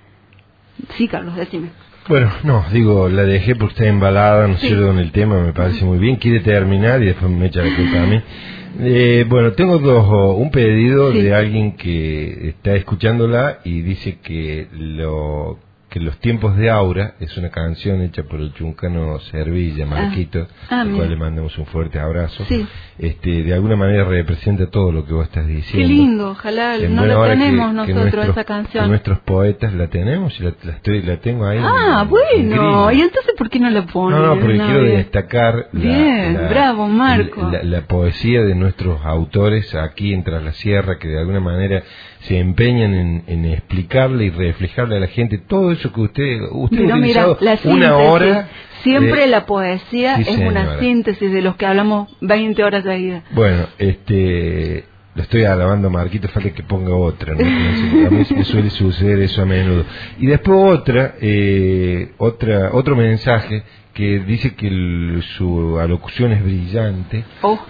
Speaker 4: Sí, Carlos, decime.
Speaker 3: Bueno, no, digo, la dejé porque está embalada, no sé, con el tema, me parece muy bien. Quiere terminar y después me echa la culpa a mí. Eh, bueno, tengo dos, un pedido sí. de alguien que está escuchándola y dice que lo que Los Tiempos de Aura es una canción hecha por el chuncano Servilla, Marquito,
Speaker 4: ah,
Speaker 3: al
Speaker 4: ah,
Speaker 3: cual le mandamos un fuerte abrazo.
Speaker 4: Sí.
Speaker 3: Este, de alguna manera representa todo lo que vos estás diciendo.
Speaker 4: Qué lindo, ojalá
Speaker 3: en
Speaker 4: no la tenemos
Speaker 3: que,
Speaker 4: nosotros
Speaker 3: que nuestros,
Speaker 4: esa canción.
Speaker 3: Que nuestros poetas la tenemos y la, la, estoy, la tengo ahí.
Speaker 4: Ah,
Speaker 3: en,
Speaker 4: bueno,
Speaker 3: en
Speaker 4: y entonces ¿por qué no la ponen?
Speaker 3: No, no, porque
Speaker 4: no,
Speaker 3: quiero
Speaker 4: bien.
Speaker 3: destacar la,
Speaker 4: bien,
Speaker 3: la,
Speaker 4: bravo, Marco.
Speaker 3: La, la, la poesía de nuestros autores aquí en Tras la Sierra, que de alguna manera se empeñan en, en explicarle y reflejarle a la gente todo eso que usted usted
Speaker 4: Pero
Speaker 3: ha utilizado
Speaker 4: mira, la
Speaker 3: una hora.
Speaker 4: Siempre
Speaker 3: eh,
Speaker 4: la poesía
Speaker 3: sí,
Speaker 4: es
Speaker 3: señora.
Speaker 4: una síntesis de los que hablamos veinte horas seguidas.
Speaker 3: Bueno, este, lo estoy alabando a Marquito, falta que ponga otra, ¿no? A mí me suele suceder eso a menudo. Y después otra, eh, otra, otro mensaje que dice que el, su alocución es brillante.
Speaker 4: Oh,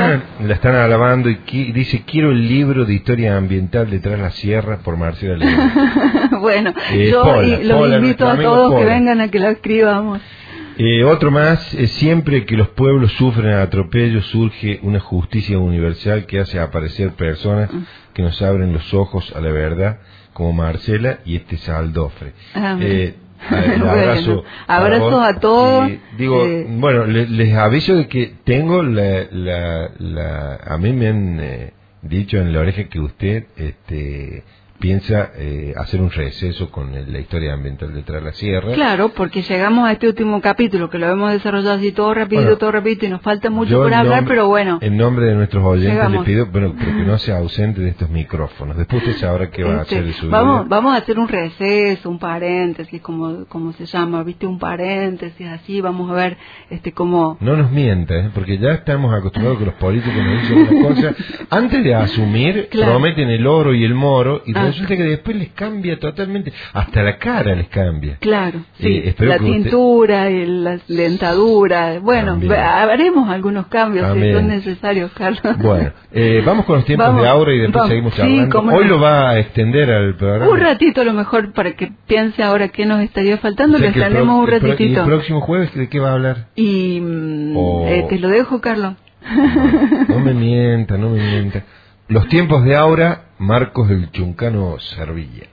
Speaker 3: la están alabando y qui, dice, quiero el libro de historia ambiental de Tras la Sierra por Marcela León.
Speaker 4: Bueno,
Speaker 3: eh,
Speaker 4: yo
Speaker 3: Pola,
Speaker 4: y, los
Speaker 3: Pola,
Speaker 4: invito a todos Pola. que vengan a que lo escribamos.
Speaker 3: Eh, otro más, eh, siempre que los pueblos sufren atropellos surge una justicia universal que hace aparecer personas que nos abren los ojos a la verdad, como Marcela y este Saldofre.
Speaker 4: Ah,
Speaker 3: eh, el abrazo
Speaker 4: bueno, abrazos a, a todos.
Speaker 3: Y digo,
Speaker 4: eh.
Speaker 3: bueno, les, les aviso de que tengo la, la, la a mí me han eh, dicho en la oreja que usted, este, piensa eh, hacer un receso con el, la historia ambiental de Tras la Sierra.
Speaker 4: Claro, porque llegamos a este último capítulo que lo hemos desarrollado así todo rapidito,
Speaker 3: bueno,
Speaker 4: todo rapidito y nos falta mucho por hablar,
Speaker 3: nombre,
Speaker 4: pero bueno.
Speaker 3: En nombre de nuestros oyentes
Speaker 4: llegamos.
Speaker 3: le pido, bueno, pero que no sea ausente de estos micrófonos. Después usted sabrá qué va
Speaker 4: este,
Speaker 3: a hacer de su
Speaker 4: vamos,
Speaker 3: vida.
Speaker 4: Vamos a hacer un receso, un paréntesis, como, como se llama, viste, un paréntesis así, vamos a ver este cómo...
Speaker 3: No nos mienta, ¿eh? Porque ya estamos acostumbrados que los políticos nos dicen una cosa, antes de asumir, claro, prometen el oro y el moro, y ah, resulta que después les cambia totalmente, hasta la cara les cambia.
Speaker 4: Claro, sí,
Speaker 3: eh,
Speaker 4: la
Speaker 3: que
Speaker 4: tintura,
Speaker 3: usted...
Speaker 4: y la dentadura, bueno, También. haremos algunos cambios También. si son necesarios, Carlos.
Speaker 3: Bueno, eh, vamos con los tiempos
Speaker 4: vamos,
Speaker 3: de Aura y después
Speaker 4: vamos.
Speaker 3: seguimos
Speaker 4: Sí,
Speaker 3: charlando. Hoy no. lo va a extender al programa.
Speaker 4: Un ratito a lo mejor para que piense ahora qué nos estaría faltando, o sea, le extendemos un ratitito.
Speaker 3: ¿Y el próximo jueves de qué va a hablar?
Speaker 4: Y oh. eh, te lo dejo, Carlos.
Speaker 3: No, no me mienta, no me mienta. Los tiempos de Aura, Marcos del Chuncano Servilla.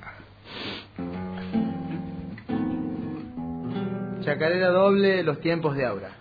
Speaker 9: Chacarera doble, Los tiempos de Aura.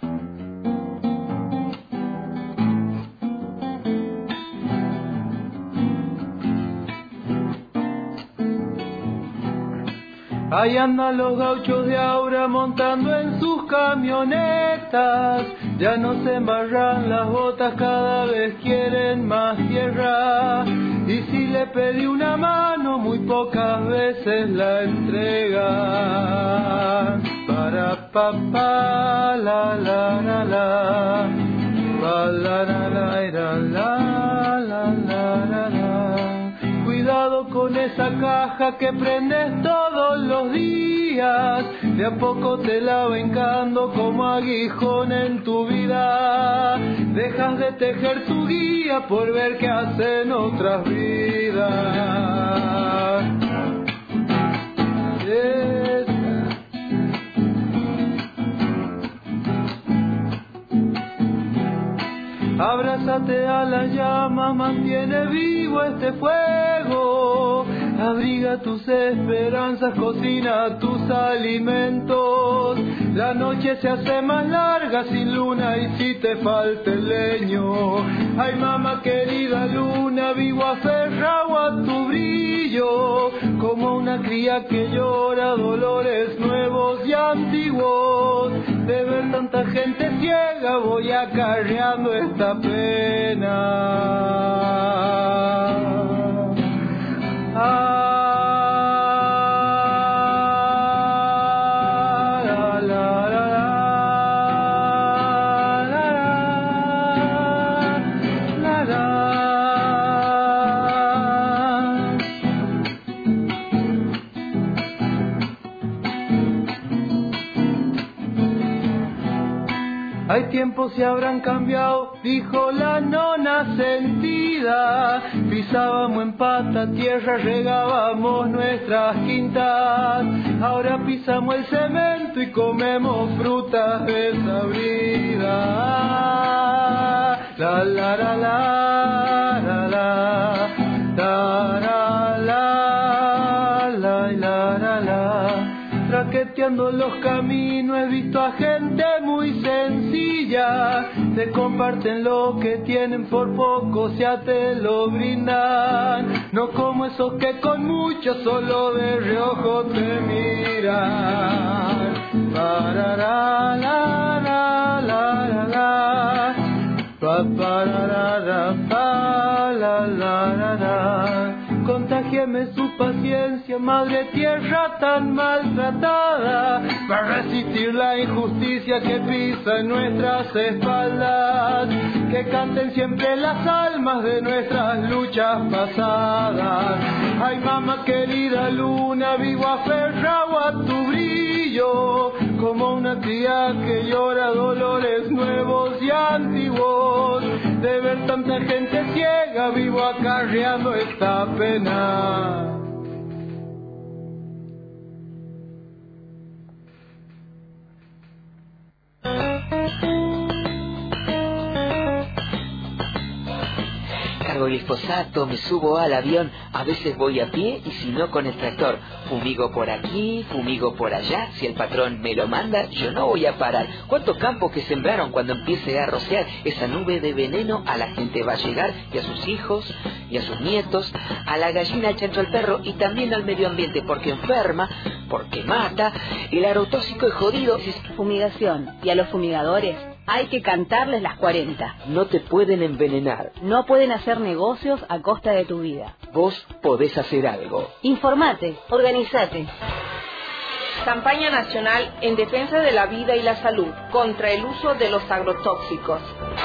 Speaker 9: Ahí andan los gauchos de Aura montando en sus camionetas. Ya no se embarran las botas, cada vez quieren más tierra. Y si le pedí una mano, muy pocas veces la entregan. ra pa pa la la la la pa la la la la la la la la. Cuidado con esa caja que prendes todos los días, de a poco te la va hincando como aguijón en tu vida. Dejas de tejer tu guía por ver qué hacen otras vidas. Esa. Abrázate a la llama, mantiene vivo este fuego. Abriga tus esperanzas, cocina tus alimentos. La noche se hace más larga sin luna y si te falta el leño. Ay, mamá querida luna, vivo aferrado a tu brillo, como una cría que llora dolores nuevos y antiguos. De ver tanta gente ciega voy acarreando esta pena. Ah, la, la, la, la, la, la, la. Hay tiempos se habrán cambiado, dijo la nona sentida. Pisábamos en pata tierra, regábamos nuestras quintas. Ahora pisamos el cemento y comemos frutas desabridas. La la la la la la la la la la la la la. Traqueteando los caminos he visto a gente muy sencilla. Te comparten lo que tienen, por poco ya te lo brindan. No como esos que con mucho solo de reojo te miran. Parará, la, la, la, la, la. Pa, parará, pa, la, la, la, la. Contagieme su paciencia, madre tierra tan maltratada, para resistir la injusticia que pisa en nuestras espaldas. Que canten siempre las almas de nuestras luchas pasadas. Ay, mamá querida luna, vivo aferrado a tu brillo, como una cría que llora dolores nuevos y antiguos. De ver tanta gente ciega, vivo acarreando esta pena.
Speaker 6: Cargo glifosato, me subo al avión, a veces voy a pie y si no con el tractor. Fumigo por aquí, fumigo por allá, si el patrón me lo manda, yo no voy a parar. ¿Cuántos campos que sembraron cuando empiece a rociar? Esa nube de veneno a la gente va a llegar, y a sus hijos, y a sus nietos, a la gallina, al chancho, al perro, y también al medio ambiente, porque enferma, porque mata, el agrotóxico es jodido.
Speaker 7: Fumigación, y a los fumigadores hay que cantarles las cuarenta.
Speaker 6: No te pueden envenenar.
Speaker 7: No pueden hacer negocios a costa de tu vida.
Speaker 6: Vos podés hacer algo.
Speaker 7: Informate, organizate.
Speaker 8: Campaña nacional en defensa de la vida y la salud contra el uso de los agrotóxicos.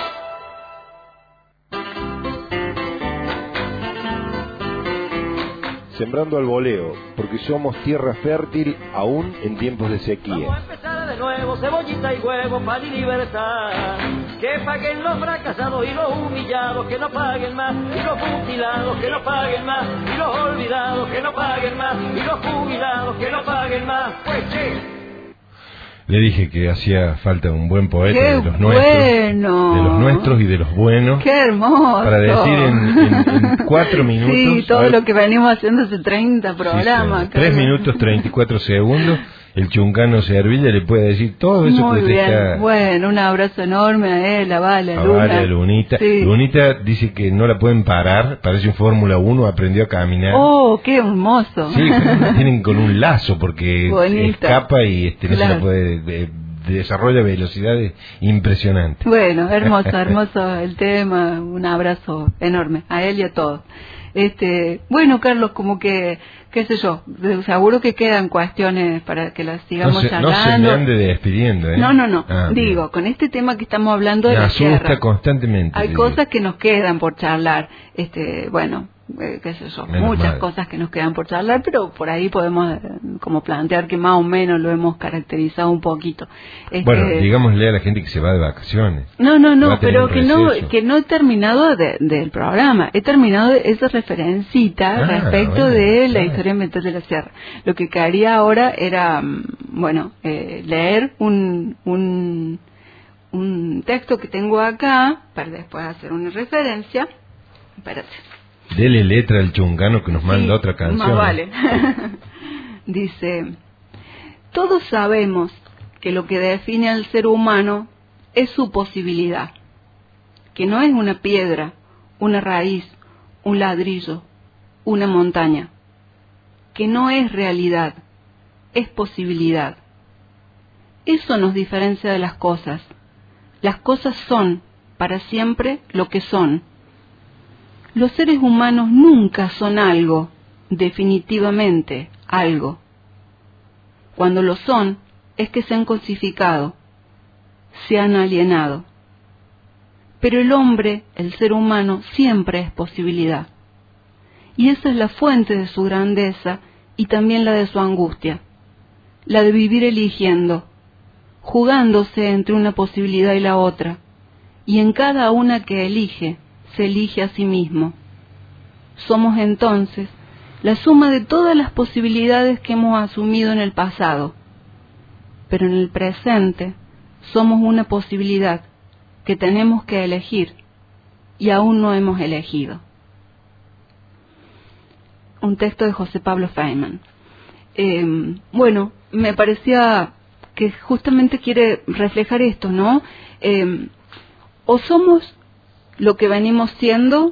Speaker 1: Sembrando al voleo, porque somos tierra fértil aún en tiempos de sequía.
Speaker 2: Vamos a empezar de nuevo, cebollita y huevo, pan y libertad. Que paguen los fracasados y los humillados, que no paguen más. Y los mutilados, que no paguen más. Y los olvidados, que no paguen más. Y los jubilados, que no paguen más. Pues che.
Speaker 3: Le dije que hacía falta un buen poeta
Speaker 4: ¡Qué
Speaker 3: de los nuestros,
Speaker 4: bueno!
Speaker 3: de los nuestros y de los buenos.
Speaker 4: ¡Qué hermoso!
Speaker 3: Para decir en, en, en cuatro minutos.
Speaker 4: Sí, todo
Speaker 3: ver,
Speaker 4: lo que venimos haciendo hace treinta programas.
Speaker 3: Sí, sí, tres minutos treinta y cuatro segundos. El chuncano Servilla le puede decir todo eso
Speaker 4: Muy
Speaker 3: que usted
Speaker 4: bien.
Speaker 3: está...
Speaker 4: Bueno, un abrazo enorme a él, a Vale, a
Speaker 3: a
Speaker 4: Luna.
Speaker 3: Vale, a Lunita.
Speaker 4: Sí.
Speaker 3: Lunita dice que no la pueden parar, parece un Fórmula uno, aprendió a caminar.
Speaker 4: ¡Oh, qué hermoso!
Speaker 3: Sí, la tienen con un lazo porque
Speaker 4: Bonita.
Speaker 3: escapa y este no
Speaker 4: Claro.
Speaker 3: se la puede... Eh, desarrolla velocidades impresionantes.
Speaker 4: Bueno, hermoso, hermoso el tema. Un abrazo enorme a él y a todos. Este, bueno, Carlos, como que, qué sé yo, seguro que quedan cuestiones para que las sigamos
Speaker 3: no se,
Speaker 4: charlando.
Speaker 3: No se me ande despidiendo, ¿eh?
Speaker 4: No, no, no.
Speaker 3: Ah,
Speaker 4: Digo,
Speaker 3: bien.
Speaker 4: con este tema que estamos hablando de
Speaker 3: me
Speaker 4: la
Speaker 3: asusta
Speaker 4: tierra,
Speaker 3: constantemente.
Speaker 4: hay cosas que nos quedan por charlar. Este, bueno, eh, qué sé yo,
Speaker 3: Menos
Speaker 4: muchas
Speaker 3: mal.
Speaker 4: cosas que nos quedan por charlar, pero por ahí podemos eh, como plantear que más o menos lo hemos caracterizado un poquito. Este,
Speaker 3: Bueno, digámosle a la gente que se va de vacaciones.
Speaker 4: No, no,
Speaker 3: Va
Speaker 4: no,
Speaker 3: a tener
Speaker 4: pero
Speaker 3: un
Speaker 4: que no,
Speaker 3: receso.
Speaker 4: que no he terminado de- del programa. He terminado esa referencita
Speaker 3: Ah,
Speaker 4: respecto
Speaker 3: bueno,
Speaker 4: de la
Speaker 3: claro.
Speaker 4: historia ambiental de la sierra. Lo que quería ahora era, mm, bueno, eh, leer un, un, un texto que tengo acá para después hacer una referencia. Espérate.
Speaker 3: Dele letra al chungano que nos manda
Speaker 4: Sí,
Speaker 3: otra canción.
Speaker 4: Más vale. Dice, todos sabemos que lo que define al ser humano es su posibilidad, que no es una piedra, una raíz, un ladrillo, una montaña, que no es realidad, es posibilidad. Eso nos diferencia de las cosas. Las cosas son, para siempre, lo que son. Los seres humanos nunca son algo, definitivamente algo. Cuando lo son, es que se han cosificado, se han alienado. Pero el hombre, el ser humano, siempre es posibilidad. Y esa es la fuente de su grandeza y también la de su angustia, la de vivir eligiendo, jugándose entre una posibilidad y la otra, y en cada una que elige, se elige a sí mismo. Somos entonces la suma de todas las posibilidades que hemos asumido en el pasado, pero en el presente somos una posibilidad que tenemos que elegir y aún no hemos elegido. Un texto de José Pablo Feynman. Eh, bueno, me parecía que justamente quiere reflejar esto, ¿no? Eh, o somos lo que venimos siendo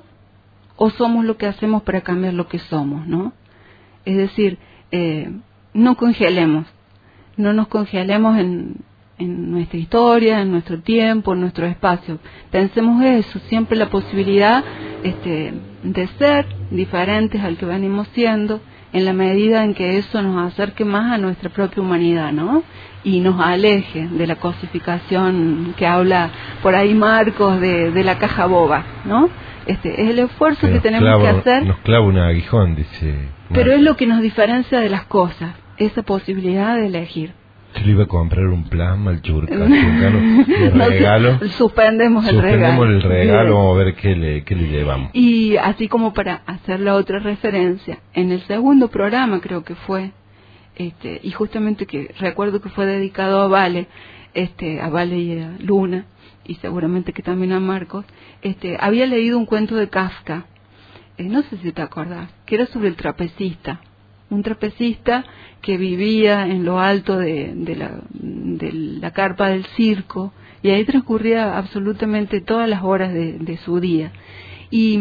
Speaker 4: o somos lo que hacemos para cambiar lo que somos, ¿no? Es decir, eh, no congelemos, no nos congelemos en, en nuestra historia, en nuestro tiempo, en nuestro espacio. Pensemos eso, siempre la posibilidad este, de ser diferentes al que venimos siendo, en la medida en que eso nos acerque más a nuestra propia humanidad, ¿no? Y nos aleje de la cosificación que habla por ahí Marcos de, de la caja boba, ¿no? Este es el esfuerzo que, que tenemos
Speaker 3: clava,
Speaker 4: que hacer.
Speaker 3: Nos clava un aguijón, dice.
Speaker 4: Pero es lo que nos diferencia de las cosas, esa posibilidad de elegir.
Speaker 3: Yo le iba a comprar un plasma al churca, al churcano de
Speaker 4: No,
Speaker 3: regalo.
Speaker 4: Suspendemos el regalo.
Speaker 3: Suspendemos el regalo, vamos a ver qué le, qué le llevamos.
Speaker 4: Y así como para hacer la otra referencia, en el segundo programa creo que fue, este, y justamente que recuerdo que fue dedicado a Vale, este, a Vale y a Luna, y seguramente que también a Marcos, este, había leído un cuento de Kafka, eh, no sé si te acordás, que era sobre el trapecista. Un trapecista que vivía en lo alto de, de, la, de la carpa del circo, y ahí transcurría absolutamente todas las horas de, de su día. Y,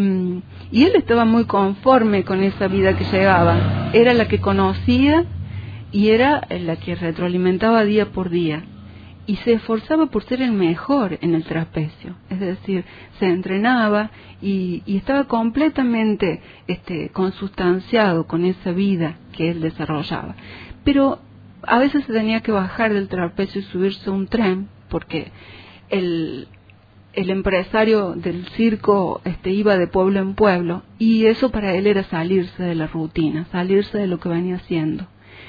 Speaker 4: y él estaba muy conforme con esa vida que llevaba. Era la que conocía y era la que retroalimentaba día por día. Y se esforzaba por ser el mejor en el trapecio, es decir, se entrenaba y, y estaba completamente este, consustanciado con esa vida que él desarrollaba. Pero a veces se tenía que bajar del trapecio y subirse a un tren, porque el, el empresario del circo este, iba de pueblo en pueblo, y eso para él era salirse de la rutina, salirse de lo que venía haciendo.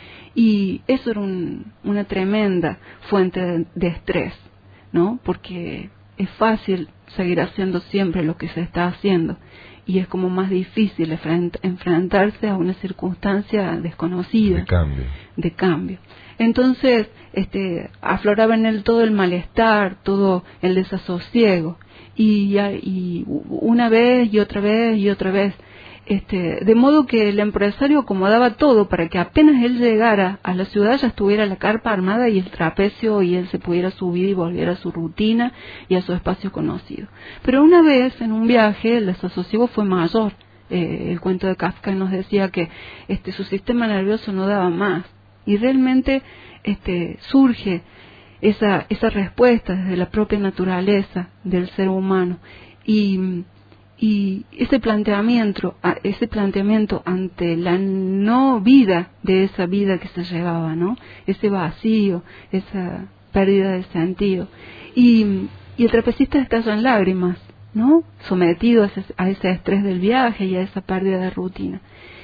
Speaker 4: Y eso era un, una tremenda fuente de, de estrés, ¿no? Porque es fácil seguir haciendo siempre lo que se está haciendo y es como más difícil enfrent, enfrentarse a una circunstancia desconocida.
Speaker 3: De cambio.
Speaker 4: De cambio. Entonces, este, afloraba en él todo el malestar, todo el desasosiego. Y, y una vez y otra vez y otra vez. Este, de modo que el empresario acomodaba todo para que apenas él llegara a la ciudad ya estuviera la carpa armada y el trapecio y él se pudiera subir y volver a su rutina y a su espacio conocido. Pero una vez en un viaje el desasosiego fue mayor. Eh, el cuento de Kafka nos decía que este, su sistema nervioso no daba más y realmente este, surge esa, esa respuesta desde la propia naturaleza del ser humano y y ese planteamiento, ese planteamiento ante la no vida de esa vida que se llevaba, ¿no? Ese vacío, esa pérdida de sentido. Y, y el trapecista estalla en lágrimas, ¿no? Sometido a ese, a ese estrés del viaje y a esa pérdida de rutina.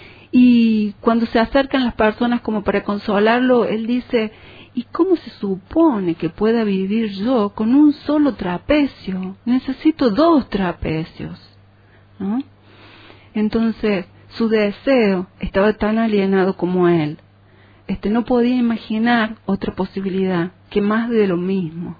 Speaker 4: Y cuando se acercan las personas como para consolarlo, él dice: ¿y cómo se supone que pueda vivir yo con un solo trapecio? Necesito dos trapecios, ¿no? Entonces, su deseo estaba tan alienado como él. Este, no podía imaginar otra posibilidad que más de lo mismo.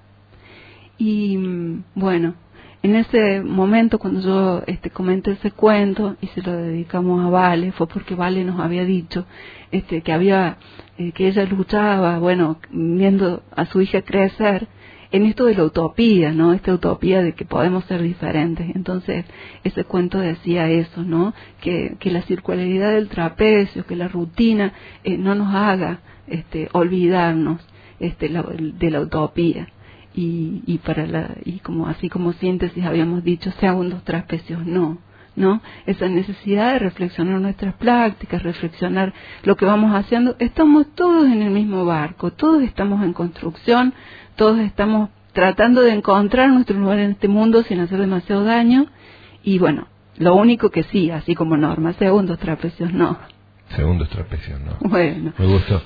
Speaker 4: Y bueno, en ese momento cuando yo este, comenté ese cuento y se lo dedicamos a Vale, fue porque Vale nos había dicho este, que había eh, que ella luchaba, bueno, viendo a su hija crecer en esto de la utopía, ¿no? Esta utopía de que podemos ser diferentes. Entonces, ese cuento decía eso, ¿no? Que, que la circularidad del trapecio, que la rutina eh, no nos haga este, olvidarnos este, la, de la utopía. Y, y para la y como así como síntesis habíamos dicho, segundos trapecios no, ¿no? Esa necesidad de reflexionar nuestras prácticas, reflexionar lo que vamos haciendo. Estamos todos en el mismo barco, todos estamos en construcción, todos estamos tratando de encontrar nuestro lugar en este mundo sin hacer demasiado daño. Y bueno, lo único que sí, así como norma, segundos trapecios no.
Speaker 3: Segundos trapecios no.
Speaker 4: Bueno.
Speaker 3: Me gustó.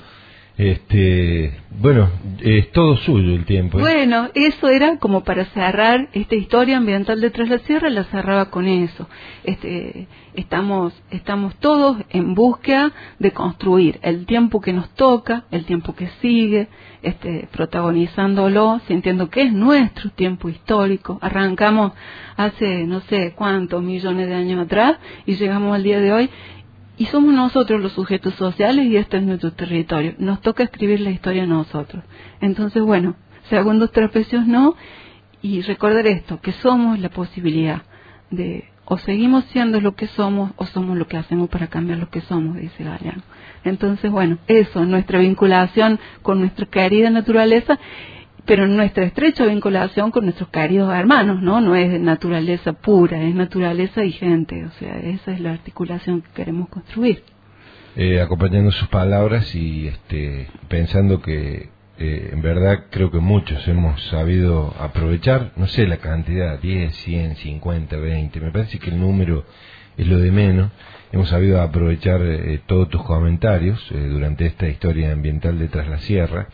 Speaker 3: Este, bueno, es todo suyo el tiempo, ¿eh?
Speaker 4: Bueno, eso era como para cerrar esta historia ambiental de Tras la Sierra, la cerraba con eso. Este, estamos, estamos todos en búsqueda de construir el tiempo que nos toca, el tiempo que sigue, este, protagonizándolo, sintiendo que es nuestro tiempo histórico. Arrancamos hace no sé cuántos millones de años atrás y llegamos al día de hoy. Y somos nosotros los sujetos sociales y este es nuestro territorio. Nos toca escribir la historia a nosotros. Entonces, bueno, segundos trapecios no. Y recordar esto, que somos la posibilidad de o seguimos siendo lo que somos o somos lo que hacemos para cambiar lo que somos, dice Galeano. Entonces, bueno, eso, nuestra vinculación con nuestra querida naturaleza, pero nuestra estrecha vinculación con nuestros queridos hermanos, ¿no? No es naturaleza pura, es naturaleza y gente, o sea, esa es la articulación que queremos construir.
Speaker 3: Eh, acompañando sus palabras y este, pensando que eh, en verdad creo que muchos hemos sabido aprovechar, no sé la cantidad, diez, cien, cincuenta, veinte, me parece que el número es lo de menos. Hemos sabido aprovechar eh, todos tus comentarios eh, durante esta historia ambiental de Tras la Sierra.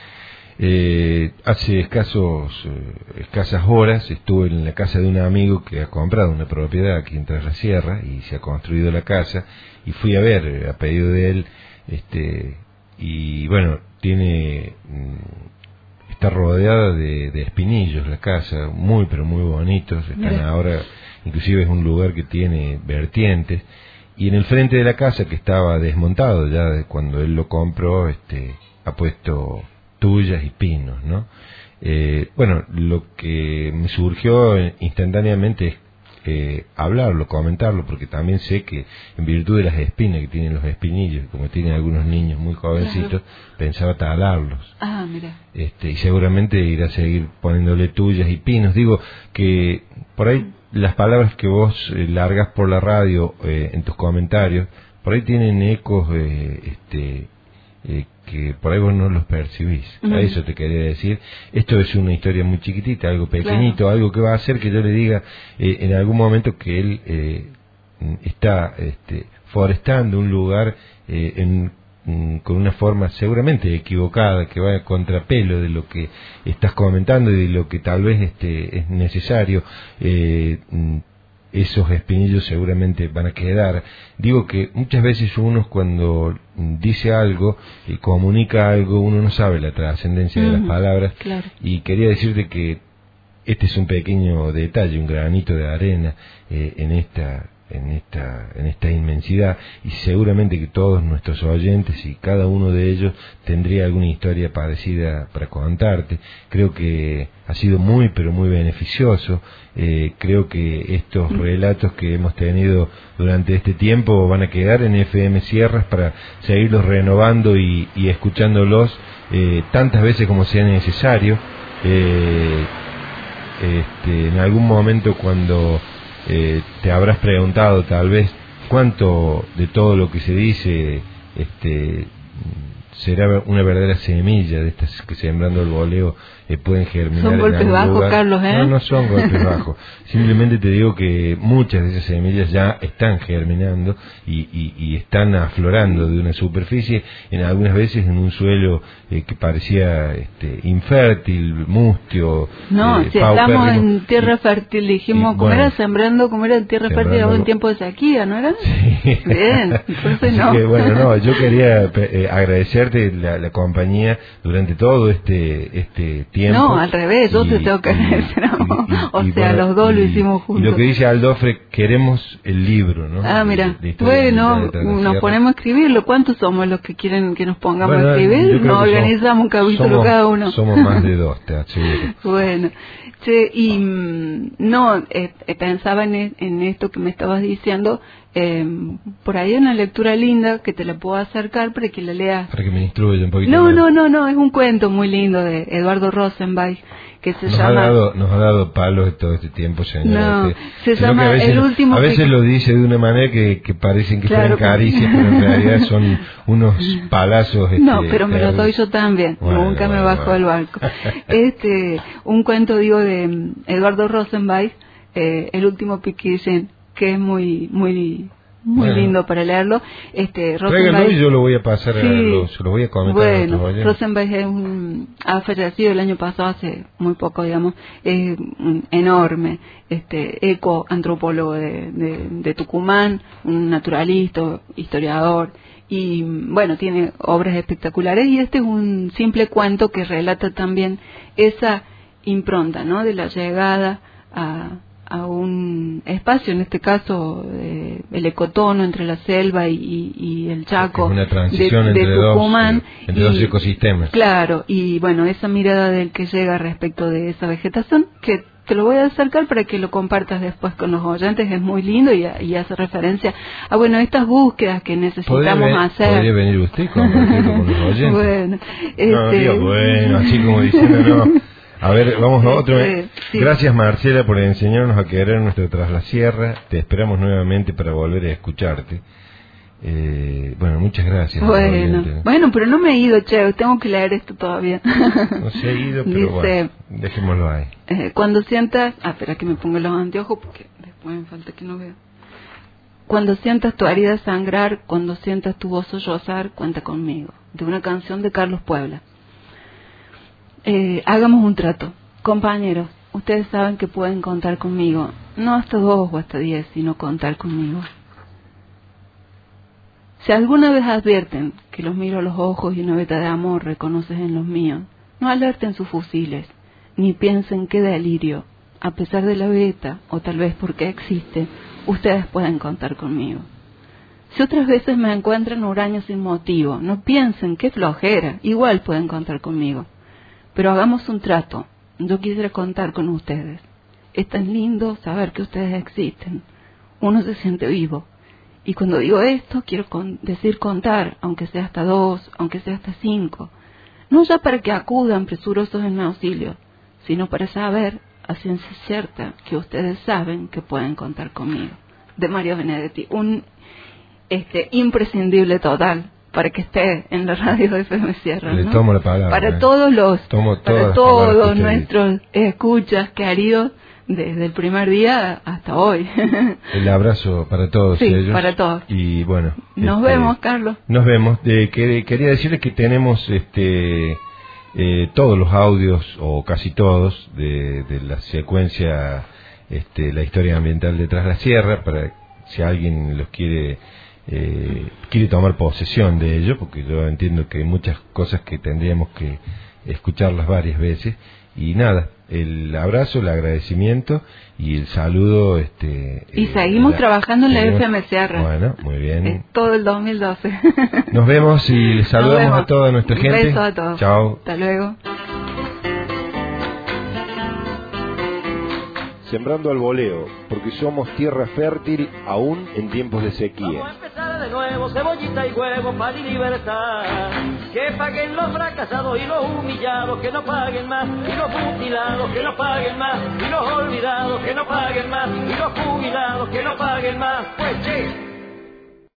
Speaker 3: Eh, hace escasos, eh, escasas horas estuve en la casa de un amigo que ha comprado una propiedad aquí en Tras la Sierra y se ha construido la casa y fui a ver eh, a pedido de él este y bueno, tiene mm, está rodeada de, de espinillos la casa, muy pero muy bonitos, están Mira. Ahora, inclusive es un lugar que tiene vertientes y en el frente de la casa, que estaba desmontado ya de cuando él lo compró, este ha puesto tuyas y pinos, ¿no? Eh, bueno, lo que me surgió instantáneamente es eh, hablarlo, comentarlo, porque también sé que en virtud de las espinas que tienen los espinillos, como tienen algunos niños muy jovencitos, claro, pensaba talarlos.
Speaker 4: Ah, mira.
Speaker 3: Este, y seguramente irá a seguir poniéndole tuyas y pinos. Digo que por ahí las palabras que vos eh, largas por la radio eh, en tus comentarios, por ahí tienen ecos eh, este eh, que por ahí vos no los percibís. Uh-huh. A eso te quería decir. Esto es una historia muy chiquitita, algo pequeñito, claro, algo que va a hacer que yo le diga eh, en algún momento que él eh, está este, forestando un lugar eh, en, mm, con una forma seguramente equivocada, que va a contrapelo de lo que estás comentando y de lo que tal vez este, es necesario. Eh, esos espinillos seguramente van a quedar. Digo que muchas veces uno cuando dice algo y comunica algo, uno no sabe la trascendencia uh-huh. de las palabras,
Speaker 4: claro.
Speaker 3: Y quería decirte que este es un pequeño detalle, un granito de arena eh, en esta en esta en esta inmensidad, y seguramente que todos nuestros oyentes y cada uno de ellos tendría alguna historia parecida para contarte. Creo que ha sido muy pero muy beneficioso. Eh, creo que estos relatos que hemos tenido durante este tiempo van a quedar en F M Sierras para seguirlos renovando y, y escuchándolos eh, tantas veces como sea necesario. Eh, este, en algún momento cuando eh, te habrás preguntado tal vez cuánto de todo lo que se dice este será una verdadera semilla de estas que sembrando el voleo eh, pueden germinar.
Speaker 4: Son
Speaker 3: en
Speaker 4: golpes
Speaker 3: algún
Speaker 4: bajos,
Speaker 3: lugar.
Speaker 4: Carlos, ¿eh?
Speaker 3: No, no son golpes bajos. Simplemente te digo que muchas de esas semillas ya están germinando y, y, y están aflorando de una superficie, en algunas veces en un suelo eh, que parecía este, infértil, mustio.
Speaker 4: No,
Speaker 3: eh,
Speaker 4: si estamos
Speaker 3: paupérrimo.
Speaker 4: en tierra fértil, dijimos,
Speaker 3: y,
Speaker 4: como
Speaker 3: bueno,
Speaker 4: era sembrando, como era en tierra fértil,
Speaker 3: sembrando-
Speaker 4: en tiempo de sequía, ¿no era?
Speaker 3: Sí.
Speaker 4: Bien, entonces
Speaker 3: Así
Speaker 4: no.
Speaker 3: que, bueno, no, yo quería eh, agradecerte la, la compañía durante todo este este tiempo.
Speaker 4: No, al revés, yo
Speaker 3: Y-
Speaker 4: te tengo que
Speaker 3: y-
Speaker 4: agradecer a vos.
Speaker 3: y- y-
Speaker 4: O
Speaker 3: y
Speaker 4: sea,
Speaker 3: bueno,
Speaker 4: los dos lo
Speaker 3: y-
Speaker 4: hicimos
Speaker 3: Y
Speaker 4: juntos.
Speaker 3: lo que dice Aldofre, queremos el libro, ¿no?
Speaker 4: Ah, mira,
Speaker 3: De- de historia
Speaker 4: bueno,
Speaker 3: militar de la
Speaker 4: nos
Speaker 3: Sierra.
Speaker 4: ponemos a escribirlo. ¿Cuántos somos los que quieren que nos pongamos
Speaker 3: Bueno,
Speaker 4: a
Speaker 3: yo
Speaker 4: escribir?
Speaker 3: creo
Speaker 4: Nos
Speaker 3: que
Speaker 4: organizamos
Speaker 3: somos-
Speaker 4: un capítulo
Speaker 3: somos-
Speaker 4: cada uno.
Speaker 3: Somos más de dos, te aseguro.
Speaker 4: Bueno, che, y mm, no, eh, eh, pensaba en, e- en esto que me estabas diciendo. Eh, por ahí hay una lectura linda que te la puedo acercar para que la leas.
Speaker 3: Para que me instruya un poquito
Speaker 4: No,
Speaker 3: más.
Speaker 4: no, no, no, es un cuento muy lindo de Eduardo Rosenbach que se
Speaker 3: Nos ha,
Speaker 4: llama...
Speaker 3: dado, nos ha dado palos todo este tiempo, señora.
Speaker 4: No,
Speaker 3: Usted.
Speaker 4: se
Speaker 3: Sino
Speaker 4: llama
Speaker 3: que a veces,
Speaker 4: El último
Speaker 3: A veces
Speaker 4: pic-
Speaker 3: lo dice de una manera que, que parecen que
Speaker 4: Claro.
Speaker 3: fueran caricias, pero en realidad son unos palazos. Este,
Speaker 4: No, pero me lo doy
Speaker 3: terribles.
Speaker 4: yo también.
Speaker 3: Bueno,
Speaker 4: Nunca me
Speaker 3: bueno,
Speaker 4: bajo
Speaker 3: bueno.
Speaker 4: del barco. Este, un cuento, digo, de mm, Eduardo Rosenbach, eh, El último piquillín, que es muy, muy, muy
Speaker 3: Bueno.
Speaker 4: lindo para leerlo. Este,
Speaker 3: Tráiganlo
Speaker 4: Rosenbach,
Speaker 3: y yo lo voy a pasar, a
Speaker 4: Sí.
Speaker 3: los, se lo voy a comentar a
Speaker 4: bueno,
Speaker 3: nuestros oyentes.
Speaker 4: Rosenbach es un, ha fallecido el año pasado, hace muy poco, digamos, es un enorme, este, ecoantropólogo de, de, de Tucumán, un naturalista, historiador, y bueno, tiene obras espectaculares, y este es un simple cuento que relata también esa impronta, ¿no?, de la llegada a, a un espacio, en este caso eh, el ecotono entre la selva y, y, y el Chaco,
Speaker 3: Es una transición
Speaker 4: de, de
Speaker 3: entre,
Speaker 4: Tucumán,
Speaker 3: dos, eh, entre dos
Speaker 4: y-
Speaker 3: ecosistemas.
Speaker 4: Claro, y bueno, esa mirada del que llega respecto de esa vegetación, que te lo voy a acercar para que lo compartas después con los oyentes, es muy lindo y, y hace referencia a, bueno, estas búsquedas que
Speaker 3: ¿Podría,
Speaker 4: necesitamos
Speaker 3: ven-
Speaker 4: hacer.
Speaker 3: podría venir usted y compartirlo con los oyentes?
Speaker 4: Bueno,
Speaker 3: No,
Speaker 4: este-
Speaker 3: digo, bueno, así como diciendo, no. A ver, vamos a otro.
Speaker 4: Este, sí.
Speaker 3: Gracias, Marcela, por enseñarnos a querer nuestro Tras la Sierra. Te esperamos nuevamente para volver a escucharte. Eh, bueno, muchas gracias.
Speaker 4: Bueno,
Speaker 3: oyente.
Speaker 4: bueno, pero no me he ido, che, tengo que leer esto todavía.
Speaker 3: No se ha ido, pero
Speaker 4: Dice,
Speaker 3: bueno, dejémoslo ahí.
Speaker 4: eh, cuando sientas, ah, espera que me ponga los anteojos porque después me falta que no vea. Cuando sientas tu herida sangrar, cuando sientas tu voz sollozar, cuenta conmigo. De una canción de Carlos Puebla. Eh, hagamos un trato. Compañeros, ustedes saben que pueden contar conmigo. No hasta dos o hasta diez, sino contar conmigo. Si alguna vez advierten que los miro a los ojos y una veta de amor reconoces en los míos, no alerten sus fusiles, ni piensen qué delirio. A pesar de la veta, o tal vez porque existe, ustedes pueden contar conmigo. Si otras veces me encuentran huraño sin motivo, no piensen qué flojera, igual pueden contar conmigo. Pero hagamos un trato. Yo quisiera contar con ustedes. Es tan lindo saber que ustedes existen. Uno se siente vivo. Y cuando digo esto, quiero con- decir contar, aunque sea hasta dos, aunque sea hasta cinco. No ya para que acudan presurosos en mi auxilio, sino para saber, a ciencia cierta, que ustedes saben que pueden contar conmigo. De Mario Benedetti. Un este imprescindible total para que esté en la radio de F M Sierra,
Speaker 3: Le
Speaker 4: ¿no?
Speaker 3: tomo la palabra.
Speaker 4: Para
Speaker 3: eh.
Speaker 4: todos los,
Speaker 3: Tomo todas
Speaker 4: para
Speaker 3: las palabras que
Speaker 4: todos
Speaker 3: usted
Speaker 4: nuestros escuchas queridos desde el primer día hasta hoy.
Speaker 3: dice. El abrazo para todos
Speaker 4: Sí,
Speaker 3: ellos.
Speaker 4: para todos.
Speaker 3: Y bueno.
Speaker 4: Nos
Speaker 3: este,
Speaker 4: vemos, Carlos.
Speaker 3: Nos vemos. Eh, que- quería decirles que tenemos este eh, todos los audios, o casi todos, de, de la secuencia, este, la historia ambiental de Tras la Sierra, para si alguien los quiere eh, quiere tomar posesión de ello, porque yo entiendo que hay muchas cosas que tendríamos que escucharlas varias veces. Y nada, el abrazo, el agradecimiento y el saludo. Este,
Speaker 4: Y
Speaker 3: eh,
Speaker 4: seguimos
Speaker 3: la-
Speaker 4: trabajando en la
Speaker 3: seguimos-
Speaker 4: F M Sierra.
Speaker 3: Bueno, muy bien.
Speaker 4: Eh, todo el dos mil doce.
Speaker 3: Nos vemos y les
Speaker 4: Nos
Speaker 3: saludamos
Speaker 4: vemos.
Speaker 3: a toda nuestra
Speaker 4: Un
Speaker 3: gente.
Speaker 4: beso a todos.
Speaker 3: Chao.
Speaker 4: Hasta luego.
Speaker 1: Sembrando al voleo, porque somos tierra fértil aún en tiempos de sequía.
Speaker 2: Vamos a empezar ahora de nuevo, cebollita y huevo, pan y libertad. Que paguen los fracasados y los humillados, que no paguen más, y los mutilados, que no paguen más, y los olvidados, que no paguen más, y los jubilados, que no paguen más. Pues che.